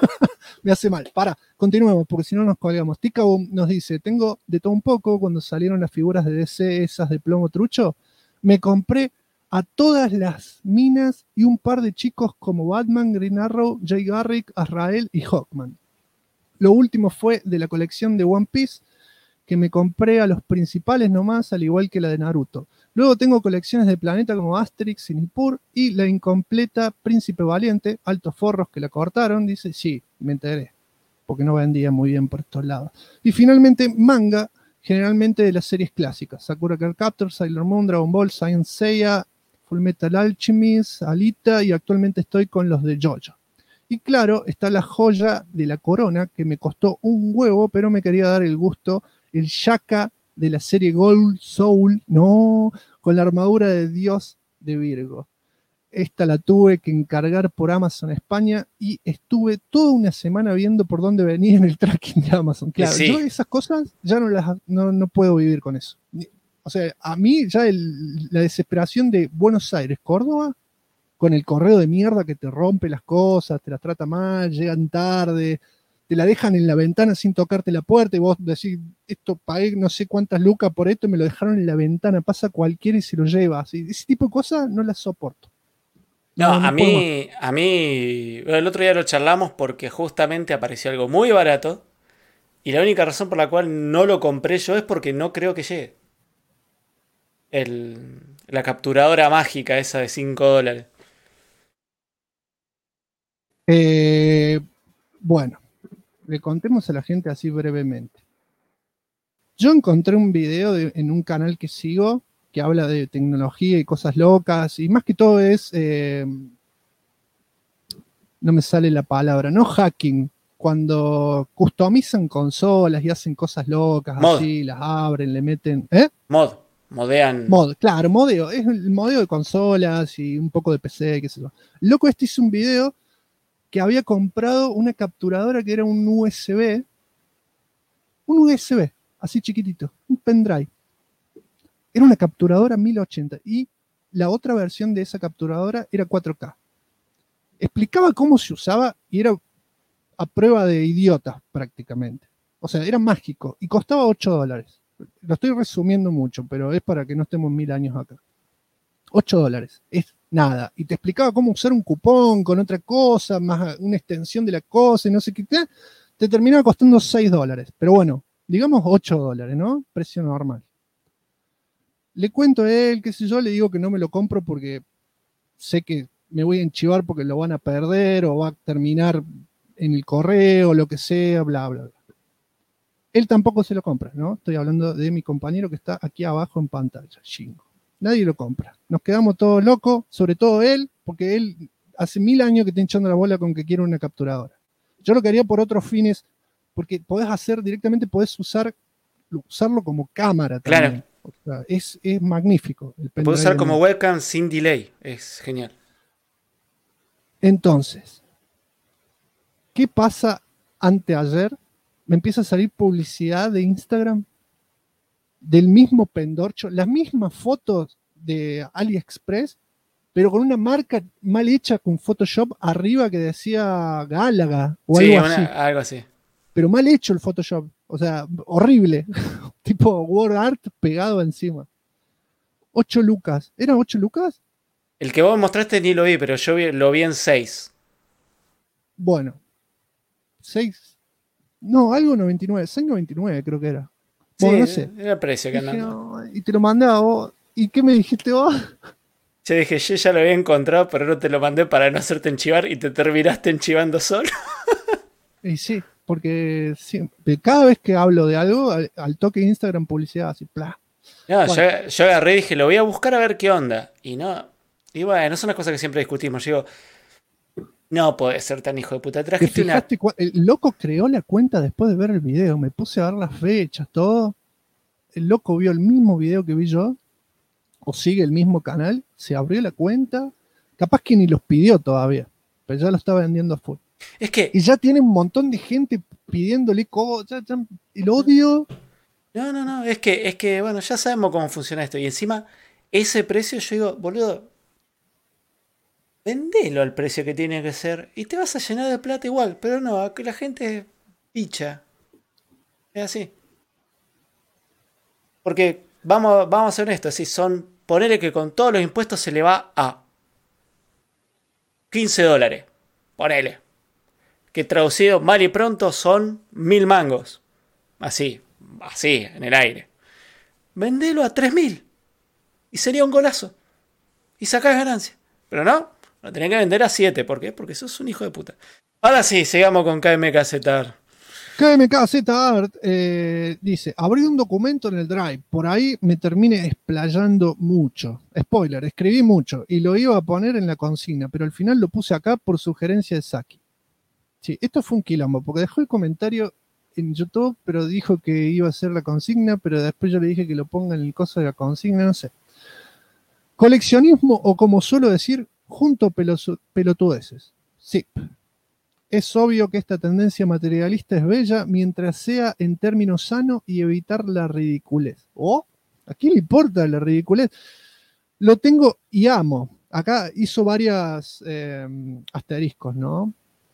Me hace mal. Continuemos, porque si no nos colgamos. Ticabo nos dice, tengo de todo un poco, cuando salieron las figuras de DC, esas de plomo trucho, me compré a todas las minas y un par de chicos como Batman, Green Arrow, Jay Garrick, Azrael y Hawkman. Lo último fue de la colección de One Piece, que me compré a los principales nomás, al igual que la de Naruto. Luego tengo colecciones de Planeta como Asterix y Nippur, y la incompleta Príncipe Valiente, altos forros que la cortaron, dice, sí, me enteré, porque no vendía muy bien por estos lados. Y finalmente, manga, generalmente de las series clásicas, Sakura Card Captor, Sailor Moon, Dragon Ball, Saiyan Seiya, Fullmetal Alchemist, Alita, y actualmente estoy con los de JoJo. Y claro, está la joya de la corona, que me costó un huevo, pero me quería dar el gusto, el Shaka de la serie Gold Soul, no, con la armadura de Dios de Virgo. Esta la tuve que encargar por Amazon España y estuve toda una semana viendo por dónde venía en el tracking de Amazon. Claro, sí. Yo esas cosas ya no puedo vivir con eso. O sea, a mí ya la desesperación de Buenos Aires, Córdoba, con el correo de mierda que te rompe las cosas, te las trata mal, llegan tarde, te la dejan en la ventana sin tocarte la puerta y vos decís, esto pagué no sé cuántas lucas por esto y me lo dejaron en la ventana, pasa cualquiera y se lo lleva. Así, ese tipo de cosas no las soporto. No, a mí, el otro día lo charlamos porque justamente apareció algo muy barato y la única razón por la cual no lo compré yo es porque no creo que llegue. La capturadora mágica esa de $5. Bueno, le contemos a la gente así brevemente. Yo encontré un video en un canal que sigo que habla de tecnología y cosas locas, y más que todo es, no me sale la palabra, no hacking, cuando customizan consolas y hacen cosas locas, así, las abren, le meten... Modean. Claro, modeo, es el modeo de consolas y un poco de PC, qué sé yo. El loco este hizo un video que había comprado una capturadora que era un USB, así chiquitito, un pendrive. Era una capturadora 1080 y la otra versión de esa capturadora era 4K. Explicaba cómo se usaba y era a prueba de idiotas prácticamente. O sea, era mágico y costaba $8. Lo estoy resumiendo mucho, pero es para que no estemos 1000 años acá. $8, es nada. Y te explicaba cómo usar un cupón con otra cosa, más una extensión de la cosa y no sé qué. Te terminaba costando $6. Pero bueno, digamos $8, ¿no? Precio normal. Le cuento a él, qué sé yo, le digo que no me lo compro porque sé que me voy a enchivar porque lo van a perder o va a terminar en el correo o lo que sea, bla, bla, bla. Él tampoco se lo compra, ¿no? Estoy hablando de mi compañero que está aquí abajo en pantalla, Shingo. Nadie lo compra. Nos quedamos todos locos, sobre todo él, porque él hace 1000 años que está hinchando la bola con que quiere una capturadora. Yo lo que haría por otros fines, porque podés hacer directamente, podés usarlo como cámara también. Claro. O sea, es magnífico. Lo puedes usar como webcam sin delay. Es genial. Entonces, ¿qué pasa anteayer? Me empieza a salir publicidad de Instagram del mismo pendorcho, las mismas fotos de AliExpress, pero con una marca mal hecha con Photoshop arriba que decía Gálaga o algo así. Pero mal hecho el Photoshop, o sea, horrible. Tipo Word Art pegado encima. 8 lucas. ¿Eran 8 lucas? El que vos mostraste ni lo vi, pero yo lo vi en 6. Bueno. 6. No, algo 99. 6.99 creo que era. Bueno, no sé. Era el precio que andaba. No, y te lo mandé a vos. ¿Y qué me dijiste vos? Yo dije, yo ya lo había encontrado, pero no te lo mandé para no hacerte enchivar y te terminaste enchivando solo. Y sí, porque cada vez que hablo de algo, al toque de Instagram publicidad, así, ¡plá! No, bueno. yo agarré y dije, lo voy a buscar a ver qué onda. Y no, y bueno, son las cosas que siempre discutimos. Yo digo, no puede ser tan hijo de puta. El loco creó la cuenta después de ver el video. Me puse a ver las fechas, todo. El loco vio el mismo video que vi yo, o sigue el mismo canal, se abrió la cuenta, capaz que ni los pidió todavía, pero ya lo está vendiendo a full. Es que... Y ya tiene un montón de gente pidiéndole cosas, el odio. No, es que, bueno, ya sabemos cómo funciona esto. Y encima, ese precio, yo digo, boludo, vendelo al precio que tiene que ser y te vas a llenar de plata igual. Pero no, que la gente picha. Es así. Porque vamos a ser honestos, si ponele que con todos los impuestos se le va a $15. Ponele. Que traducido mal y pronto son 1.000 mangos. Así, en el aire. Vendelo a 3.000. Y sería un golazo. Y sacás ganancia. Pero no, lo tenés que vender a 7. ¿Por qué? Porque sos un hijo de puta. Ahora sí, sigamos con KMKZArt. KMKZArt dice, abrí un documento en el Drive, por ahí me terminé explayando mucho. Spoiler, escribí mucho y lo iba a poner en la consigna, pero al final lo puse acá por sugerencia de Saki. Sí, esto fue un quilombo, porque dejó el comentario en YouTube, pero dijo que iba a ser la consigna, pero después yo le dije que lo ponga en el coso de la consigna, no sé. Coleccionismo, o como suelo decir, junto pelotudeces. Sí. Es obvio que esta tendencia materialista es bella mientras sea en términos sanos y evitar la ridiculez. ¿A quién le importa la ridiculez? Lo tengo y amo. Acá hizo varias asteriscos, ¿no?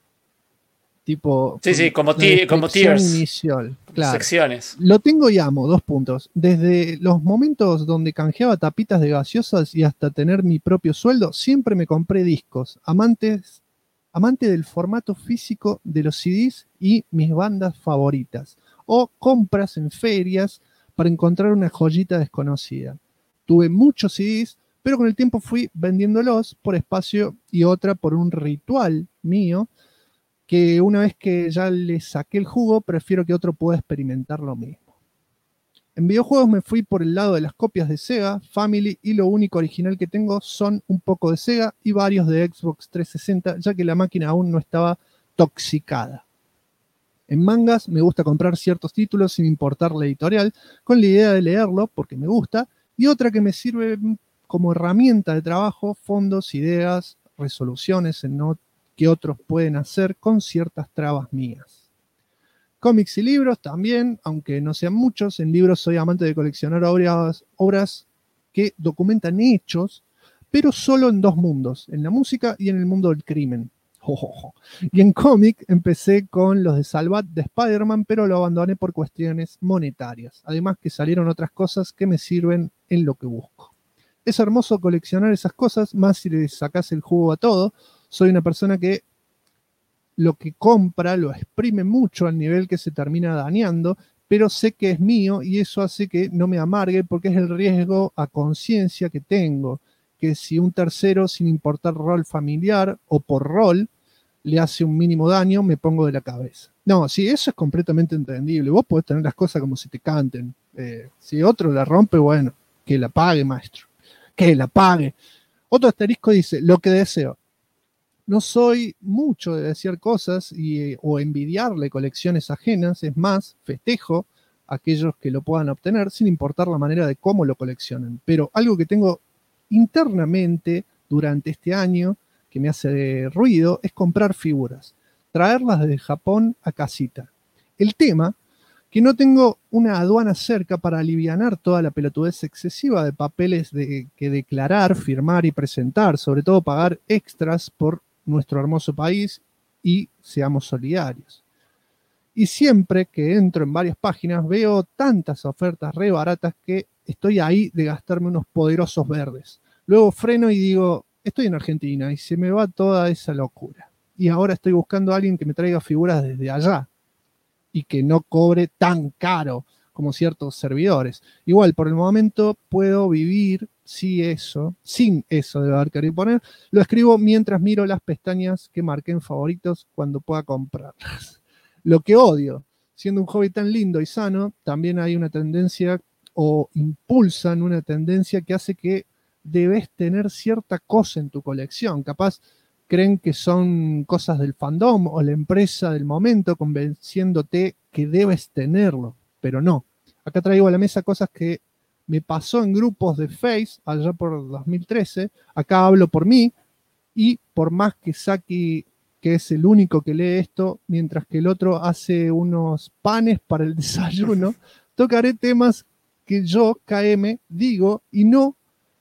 Tipo. Sí, como tiers. Inicial, claro. Secciones. Lo tengo y amo, 2 puntos. Desde los momentos donde canjeaba tapitas de gaseosas y hasta tener mi propio sueldo, siempre me compré discos. Amante del formato físico de los CDs y mis bandas favoritas, o compras en ferias para encontrar una joyita desconocida. Tuve muchos CDs, pero con el tiempo fui vendiéndolos por espacio y otra por un ritual mío, que una vez que ya le saqué el jugo, prefiero que otro pueda experimentar lo mismo. En videojuegos me fui por el lado de las copias de Sega, Family, y lo único original que tengo son un poco de Sega y varios de Xbox 360, ya que la máquina aún no estaba toxicada. En mangas me gusta comprar ciertos títulos sin importar la editorial, con la idea de leerlo porque me gusta, y otra que me sirve como herramienta de trabajo, fondos, ideas, resoluciones que otros pueden hacer con ciertas trabas mías. Cómics y libros también, aunque no sean muchos. En libros soy amante de coleccionar obras que documentan hechos, pero solo en 2 mundos, en la música y en el mundo del crimen. Y en cómic empecé con los de Salvat de Spider-Man, pero lo abandoné por cuestiones monetarias. Además que salieron otras cosas que me sirven en lo que busco. Es hermoso coleccionar esas cosas, más si le sacás el jugo a todo. Soy una persona que lo que compra lo exprime mucho al nivel que se termina dañando, pero sé que es mío y eso hace que no me amargue porque es el riesgo a conciencia que tengo, que si un tercero, sin importar rol familiar o por rol, le hace un mínimo daño, me pongo de la cabeza. No, sí, eso es completamente entendible. Vos podés tener las cosas como si te canten. Si otro la rompe, bueno, que la pague, maestro. Que la pague. Otro asterisco dice, lo que deseo. No soy mucho de decir cosas o envidiarle colecciones ajenas, es más, festejo a aquellos que lo puedan obtener sin importar la manera de cómo lo coleccionan. Pero algo que tengo internamente durante este año que me hace ruido es comprar figuras, traerlas desde Japón a casita. El tema, que no tengo una aduana cerca para alivianar toda la pelotudez excesiva de papeles que declarar, firmar y presentar, sobre todo pagar extras por nuestro hermoso país y seamos solidarios. Y siempre que entro en varias páginas veo tantas ofertas re baratas que estoy ahí de gastarme unos poderosos verdes. Luego freno y digo, estoy en Argentina y se me va toda esa locura. Y ahora estoy buscando a alguien que me traiga figuras desde allá y que no cobre tan caro como ciertos servidores. Igual, por el momento puedo vivir sin eso de haber querido poner. Lo escribo mientras miro las pestañas que marqué en favoritos cuando pueda comprarlas. Lo que odio, siendo un hobby tan lindo y sano, también hay una tendencia o impulsan una tendencia que hace que debes tener cierta cosa en tu colección. Capaz creen que son cosas del fandom o la empresa del momento convenciéndote que debes tenerlo, pero no. Acá traigo a la mesa cosas que me pasó en grupos de Face allá por 2013. Acá hablo por mí y por más que Saki, que es el único que lee esto, mientras que el otro hace unos panes para el desayuno, tocaré temas que yo, KM, digo y no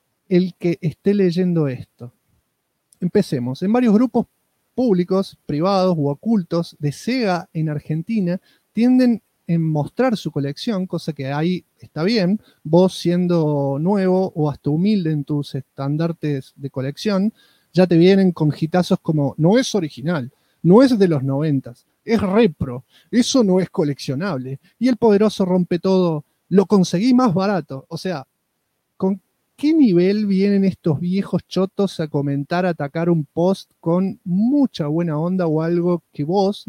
el que esté leyendo esto. Empecemos. En varios grupos públicos, privados u ocultos de Sega en Argentina tienden en mostrar su colección, cosa que ahí está bien. Vos siendo nuevo o hasta humilde en tus estandartes de colección, ya te vienen con hitazos como no es original, no es de los 90, es repro, eso no es coleccionable. Y el poderoso rompe todo, lo conseguí más barato. O sea, ¿con qué nivel vienen estos viejos chotos a comentar, a atacar un post con mucha buena onda o algo que vos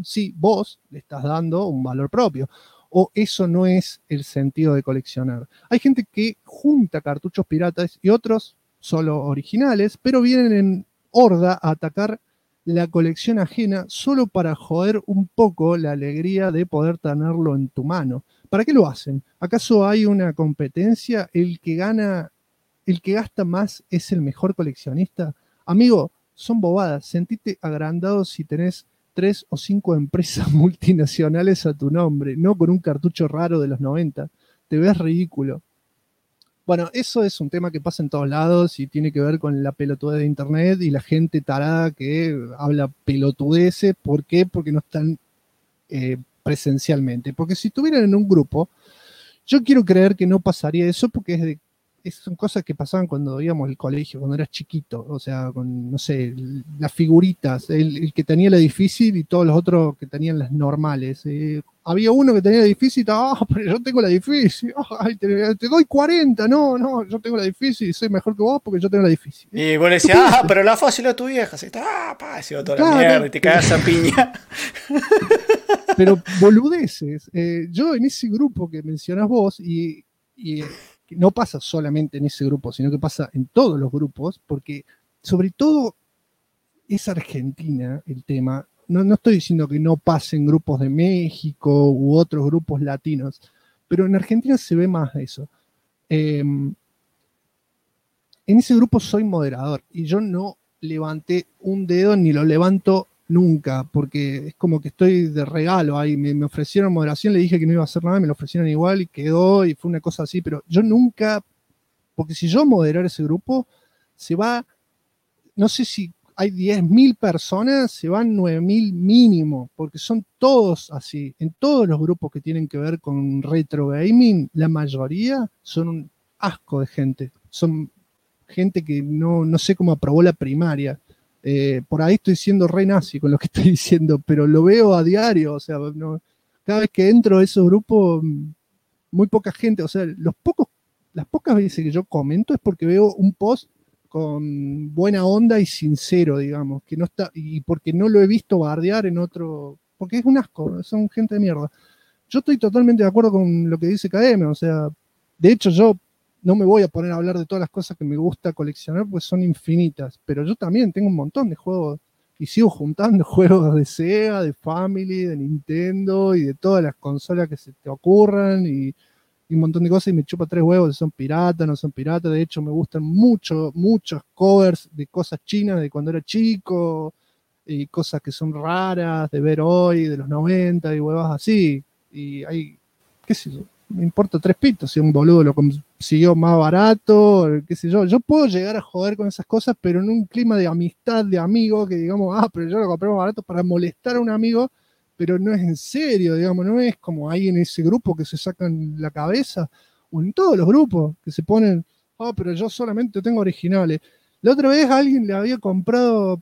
le estás dando un valor propio? O eso no es el sentido de coleccionar. Hay gente que junta cartuchos piratas y otros solo originales, pero vienen en horda a atacar la colección ajena solo para joder un poco la alegría de poder tenerlo en tu mano. ¿Para qué lo hacen? ¿Acaso hay una competencia? ¿El que gasta más es el mejor coleccionista? Amigo, son bobadas. Sentite agrandado si tenés 3 o 5 empresas multinacionales a tu nombre, no con un cartucho raro de los 90. Te ves ridículo. Bueno, eso es un tema que pasa en todos lados y tiene que ver con la pelotudez de internet y la gente tarada que habla pelotudeces. ¿Por qué? Porque no están presencialmente. Porque si estuvieran en un grupo, yo quiero creer que no pasaría eso porque son cosas que pasaban cuando íbamos al colegio, cuando eras chiquito, o sea, con, no sé, las figuritas, el que tenía la difícil y todos los otros que tenían las normales. Había uno que tenía la difícil, pero yo tengo la difícil, ay, te doy 40, no, yo tengo la difícil y soy mejor que vos porque yo tengo la difícil. Y vos le decías, pero la fácil es tu vieja, así está, se va toda la mierda y te cagas a piña. Pero boludeces, yo en ese grupo que mencionás vos y no pasa solamente en ese grupo, sino que pasa en todos los grupos, porque sobre todo es Argentina el tema. No estoy diciendo que no pasen grupos de México u otros grupos latinos, pero en Argentina se ve más eso. En ese grupo soy moderador y yo no levanté un dedo ni lo levanto nunca, porque es como que estoy de regalo ahí. Me ofrecieron moderación, le dije que no iba a hacer nada, me lo ofrecieron igual y quedó y fue una cosa así, pero yo nunca, porque si yo moderar ese grupo, se va, no sé si hay 10.000 personas, se van 9.000 mínimo, porque son todos así. En todos los grupos que tienen que ver con retro gaming, la mayoría son un asco de gente. Son gente que no sé cómo aprobó la primaria. Por ahí estoy siendo re nazi con lo que estoy diciendo, pero lo veo a diario. O sea, cada vez que entro a esos grupos, muy poca gente. O sea, las pocas veces que yo comento es porque veo un post con buena onda y sincero, digamos, que no está, y porque no lo he visto bardear en otro, porque es un asco, son gente de mierda. Yo estoy totalmente de acuerdo con lo que dice KM, o sea, de hecho yo no me voy a poner a hablar de todas las cosas que me gusta coleccionar, pues son infinitas, pero yo también tengo un montón de juegos y sigo juntando juegos de Sega, de Family, de Nintendo y de todas las consolas que se te ocurran y un montón de cosas, y me chupa 3 huevos si son piratas, no son piratas. De hecho me gustan muchos covers de cosas chinas de cuando era chico y cosas que son raras de ver hoy, de los 90 y huevas así, y hay, qué sé yo, me importa 3 pitos si un boludo lo consiguió más barato, qué sé yo puedo llegar a joder con esas cosas, pero en un clima de amistad, de amigo, que digamos, pero yo lo compré más barato para molestar a un amigo, pero no es en serio, digamos, no es como ahí en ese grupo que se sacan la cabeza, o en todos los grupos que se ponen, pero yo solamente tengo originales. La otra vez alguien le había comprado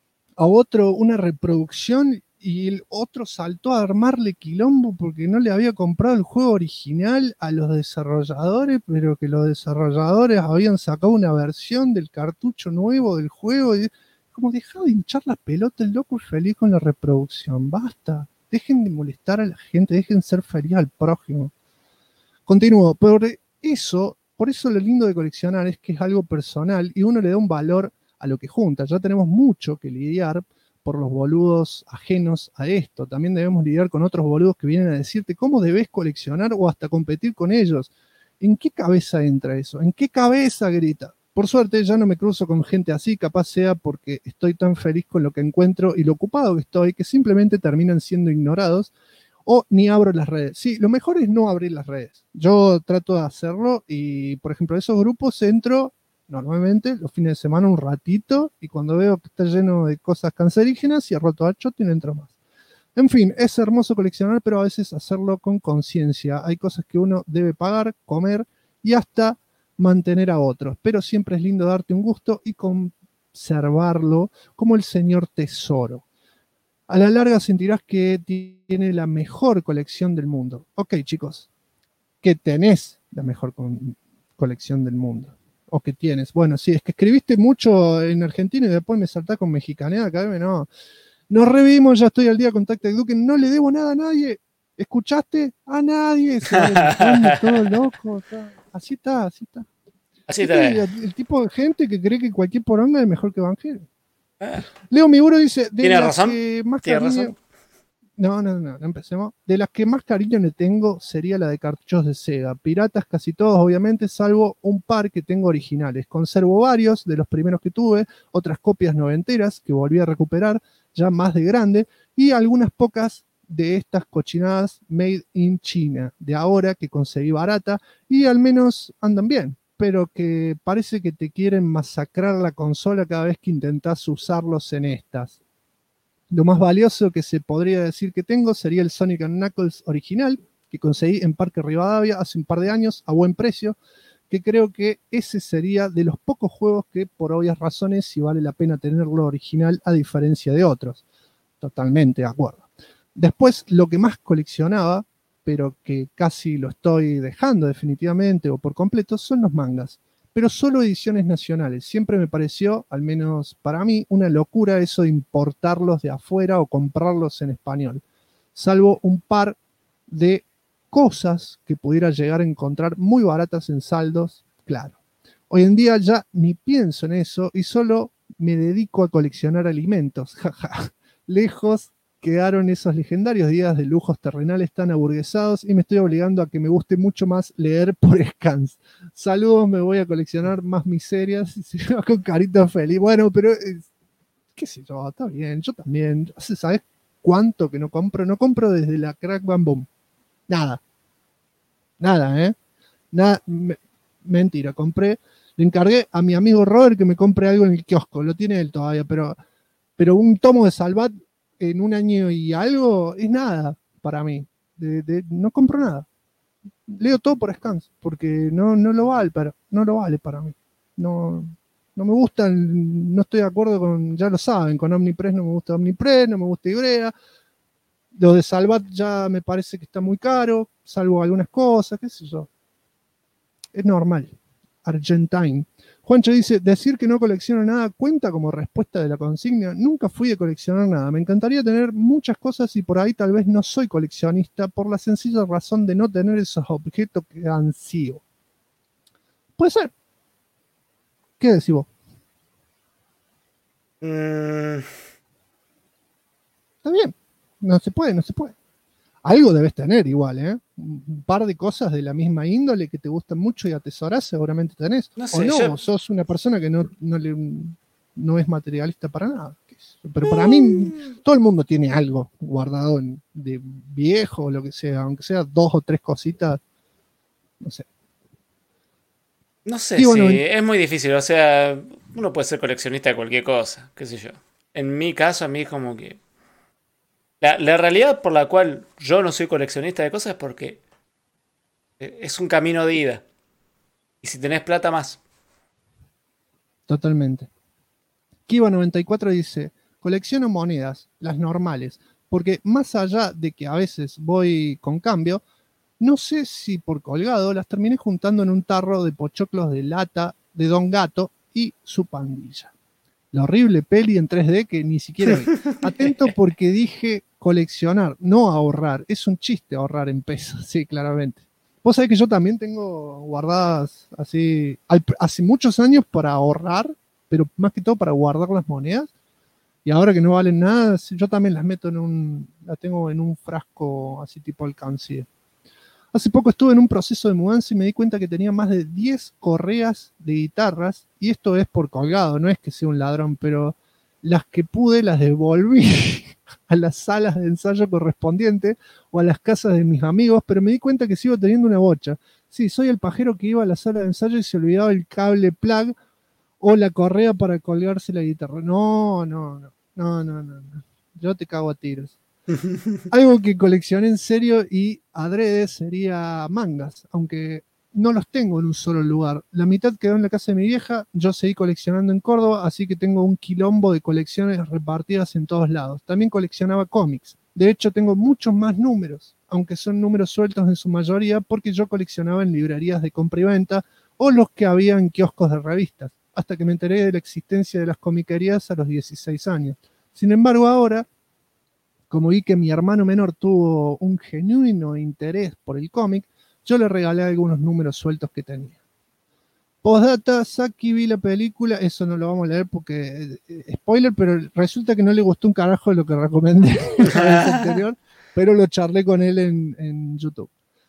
a otro una reproducción y el otro saltó a armarle quilombo porque no le había comprado el juego original a los desarrolladores, pero que los desarrolladores habían sacado una versión del cartucho nuevo del juego. Y como, dejá de hinchar las pelotas, el loco es feliz con la reproducción, basta. Dejen de molestar a la gente, dejen ser feliz al prójimo. Continúo, por eso lo lindo de coleccionar es que es algo personal y uno le da un valor a lo que junta. Ya tenemos mucho que lidiar por los boludos ajenos a esto. También debemos lidiar con otros boludos que vienen a decirte cómo debes coleccionar o hasta competir con ellos. ¿En qué cabeza entra eso? ¿En qué cabeza grita? Por suerte ya no me cruzo con gente así, capaz sea porque estoy tan feliz con lo que encuentro y lo ocupado que estoy, que simplemente terminan siendo ignorados o ni abro las redes. Sí, lo mejor es no abrir las redes. Yo trato de hacerlo y, por ejemplo, esos grupos entro normalmente los fines de semana un ratito y cuando veo que está lleno de cosas cancerígenas, cierro todo el choto y no entro más. En fin, es hermoso coleccionar, pero a veces hacerlo con conciencia. Hay cosas que uno debe pagar, comer y hasta mantener a otros, pero siempre es lindo darte un gusto y conservarlo como el señor tesoro. A la larga sentirás que tiene la mejor colección del mundo. Ok, chicos, que tenés la mejor colección del mundo. O que tienes. Bueno, sí, es que escribiste mucho en argentino y después me saltás con mexicanea, cabrón, no. Nos revimos, ya estoy al día con Tactic Duken, no le debo nada a nadie. ¿Escuchaste? A nadie. Todo loco. Así está. Así está. El tipo de gente que cree que cualquier poronga es mejor que Evangelion. Leo Miguro dice, ¿Tiene razón? ¿Tiene razón? No, empecemos. De las que más cariño le tengo sería la de cartuchos de Sega. Piratas casi todos, obviamente, salvo un par que tengo originales. Conservo varios de los primeros que tuve, otras copias noventeras que volví a recuperar, ya más de grande, y algunas pocas de estas cochinadas made in China, de ahora que conseguí barata, y al menos andan bien, pero que parece que te quieren masacrar la consola cada vez que intentás usarlos en estas. Lo más valioso que se podría decir que tengo sería el Sonic & Knuckles original, que conseguí en Parque Rivadavia hace un par de años a buen precio, que creo que ese sería de los pocos juegos que por obvias razones sí vale la pena tenerlo original a diferencia de otros. Totalmente de acuerdo. Después, lo que más coleccionaba, pero que casi lo estoy dejando definitivamente o por completo, son los mangas. Pero solo ediciones nacionales. Siempre me pareció, al menos para mí, una locura eso de importarlos de afuera o comprarlos en español. Salvo un par de cosas que pudiera llegar a encontrar muy baratas en saldos, claro. Hoy en día ya ni pienso en eso y solo me dedico a coleccionar alimentos. Lejos quedaron esos legendarios días de lujos terrenales tan aburguesados y me estoy obligando a que me guste mucho más leer por scans. Saludos, me voy a coleccionar más miserias y se va con carita feliz. Bueno, pero qué sé yo, está bien, yo también. ¿Sabes cuánto que no compro? No compro desde la Crack Bam Boom. Nada, mentira, compré, le encargué a mi amigo Robert que me compre algo en el kiosco, lo tiene él todavía, pero un tomo de Salvat en un año y algo es nada para mí. No compro nada. Leo todo por scans, porque no lo vale para mí. No me gustan, no estoy de acuerdo con, ya lo saben, con Omnipress no me gusta Omnipress, no me gusta Ibrea. Lo de Salvat ya me parece que está muy caro, salvo algunas cosas, qué sé yo. Es normal. Argentine. Juancho dice, decir que no colecciono nada cuenta como respuesta de la consigna. Nunca fui de coleccionar nada. Me encantaría tener muchas cosas y por ahí tal vez no soy coleccionista por la sencilla razón de no tener esos objetos que ansío. Puede ser. ¿Qué decís vos? No se puede. Algo debes tener igual, ¿eh? Un par de cosas de la misma índole que te gustan mucho y atesorás, seguramente tenés. No sé, o no, sos una persona que no es materialista para nada. Pero para mí, todo el mundo tiene algo guardado de viejo o lo que sea, aunque sea 2 o 3 cositas, no sé. No sé, sí, bueno, es muy difícil. O sea, uno puede ser coleccionista de cualquier cosa, qué sé yo. En mi caso, a mí es como que... La realidad por la cual yo no soy coleccionista de cosas es porque es un camino de ida. Y si tenés plata, más. Totalmente. Kiva94 dice, colecciono monedas, las normales, porque más allá de que a veces voy con cambio, no sé si por colgado las terminé juntando en un tarro de pochoclos de lata de Don Gato y su pandilla. La horrible peli en 3D que ni siquiera vi. Atento porque dije coleccionar, no ahorrar. Es un chiste ahorrar en pesos, sí, claramente. Vos sabés que yo también tengo guardadas así, hace muchos años para ahorrar, pero más que todo para guardar las monedas. Y ahora que no valen nada, yo también las meto la tengo en un frasco así tipo alcancía. Hace poco estuve en un proceso de mudanza y me di cuenta que tenía más de 10 correas de guitarras, y esto es por colgado, no es que sea un ladrón, pero las que pude las devolví a las salas de ensayo correspondientes o a las casas de mis amigos, pero me di cuenta que sigo teniendo una bocha. Sí, soy el pajero que iba a la sala de ensayo y se olvidaba el cable plug o la correa para colgarse la guitarra. No. Yo te cago a tiros. Algo que coleccioné en serio y adrede sería mangas, aunque no los tengo en un solo lugar. La mitad quedó en la casa de mi vieja, yo seguí coleccionando en Córdoba, así que tengo un quilombo de colecciones repartidas en todos lados. También coleccionaba cómics. De hecho, tengo muchos más números, aunque son números sueltos en su mayoría, porque yo coleccionaba en librerías de compra y venta o los que había en kioscos de revistas, hasta que me enteré de la existencia de las comiquerías a los 16 años. Sin embargo, ahora, como vi que mi hermano menor tuvo un genuino interés por el cómic, yo le regalé algunos números sueltos que tenía. Postdata, Saki vi la película, eso no lo vamos a leer porque spoiler, pero resulta que no le gustó un carajo de lo que recomendé anterior, pero lo charlé con él en YouTube.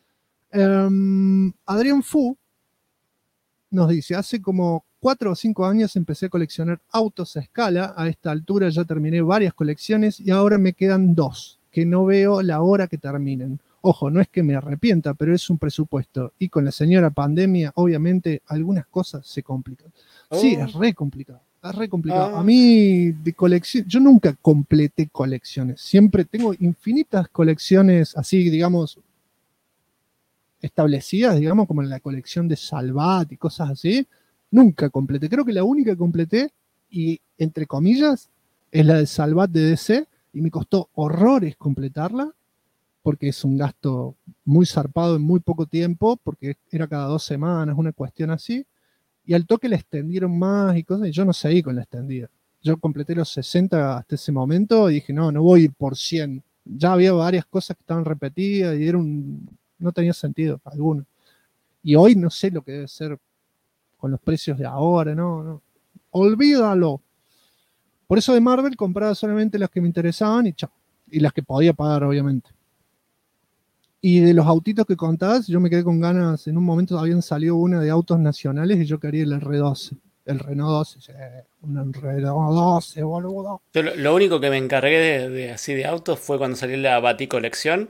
Adrián Fu nos dice, hace como 4 o 5 años empecé a coleccionar autos a escala. A esta altura ya terminé varias colecciones y ahora me quedan 2, que no veo la hora que terminen. Ojo, no es que me arrepienta, pero es un presupuesto. Y con la señora pandemia, obviamente, algunas cosas se complican. Sí, es re complicado. A mí, de colección, yo nunca completé colecciones. Siempre tengo infinitas colecciones así, digamos, establecidas, digamos, como en la colección de Salvat y cosas así. Nunca completé. Creo que la única que completé, y entre comillas, es la de Salvat de DC, y me costó horrores completarla, porque es un gasto muy zarpado en muy poco tiempo, porque era cada 2 semanas, una cuestión así, y al toque la extendieron más y cosas, y yo no seguí con la extendida. Yo completé los 60 hasta ese momento y dije, no voy a ir por 100. Ya había varias cosas que estaban repetidas y no tenía sentido alguno. Y hoy no sé lo que debe ser con los precios de ahora, no. Olvídalo. Por eso de Marvel compraba solamente las que me interesaban y chao. Y las que podía pagar, obviamente. Y de los autitos que contabas, yo me quedé con ganas. En un momento habían salido una de autos nacionales y yo quería el R12. El Renault 12, un Renault 12, boludo. Yo lo único que me encargué de autos fue cuando salió la Baticolección.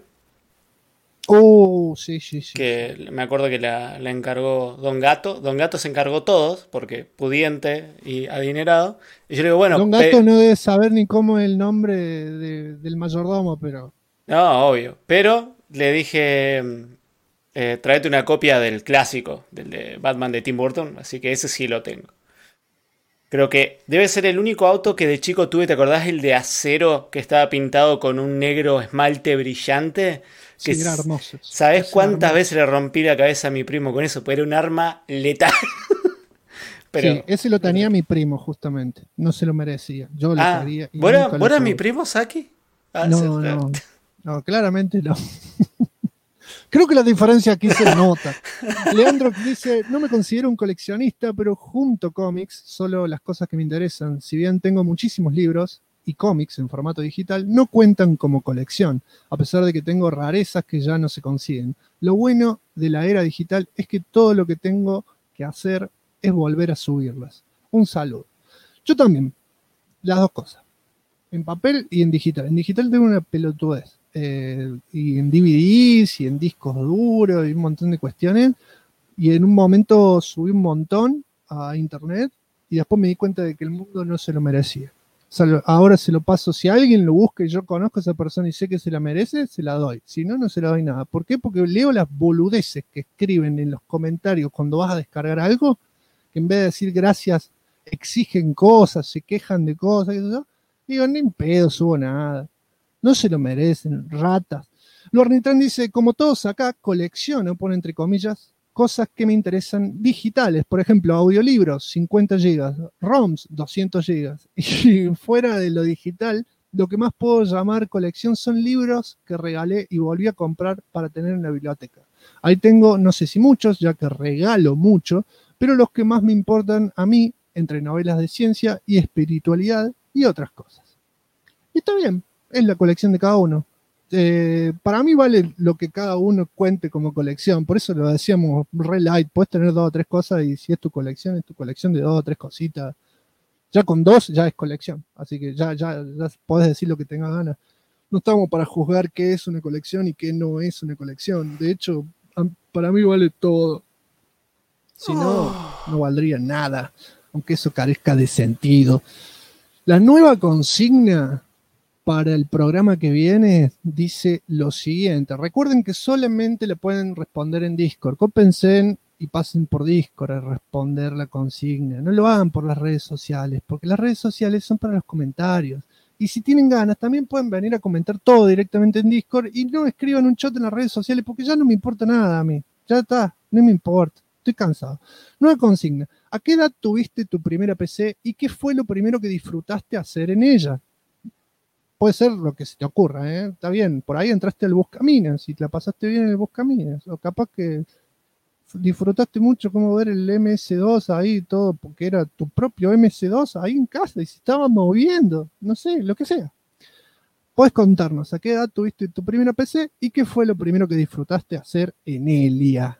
Sí. Que me acuerdo que la encargó Don Gato. Don Gato se encargó todos, porque pudiente y adinerado. Y yo le digo, bueno... Don Gato no debe saber ni cómo es el nombre del mayordomo, pero... No, obvio. Pero le dije, tráete una copia del clásico, del de Batman de Tim Burton. Así que ese sí lo tengo. Creo que debe ser el único auto que de chico tuve. ¿Te acordás? El de acero que estaba pintado con un negro esmalte brillante. Que sí, era hermoso. ¿Sabés cuántas veces le rompí la cabeza a mi primo con eso? Porque era un arma letal. Pero, sí, ese lo tenía mi primo, justamente. No se lo merecía. Yo lo quería. ¿Vos eras mi primo, Saki? No, claramente no. Creo que la diferencia aquí se nota. Leandro dice, no me considero un coleccionista, pero junto cómics, solo las cosas que me interesan. Si bien tengo muchísimos libros, y cómics en formato digital no cuentan como colección, a pesar de que tengo rarezas que ya no se consiguen. Lo bueno de la era digital es que todo lo que tengo que hacer es volver a subirlas. Un saludo. Yo también, las dos cosas, en papel y en digital. En digital tengo una pelotudez, y en DVDs y en discos duros y un montón de cuestiones, y en un momento subí un montón a internet y después me di cuenta de que el mundo no se lo merecía. O sea, ahora se lo paso, si alguien lo busca y yo conozco a esa persona y sé que se la merece, se la doy. Si no, no se la doy nada. ¿Por qué? Porque leo las boludeces que escriben en los comentarios cuando vas a descargar algo, que en vez de decir gracias, exigen cosas, se quejan de cosas, digo, ni en pedo subo nada. No se lo merecen, ratas. Lornitran dice, como todos acá, colecciono, pone entre comillas, cosas que me interesan digitales, por ejemplo, audiolibros, 50 GB, ROMs, 200 GB. Y fuera de lo digital, lo que más puedo llamar colección son libros que regalé y volví a comprar para tener en la biblioteca. Ahí tengo, no sé si muchos, ya que regalo mucho, pero los que más me importan a mí, entre novelas de ciencia y espiritualidad y otras cosas. Y está bien, es la colección de cada uno. Para mí vale lo que cada uno cuente como colección, por eso lo decíamos re light, puedes tener 2 o 3 cosas y si es tu colección de 2 o 3 cositas, ya con 2 ya es colección, así que ya podés decir lo que tengas ganas. No estamos para juzgar qué es una colección y qué no es una colección, de hecho para mí vale todo, si no, no valdría nada, aunque eso carezca de sentido. La nueva consigna para el programa que viene dice lo siguiente. Recuerden que solamente le pueden responder en Discord. Cópense y pasen por Discord a responder la consigna. No lo hagan por las redes sociales, porque las redes sociales son para los comentarios. Y si tienen ganas, también pueden venir a comentar todo directamente en Discord y no escriban un chat en las redes sociales, porque ya no me importa nada a mí. Ya está, no me importa. Estoy cansado. Nueva consigna. ¿A qué edad tuviste tu primera PC y qué fue lo primero que disfrutaste hacer en ella? Puede ser lo que se te ocurra, ¿eh? Está bien, por ahí entraste al Buscaminas y te la pasaste bien en el Buscaminas, o capaz que disfrutaste mucho como ver el MS2 ahí todo, porque era tu propio MS2 ahí en casa y se estaba moviendo, no sé, lo que sea. Puedes contarnos a qué edad tuviste tu primera PC y qué fue lo primero que disfrutaste hacer en Elia.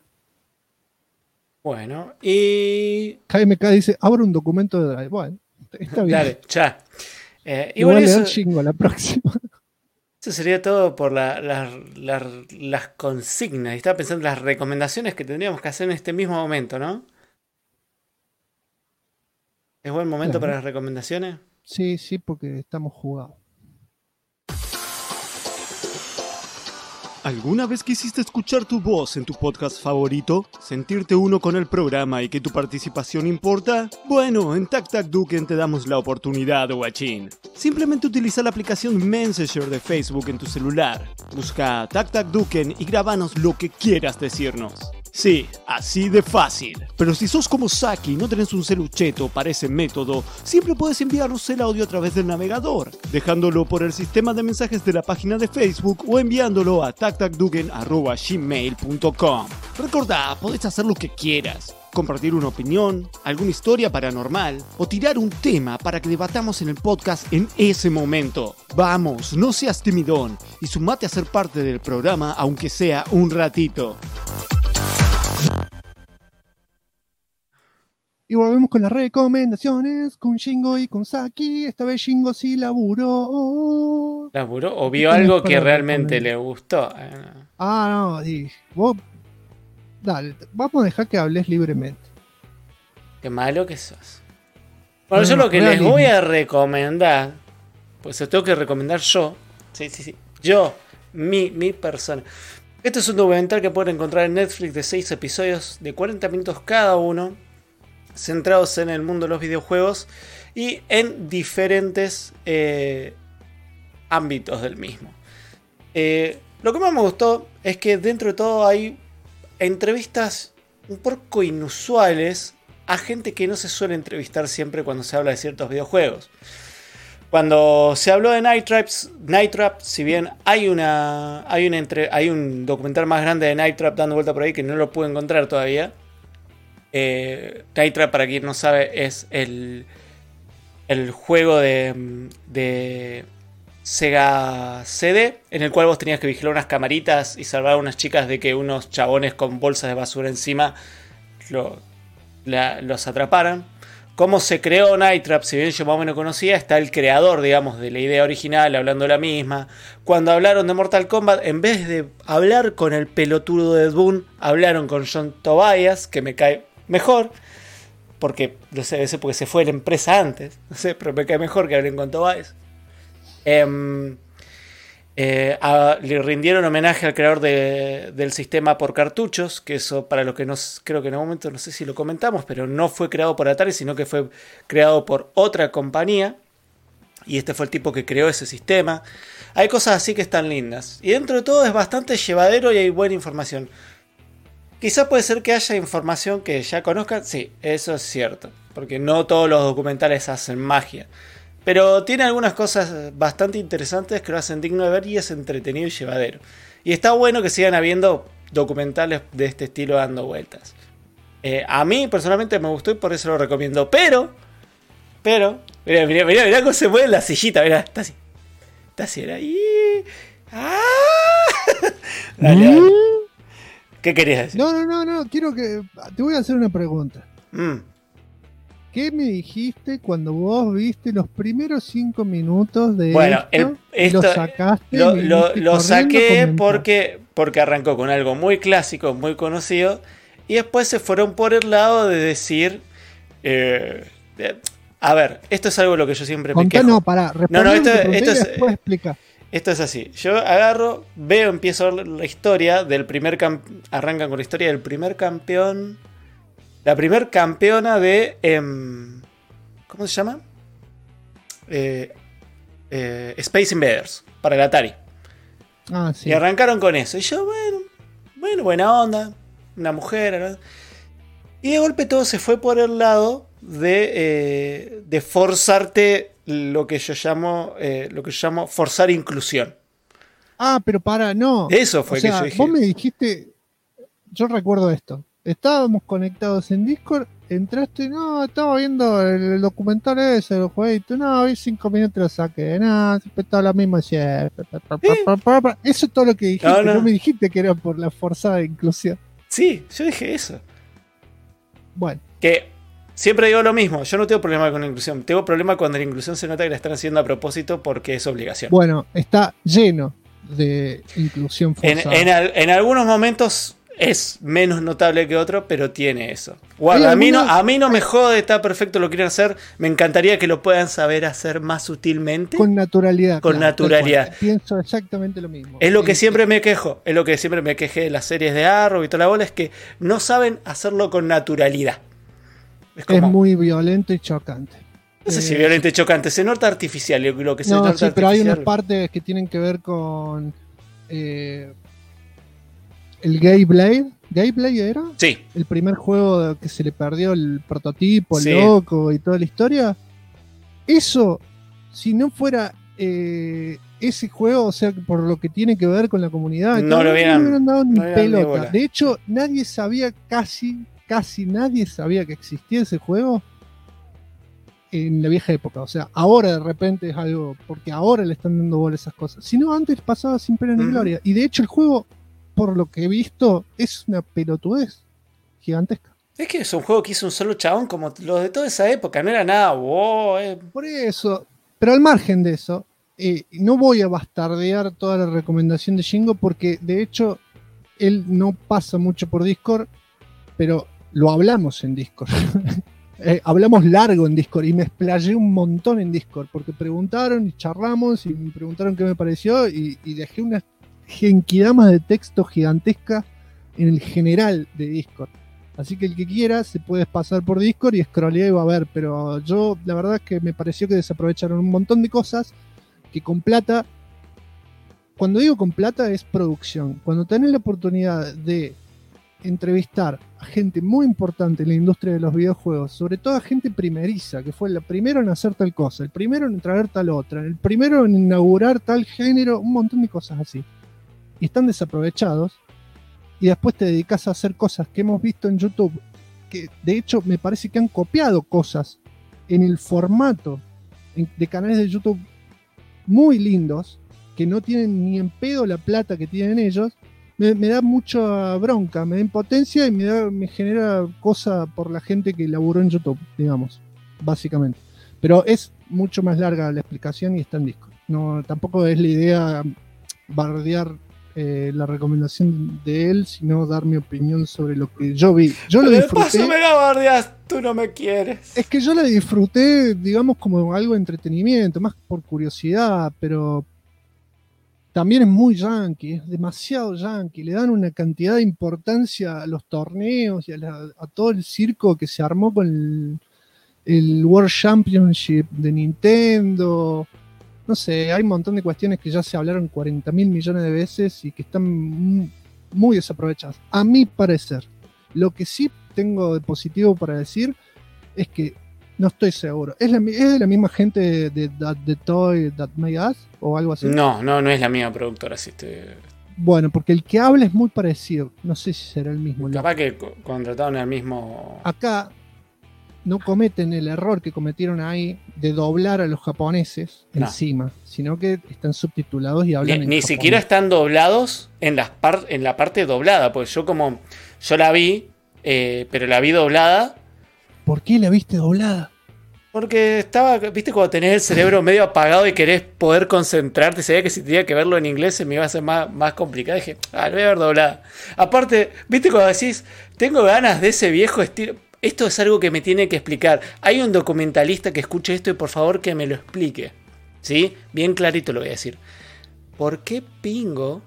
Bueno, y... KMK dice, abro un documento de Drive. Bueno, está bien. Dale, ya. Igual eso, chingo la próxima. Eso sería todo por las consignas. Estaba pensando en las recomendaciones que tendríamos que hacer en este mismo momento, ¿no? ¿Es buen momento para las recomendaciones? Sí, porque estamos jugados. ¿Alguna vez quisiste escuchar tu voz en tu podcast favorito? ¿Sentirte uno con el programa y que tu participación importa? Bueno, en TacTacDuken te damos la oportunidad, guachín. Simplemente utiliza la aplicación Messenger de Facebook en tu celular. Busca TacTacDuken y grábanos lo que quieras decirnos. Sí, así de fácil. Pero si sos como Saki y no tenés un celucheto para ese método, siempre puedes enviarnos el audio a través del navegador, dejándolo por el sistema de mensajes de la página de Facebook o enviándolo a tactacduken@gmail.com. Recordá, podés hacer lo que quieras. Compartir una opinión, alguna historia paranormal o tirar un tema para que debatamos en el podcast en ese momento. Vamos, no seas timidón y sumate a ser parte del programa aunque sea un ratito. Y volvemos con las recomendaciones, con Shingo y con Saki. Esta vez Shingo sí laburó. ¿Laburó o vio algo que realmente le gustó? No, vos... Dale, vamos a dejar que hables libremente. Qué malo que sos. Bueno, yo lo que les voy a recomendar, pues se tengo que recomendar yo. Sí. Yo, mi persona. Este es un documental que pueden encontrar en Netflix de 6 episodios de 40 minutos cada uno, centrados en el mundo de los videojuegos y en diferentes ámbitos del mismo. Lo que más me gustó es que dentro de todo hay entrevistas un poco inusuales a gente que no se suele entrevistar siempre cuando se habla de ciertos videojuegos. Cuando se habló de Night Trap, si bien hay un documental más grande de Night Trap dando vuelta por ahí que no lo pude encontrar todavía. Night Trap, para quien no sabe, es el el juego de Sega CD, en el cual vos tenías que vigilar unas camaritas y salvar a unas chicas de que unos chabones con bolsas de basura encima los atraparan. Cómo se creó Night Trap, si bien yo más o menos conocía, está el creador, digamos, de la idea original, hablando de la misma. Cuando hablaron de Mortal Kombat, en vez de hablar con el pelotudo de Ed Boon, hablaron con John Tobias, que me cae mejor, porque, no sé, debe ser porque se fue de la empresa antes, no sé, pero me cae mejor que hablen con Tobias. Le rindieron homenaje al creador del sistema por cartuchos, que eso para los que no, creo que en algún momento no sé si lo comentamos, pero no fue creado por Atari, sino que fue creado por otra compañía, y este fue el tipo que creó ese sistema. Hay cosas así que están lindas, y dentro de todo es bastante llevadero y hay buena información. Quizá puede ser que haya información que ya conozcan, sí, eso es cierto, porque no todos los documentales hacen magia. Pero tiene algunas cosas bastante interesantes que lo hacen digno de ver y es entretenido y llevadero. Y está bueno que sigan habiendo documentales de este estilo dando vueltas. A mí personalmente me gustó y por eso lo recomiendo. Pero, mirá cómo se mueve la sillita, mirá, está así. Está así, era ahí. ¡Ah! Dale. ¿Qué querías decir? No, quiero que... Te voy a hacer una pregunta. ¿Qué me dijiste cuando vos viste los primeros 5 minutos de esto? Lo sacaste. Lo saqué porque arrancó con algo muy clásico, muy conocido. Y después se fueron por el lado de decir... a ver, esto es algo de lo que yo siempre me quejo. Después explica. Esto es así. Yo agarro, veo, empiezo a ver la historia del primer arrancan con la historia del primer campeón... La primer campeona de... ¿cómo se llama? Space Invaders, para el Atari. Ah, sí. Y arrancaron con eso. Y yo, bueno, buena onda. Una mujer, ¿no? Y de golpe todo se fue por el lado de forzarte lo que yo llamo forzar inclusión. Ah, pero no. Eso fue que yo dije. Vos me dijiste... Yo recuerdo esto. Estábamos conectados en Discord, entraste, estaba viendo el documental ese, el jueguito, vi 5 minutos y lo saqué, siempre estaba lo mismo, eso es todo lo que dijiste, no me dijiste que era por la forzada inclusión. Sí, yo dije eso. Bueno. Que siempre digo lo mismo, yo no tengo problema con la inclusión, tengo problema cuando la inclusión se nota que la están haciendo a propósito porque es obligación. Bueno, está lleno de inclusión forzada. En algunos momentos... Es menos notable que otro, pero tiene eso. Guarda, a mí no me jode, está perfecto, lo quieren hacer. Me encantaría que lo puedan saber hacer más sutilmente. Con naturalidad. Con naturalidad. Pienso exactamente lo mismo. Es lo que siempre me quejo. Es lo que siempre me quejé de las series de Arrow y toda la bola. Es que no saben hacerlo con naturalidad. Es muy violento y chocante. No sé si violento y chocante. Se nota artificial. Lo que se nota artificial. Pero hay unas partes que tienen que ver con... el Gay Blade era sí. El primer juego que se le perdió el prototipo, el loco y toda la historia. Eso, si no fuera ese juego, o sea, por lo que tiene que ver con la comunidad, no lo hubieran dado ni pelota. De hecho, nadie sabía, casi nadie sabía que existía ese juego en la vieja época. O sea, ahora de repente es algo, porque ahora le están dando bola a esas cosas. Si no, antes pasaba sin pena ni gloria. Y de hecho el juego, por lo que he visto, es una pelotudez gigantesca. Es que es un juego que hizo un solo chabón como los de toda esa época, no era nada wow. Por eso, pero al margen de eso, no voy a bastardear toda la recomendación de Shingo porque de hecho él no pasa mucho por Discord, pero lo hablamos en Discord. Hablamos largo en Discord y me explayé un montón en Discord porque preguntaron y charlamos y me preguntaron qué me pareció y dejé una genkidama de texto gigantesca en el general de Discord. Así que el que quiera se puede pasar por Discord y scrollear y va a ver, pero yo la verdad es que me pareció que desaprovecharon un montón de cosas que con plata, cuando digo con plata es producción, cuando tenés la oportunidad de entrevistar a gente muy importante en la industria de los videojuegos, sobre todo a gente primeriza, que fue la primera en hacer tal cosa, el primero en traer tal otra, el primero en inaugurar tal género, un montón de cosas así, y están desaprovechados, y después te dedicas a hacer cosas que hemos visto en YouTube, que de hecho me parece que han copiado cosas en el formato de canales de YouTube muy lindos, que no tienen ni en pedo la plata que tienen ellos, me da mucha bronca, me da impotencia y me genera cosa por la gente que laburó en YouTube, digamos, básicamente. Pero es mucho más larga la explicación y está en Discord. No, tampoco es la idea bardear la recomendación de él, sino dar mi opinión sobre lo que yo vi. Yo lo disfruté. Paso me la bardeas, tú no me quieres. Es que yo la disfruté, digamos, como algo de entretenimiento, más por curiosidad, pero también es muy yankee, es demasiado yankee. Le dan una cantidad de importancia a los torneos y a todo el circo que se armó con el World Championship de Nintendo. No sé, hay un montón de cuestiones que ya se hablaron 40.000 millones de veces y que están muy desaprovechadas, a mi parecer. Lo que sí tengo de positivo para decir es que no estoy seguro. ¿Es de la misma gente de The Toy That Made Us o algo así? No es la misma productora. Si Bueno, porque el que habla es muy parecido. No sé si será el mismo. Capaz que contrataron al mismo. Acá no cometen el error que cometieron ahí de doblar a los japoneses encima, sino que están subtitulados y hablan en Ni japonés. siquiera están doblados en la parte doblada, porque yo la vi, pero la vi doblada. ¿Por qué la viste doblada? Porque viste, cuando tenés el cerebro medio apagado y querés poder concentrarte, sabía que si tenía que verlo en inglés se me iba a hacer más complicado. Dije, lo voy a ver doblada. Aparte, viste cuando decís, tengo ganas de ese viejo estilo. Esto es algo que me tiene que explicar. Hay un documentalista que escuche esto y por favor que me lo explique. ¿Sí? Bien clarito lo voy a decir. ¿Por qué Pingo,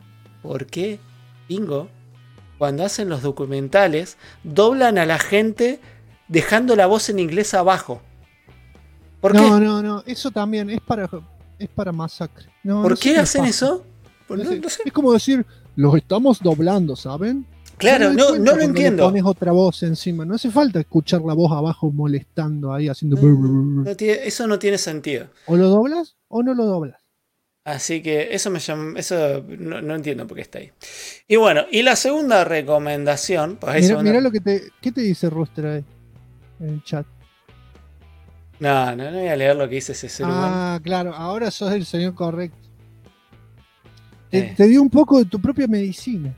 cuando hacen los documentales, doblan a la gente dejando la voz en inglés abajo? ¿Por qué? No, eso también es para masacre. ¿Por qué hacen eso? No sé. Es como decir, los estamos doblando, ¿saben? Claro, no lo entiendo. Pones otra voz encima, no hace falta escuchar la voz abajo molestando ahí, haciendo... Eso no tiene sentido. O lo doblas o no lo doblas. Así que eso no entiendo por qué está ahí. Y bueno, y la segunda recomendación... Pues mirá ¿qué te dice Rooster ahí en el chat? No voy a leer lo que dice ese ser humano. Claro, ahora sos el señor correcto. Te dio un poco de tu propia medicina.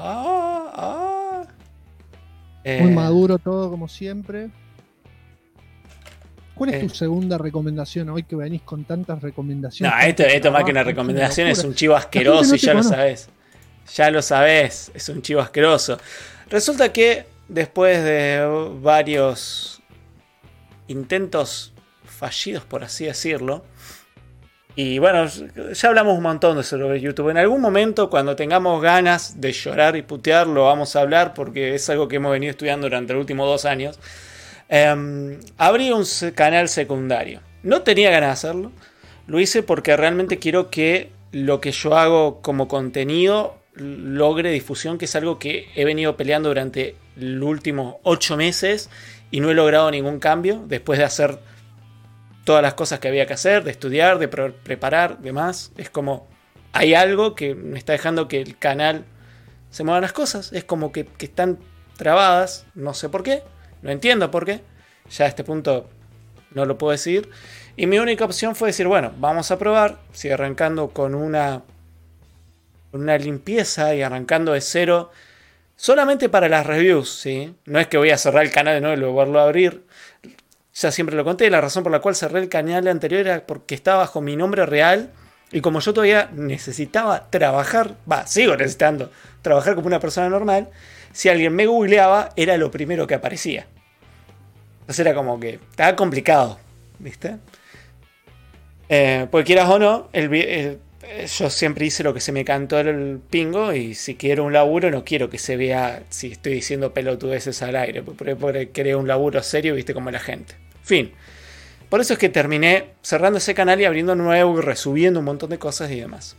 Muy maduro todo, como siempre. ¿Cuál es tu segunda recomendación hoy que venís con tantas recomendaciones? No, esto más que una recomendación, es un chivo asqueroso y ya lo sabés. Ya lo sabés, es un chivo asqueroso. Resulta que después de varios intentos fallidos, por así decirlo, y bueno, ya hablamos un montón de sobre YouTube. En algún momento, cuando tengamos ganas de llorar y putear, lo vamos a hablar porque es algo que hemos venido estudiando durante los últimos 2 años. Abrí un canal secundario. No tenía ganas de hacerlo. Lo hice porque realmente quiero que lo que yo hago como contenido logre difusión, que es algo que he venido peleando durante los últimos 8 meses y no he logrado ningún cambio después de hacer todas las cosas que había que hacer, de estudiar, de preparar, demás. Es como, hay algo que me está dejando que el canal se muevan las cosas. Es como que están trabadas, no sé por qué, no entiendo por qué. Ya a este punto no lo puedo decir. Y mi única opción fue decir, bueno, vamos a probar, si arrancando con una limpieza y arrancando de cero, solamente para las reviews, ¿sí? No es que voy a cerrar el canal de nuevo y luego volverlo a abrir. Ya siempre lo conté, la razón por la cual cerré el canal anterior era porque estaba bajo mi nombre real y como yo todavía necesitaba trabajar, sigo necesitando trabajar como una persona normal, si alguien me googleaba era lo primero que aparecía. Entonces era como que estaba complicado, ¿viste? Porque quieras o no, yo siempre hice lo que se me cantó el pingo y si quiero un laburo no quiero que se vea si estoy diciendo pelotudeces al aire, porque quería un laburo serio, viste, como la gente. Fin. Por eso es que terminé cerrando ese canal y abriendo nuevo y resubiendo un montón de cosas y demás.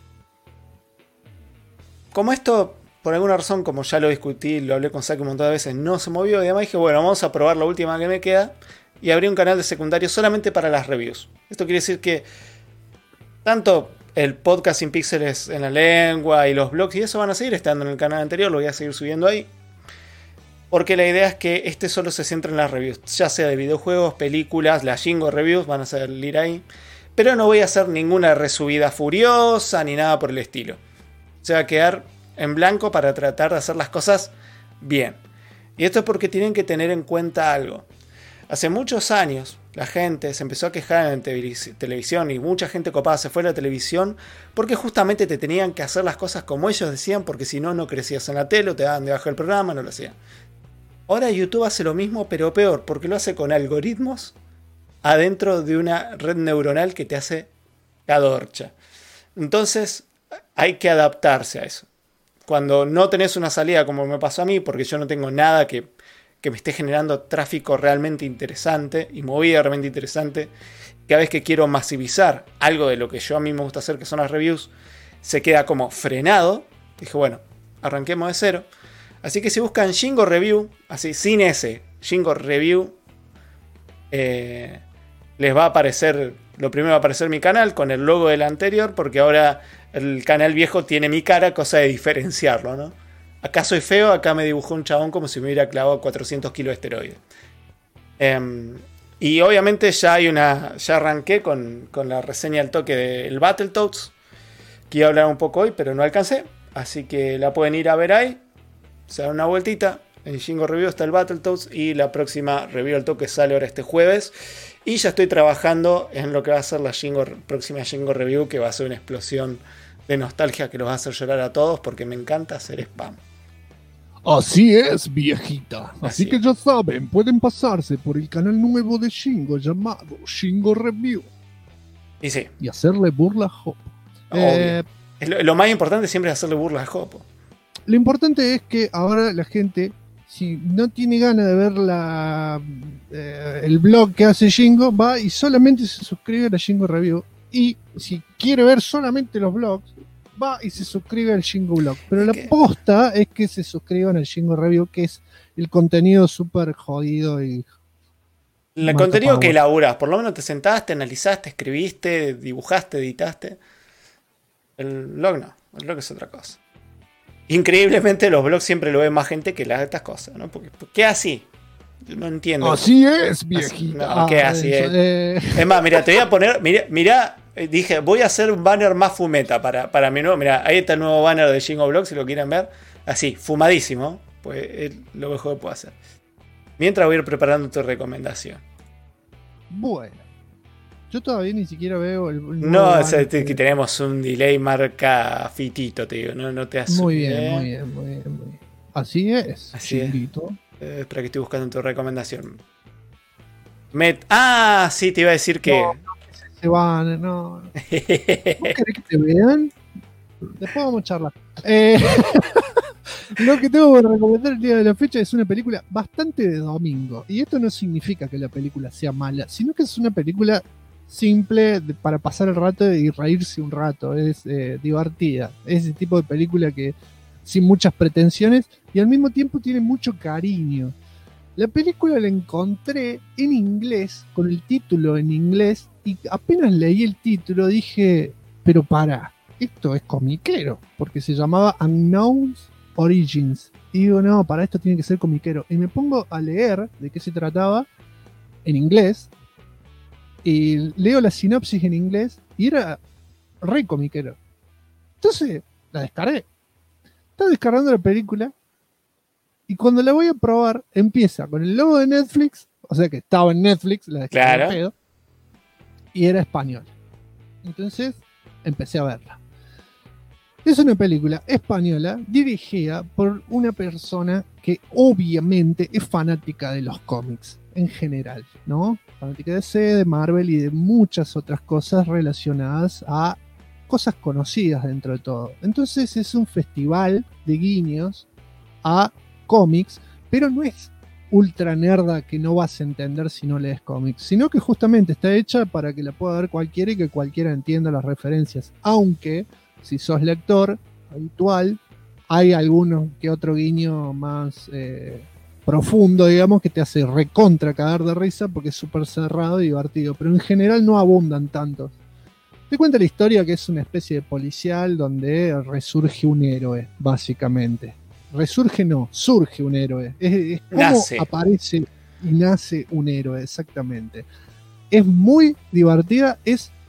Como esto, por alguna razón, como ya lo discutí, lo hablé con Saki un montón de veces, no se movió y demás, dije, bueno, vamos a probar la última que me queda y abrí un canal de secundario solamente para las reviews. Esto quiere decir que tanto el podcast Sin Píxeles en la Lengua y los blogs y eso van a seguir estando en el canal anterior, lo voy a seguir subiendo ahí. Porque la idea es que este solo se centra en las reviews, ya sea de videojuegos, películas, las Jingo Reviews van a salir ahí. pero no voy a hacer ninguna resubida furiosa ni nada por el estilo. Se va a quedar en blanco para tratar de hacer las cosas bien. Y esto es porque tienen que tener en cuenta algo. Hace muchos años la gente se empezó a quejar en televisión y mucha gente copada se fue a la televisión porque justamente te tenían que hacer las cosas como ellos decían, porque si no, no crecías en la tele o te daban debajo del programa, no lo hacían. Ahora YouTube hace lo mismo pero peor, porque lo hace con algoritmos adentro de una red neuronal que te hace cadorcha. Entonces hay que adaptarse a eso. Cuando no tenés una salida como me pasó a mí, porque yo no tengo nada que me esté generando tráfico realmente interesante y movida realmente interesante, cada vez que quiero masivizar algo de lo que yo a mí me gusta hacer, que son las reviews, se queda como frenado. Dije, bueno, arranquemos de cero. Así que si buscan Shingo Review, así sin ese, Shingo Review, les va a aparecer, lo primero va a aparecer mi canal con el logo del anterior, porque ahora el canal viejo tiene mi cara, cosa de diferenciarlo, ¿no? Acá soy feo, acá me dibujó un chabón como si me hubiera clavado 400 kilos de esteroides. Y obviamente ya arranqué con la reseña al toque del Battletoads, que iba a hablar un poco hoy, pero no alcancé. Así que la pueden ir a ver ahí, se dan una vueltita. En Shingo Review está el Battletoads y la próxima review al toque sale ahora este jueves. Y ya estoy trabajando en lo que va a ser la próxima Shingo Review, que va a ser una explosión de nostalgia que los va a hacer llorar a todos, porque me encanta hacer spam. Así es, viejita. Así que ya saben, pueden pasarse por el canal nuevo de Shingo llamado Shingo Review. Y sí. Y hacerle burla a Jopo. Lo más importante siempre es hacerle burla a Jopo. Lo importante es que ahora la gente, si no tiene ganas de ver el blog que hace Shingo, va y solamente se suscribe a la Shingo Review. Y si quiere ver solamente los blogs, va y se suscribe al Shingo Blog. Pero la posta es que se suscriban al Shingo Review, que es el contenido súper jodido y... El contenido que elaborás, por lo menos te sentaste, analizaste, escribiste, dibujaste, editaste. El blog no, el blog es otra cosa. Increíblemente los blogs siempre lo ve más gente que estas cosas, ¿no? Porque ¿qué así? No entiendo. Así es, viejita. No, ¿qué así es? Es más, mira, te voy a poner, mira, dije, voy a hacer un banner más fumeta para mi nuevo. Mira, ahí está el nuevo banner de Shingo Blog, si lo quieren ver. Así, fumadísimo. Pues es lo mejor que puedo hacer. Mientras voy a ir preparando tu recomendación. Bueno. Yo todavía ni siquiera veo el no, o sea, que tenemos un delay marca fitito, te digo. No te hace. Muy bien. Así es. Así Chilito. Espera que estoy buscando tu recomendación. Sí, te iba a decir que... No, se van, no. ¿No querés que te vean? Después vamos a charlar. Lo que tengo que recomendar el día de la fecha es una película bastante de domingo. Y esto no significa que la película sea mala, sino que es una película simple para pasar el rato y reírse un rato. Es divertida. Es ese tipo de película que sin muchas pretensiones y al mismo tiempo tiene mucho cariño. La película la encontré en inglés, con el título en inglés, y apenas leí el título dije, pero esto es comiquero, porque se llamaba Unknown Origins. Y digo, no, para esto tiene que ser comiquero. Y me pongo a leer de qué se trataba en inglés, y leo la sinopsis en inglés, y era re comiquero. Entonces, la descargué. Estaba descargando la película y cuando la voy a probar empieza con el logo de Netflix, o sea que estaba en Netflix, la descargué pedo, y era español. Entonces empecé a verla. Es una película española dirigida por una persona que obviamente es fanática de los cómics en general, ¿no? Fanática de DC, de Marvel y de muchas otras cosas relacionadas a cosas conocidas dentro de todo. Entonces es un festival de guiños a cómics, pero no es ultra nerda que no vas a entender si no lees cómics, sino que justamente está hecha para que la pueda ver cualquiera y que cualquiera entienda las referencias, aunque si sos lector habitual hay alguno que otro guiño más profundo, digamos, que te hace recontra cagar de risa porque es súper cerrado y divertido, pero en general no abundan tantos. Te cuenta la historia que es una especie de policial donde resurge un héroe, básicamente. Resurge no, surge un héroe. Es como aparece y nace un héroe, exactamente. Es muy divertida, es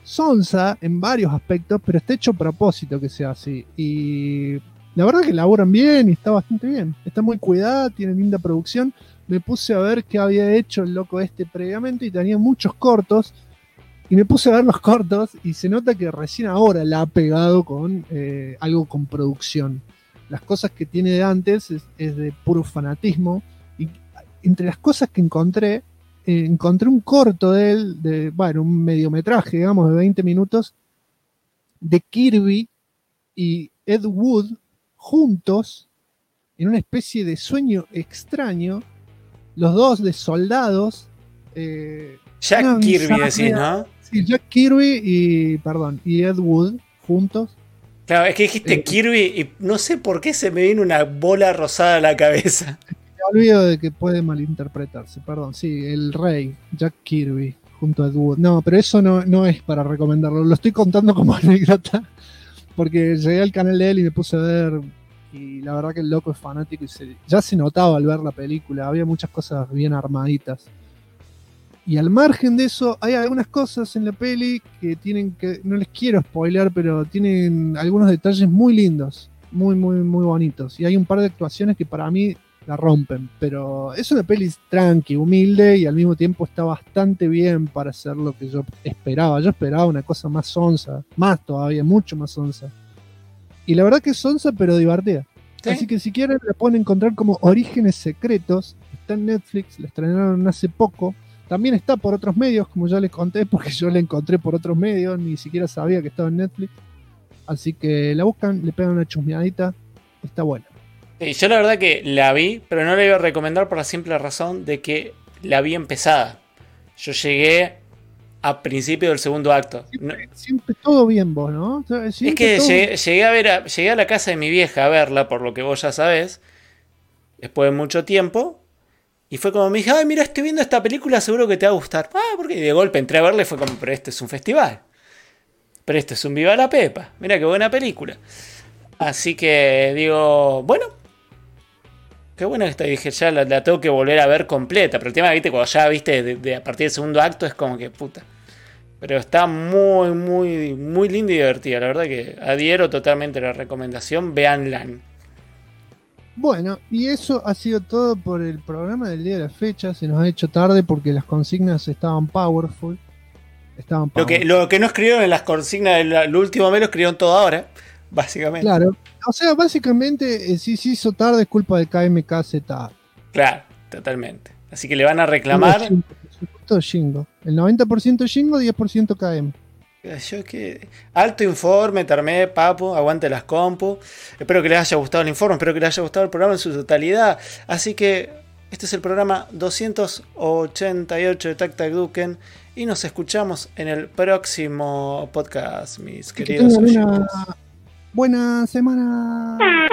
sonsa en varios aspectos, pero está hecho a propósito que sea así. Y la verdad que laburan bien y está bastante bien. Está muy cuidada, tiene linda producción. Me puse a ver qué había hecho el loco este previamente y tenía muchos cortos. Y me puse a ver los cortos y se nota que recién ahora la ha pegado con algo con producción. Las cosas que tiene de antes es de puro fanatismo. Y entre las cosas que encontré un corto de él, un mediometraje, digamos, de 20 minutos, de Kirby y Ed Wood juntos en una especie de sueño extraño, los dos de soldados. Jack Kirby decís, ¿no? Sí, Jack Kirby y Ed Wood juntos. Claro, es que dijiste Kirby y no sé por qué se me vino una bola rosada a la cabeza. Me olvido de que puede malinterpretarse, perdón. Sí, el rey, Jack Kirby, junto a Ed Wood. No, pero eso no es para recomendarlo. Lo estoy contando como anécdota, porque llegué al canal de él y me puse a ver, y la verdad que el loco es fanático y ya se notaba al ver la película. Había muchas cosas bien armaditas. Y al margen de eso, hay algunas cosas en la peli que no les quiero spoilear, pero tienen algunos detalles muy lindos, muy, muy, muy bonitos. Y hay un par de actuaciones que para mí la rompen, pero es una peli tranqui, humilde y al mismo tiempo está bastante bien para hacer lo que yo esperaba. Yo esperaba una cosa más sonsa, más todavía, mucho más sonsa. Y la verdad que es sonsa, pero divertida. ¿Sí? Así que si quieren la pueden encontrar como Orígenes Secretos. Está en Netflix, la estrenaron hace poco. También está por otros medios, como ya les conté, porque yo la encontré por otros medios, ni siquiera sabía que estaba en Netflix. Así que la buscan, le pegan una chusmeadita, está buena. Sí, yo la verdad que la vi, pero no la iba a recomendar por la simple razón de que la vi empezada. Yo llegué a principio del segundo acto. Siempre todo bien vos, ¿no? Es que llegué a la casa de mi vieja a verla, por lo que vos ya sabés, después de mucho tiempo. Y fue como me dije, ay, mira, estoy viendo esta película, seguro que te va a gustar. Porque de golpe entré a verla y fue como, pero este es un festival. Pero este es un Viva la Pepa. Mira qué buena película. Así que digo, bueno, qué buena que está. Dije, ya la tengo que volver a ver completa. Pero el tema, viste, cuando ya viste a partir del segundo acto es como que puta. Pero está muy, muy, muy linda y divertida. La verdad que adhiero totalmente a la recomendación. Véanla. Bueno, y eso ha sido todo por el programa del día de la fecha. Se nos ha hecho tarde porque las consignas estaban powerful. Lo que no escribieron en las consignas del último mes lo escribieron todo ahora, básicamente. Claro, o sea, básicamente si se hizo tarde es culpa de KMKZ. Claro, totalmente. Así que le van a reclamar. Shingo. El 90% Shingo, 10% KM. Yo que alto informe, Termé, papu, aguante las compu. Espero que les haya gustado el informe, espero que les haya gustado el programa en su totalidad. Así que este es el programa 288 de Tac Tac Duken y nos escuchamos en el próximo podcast, mis queridos oyentes. Buena semana.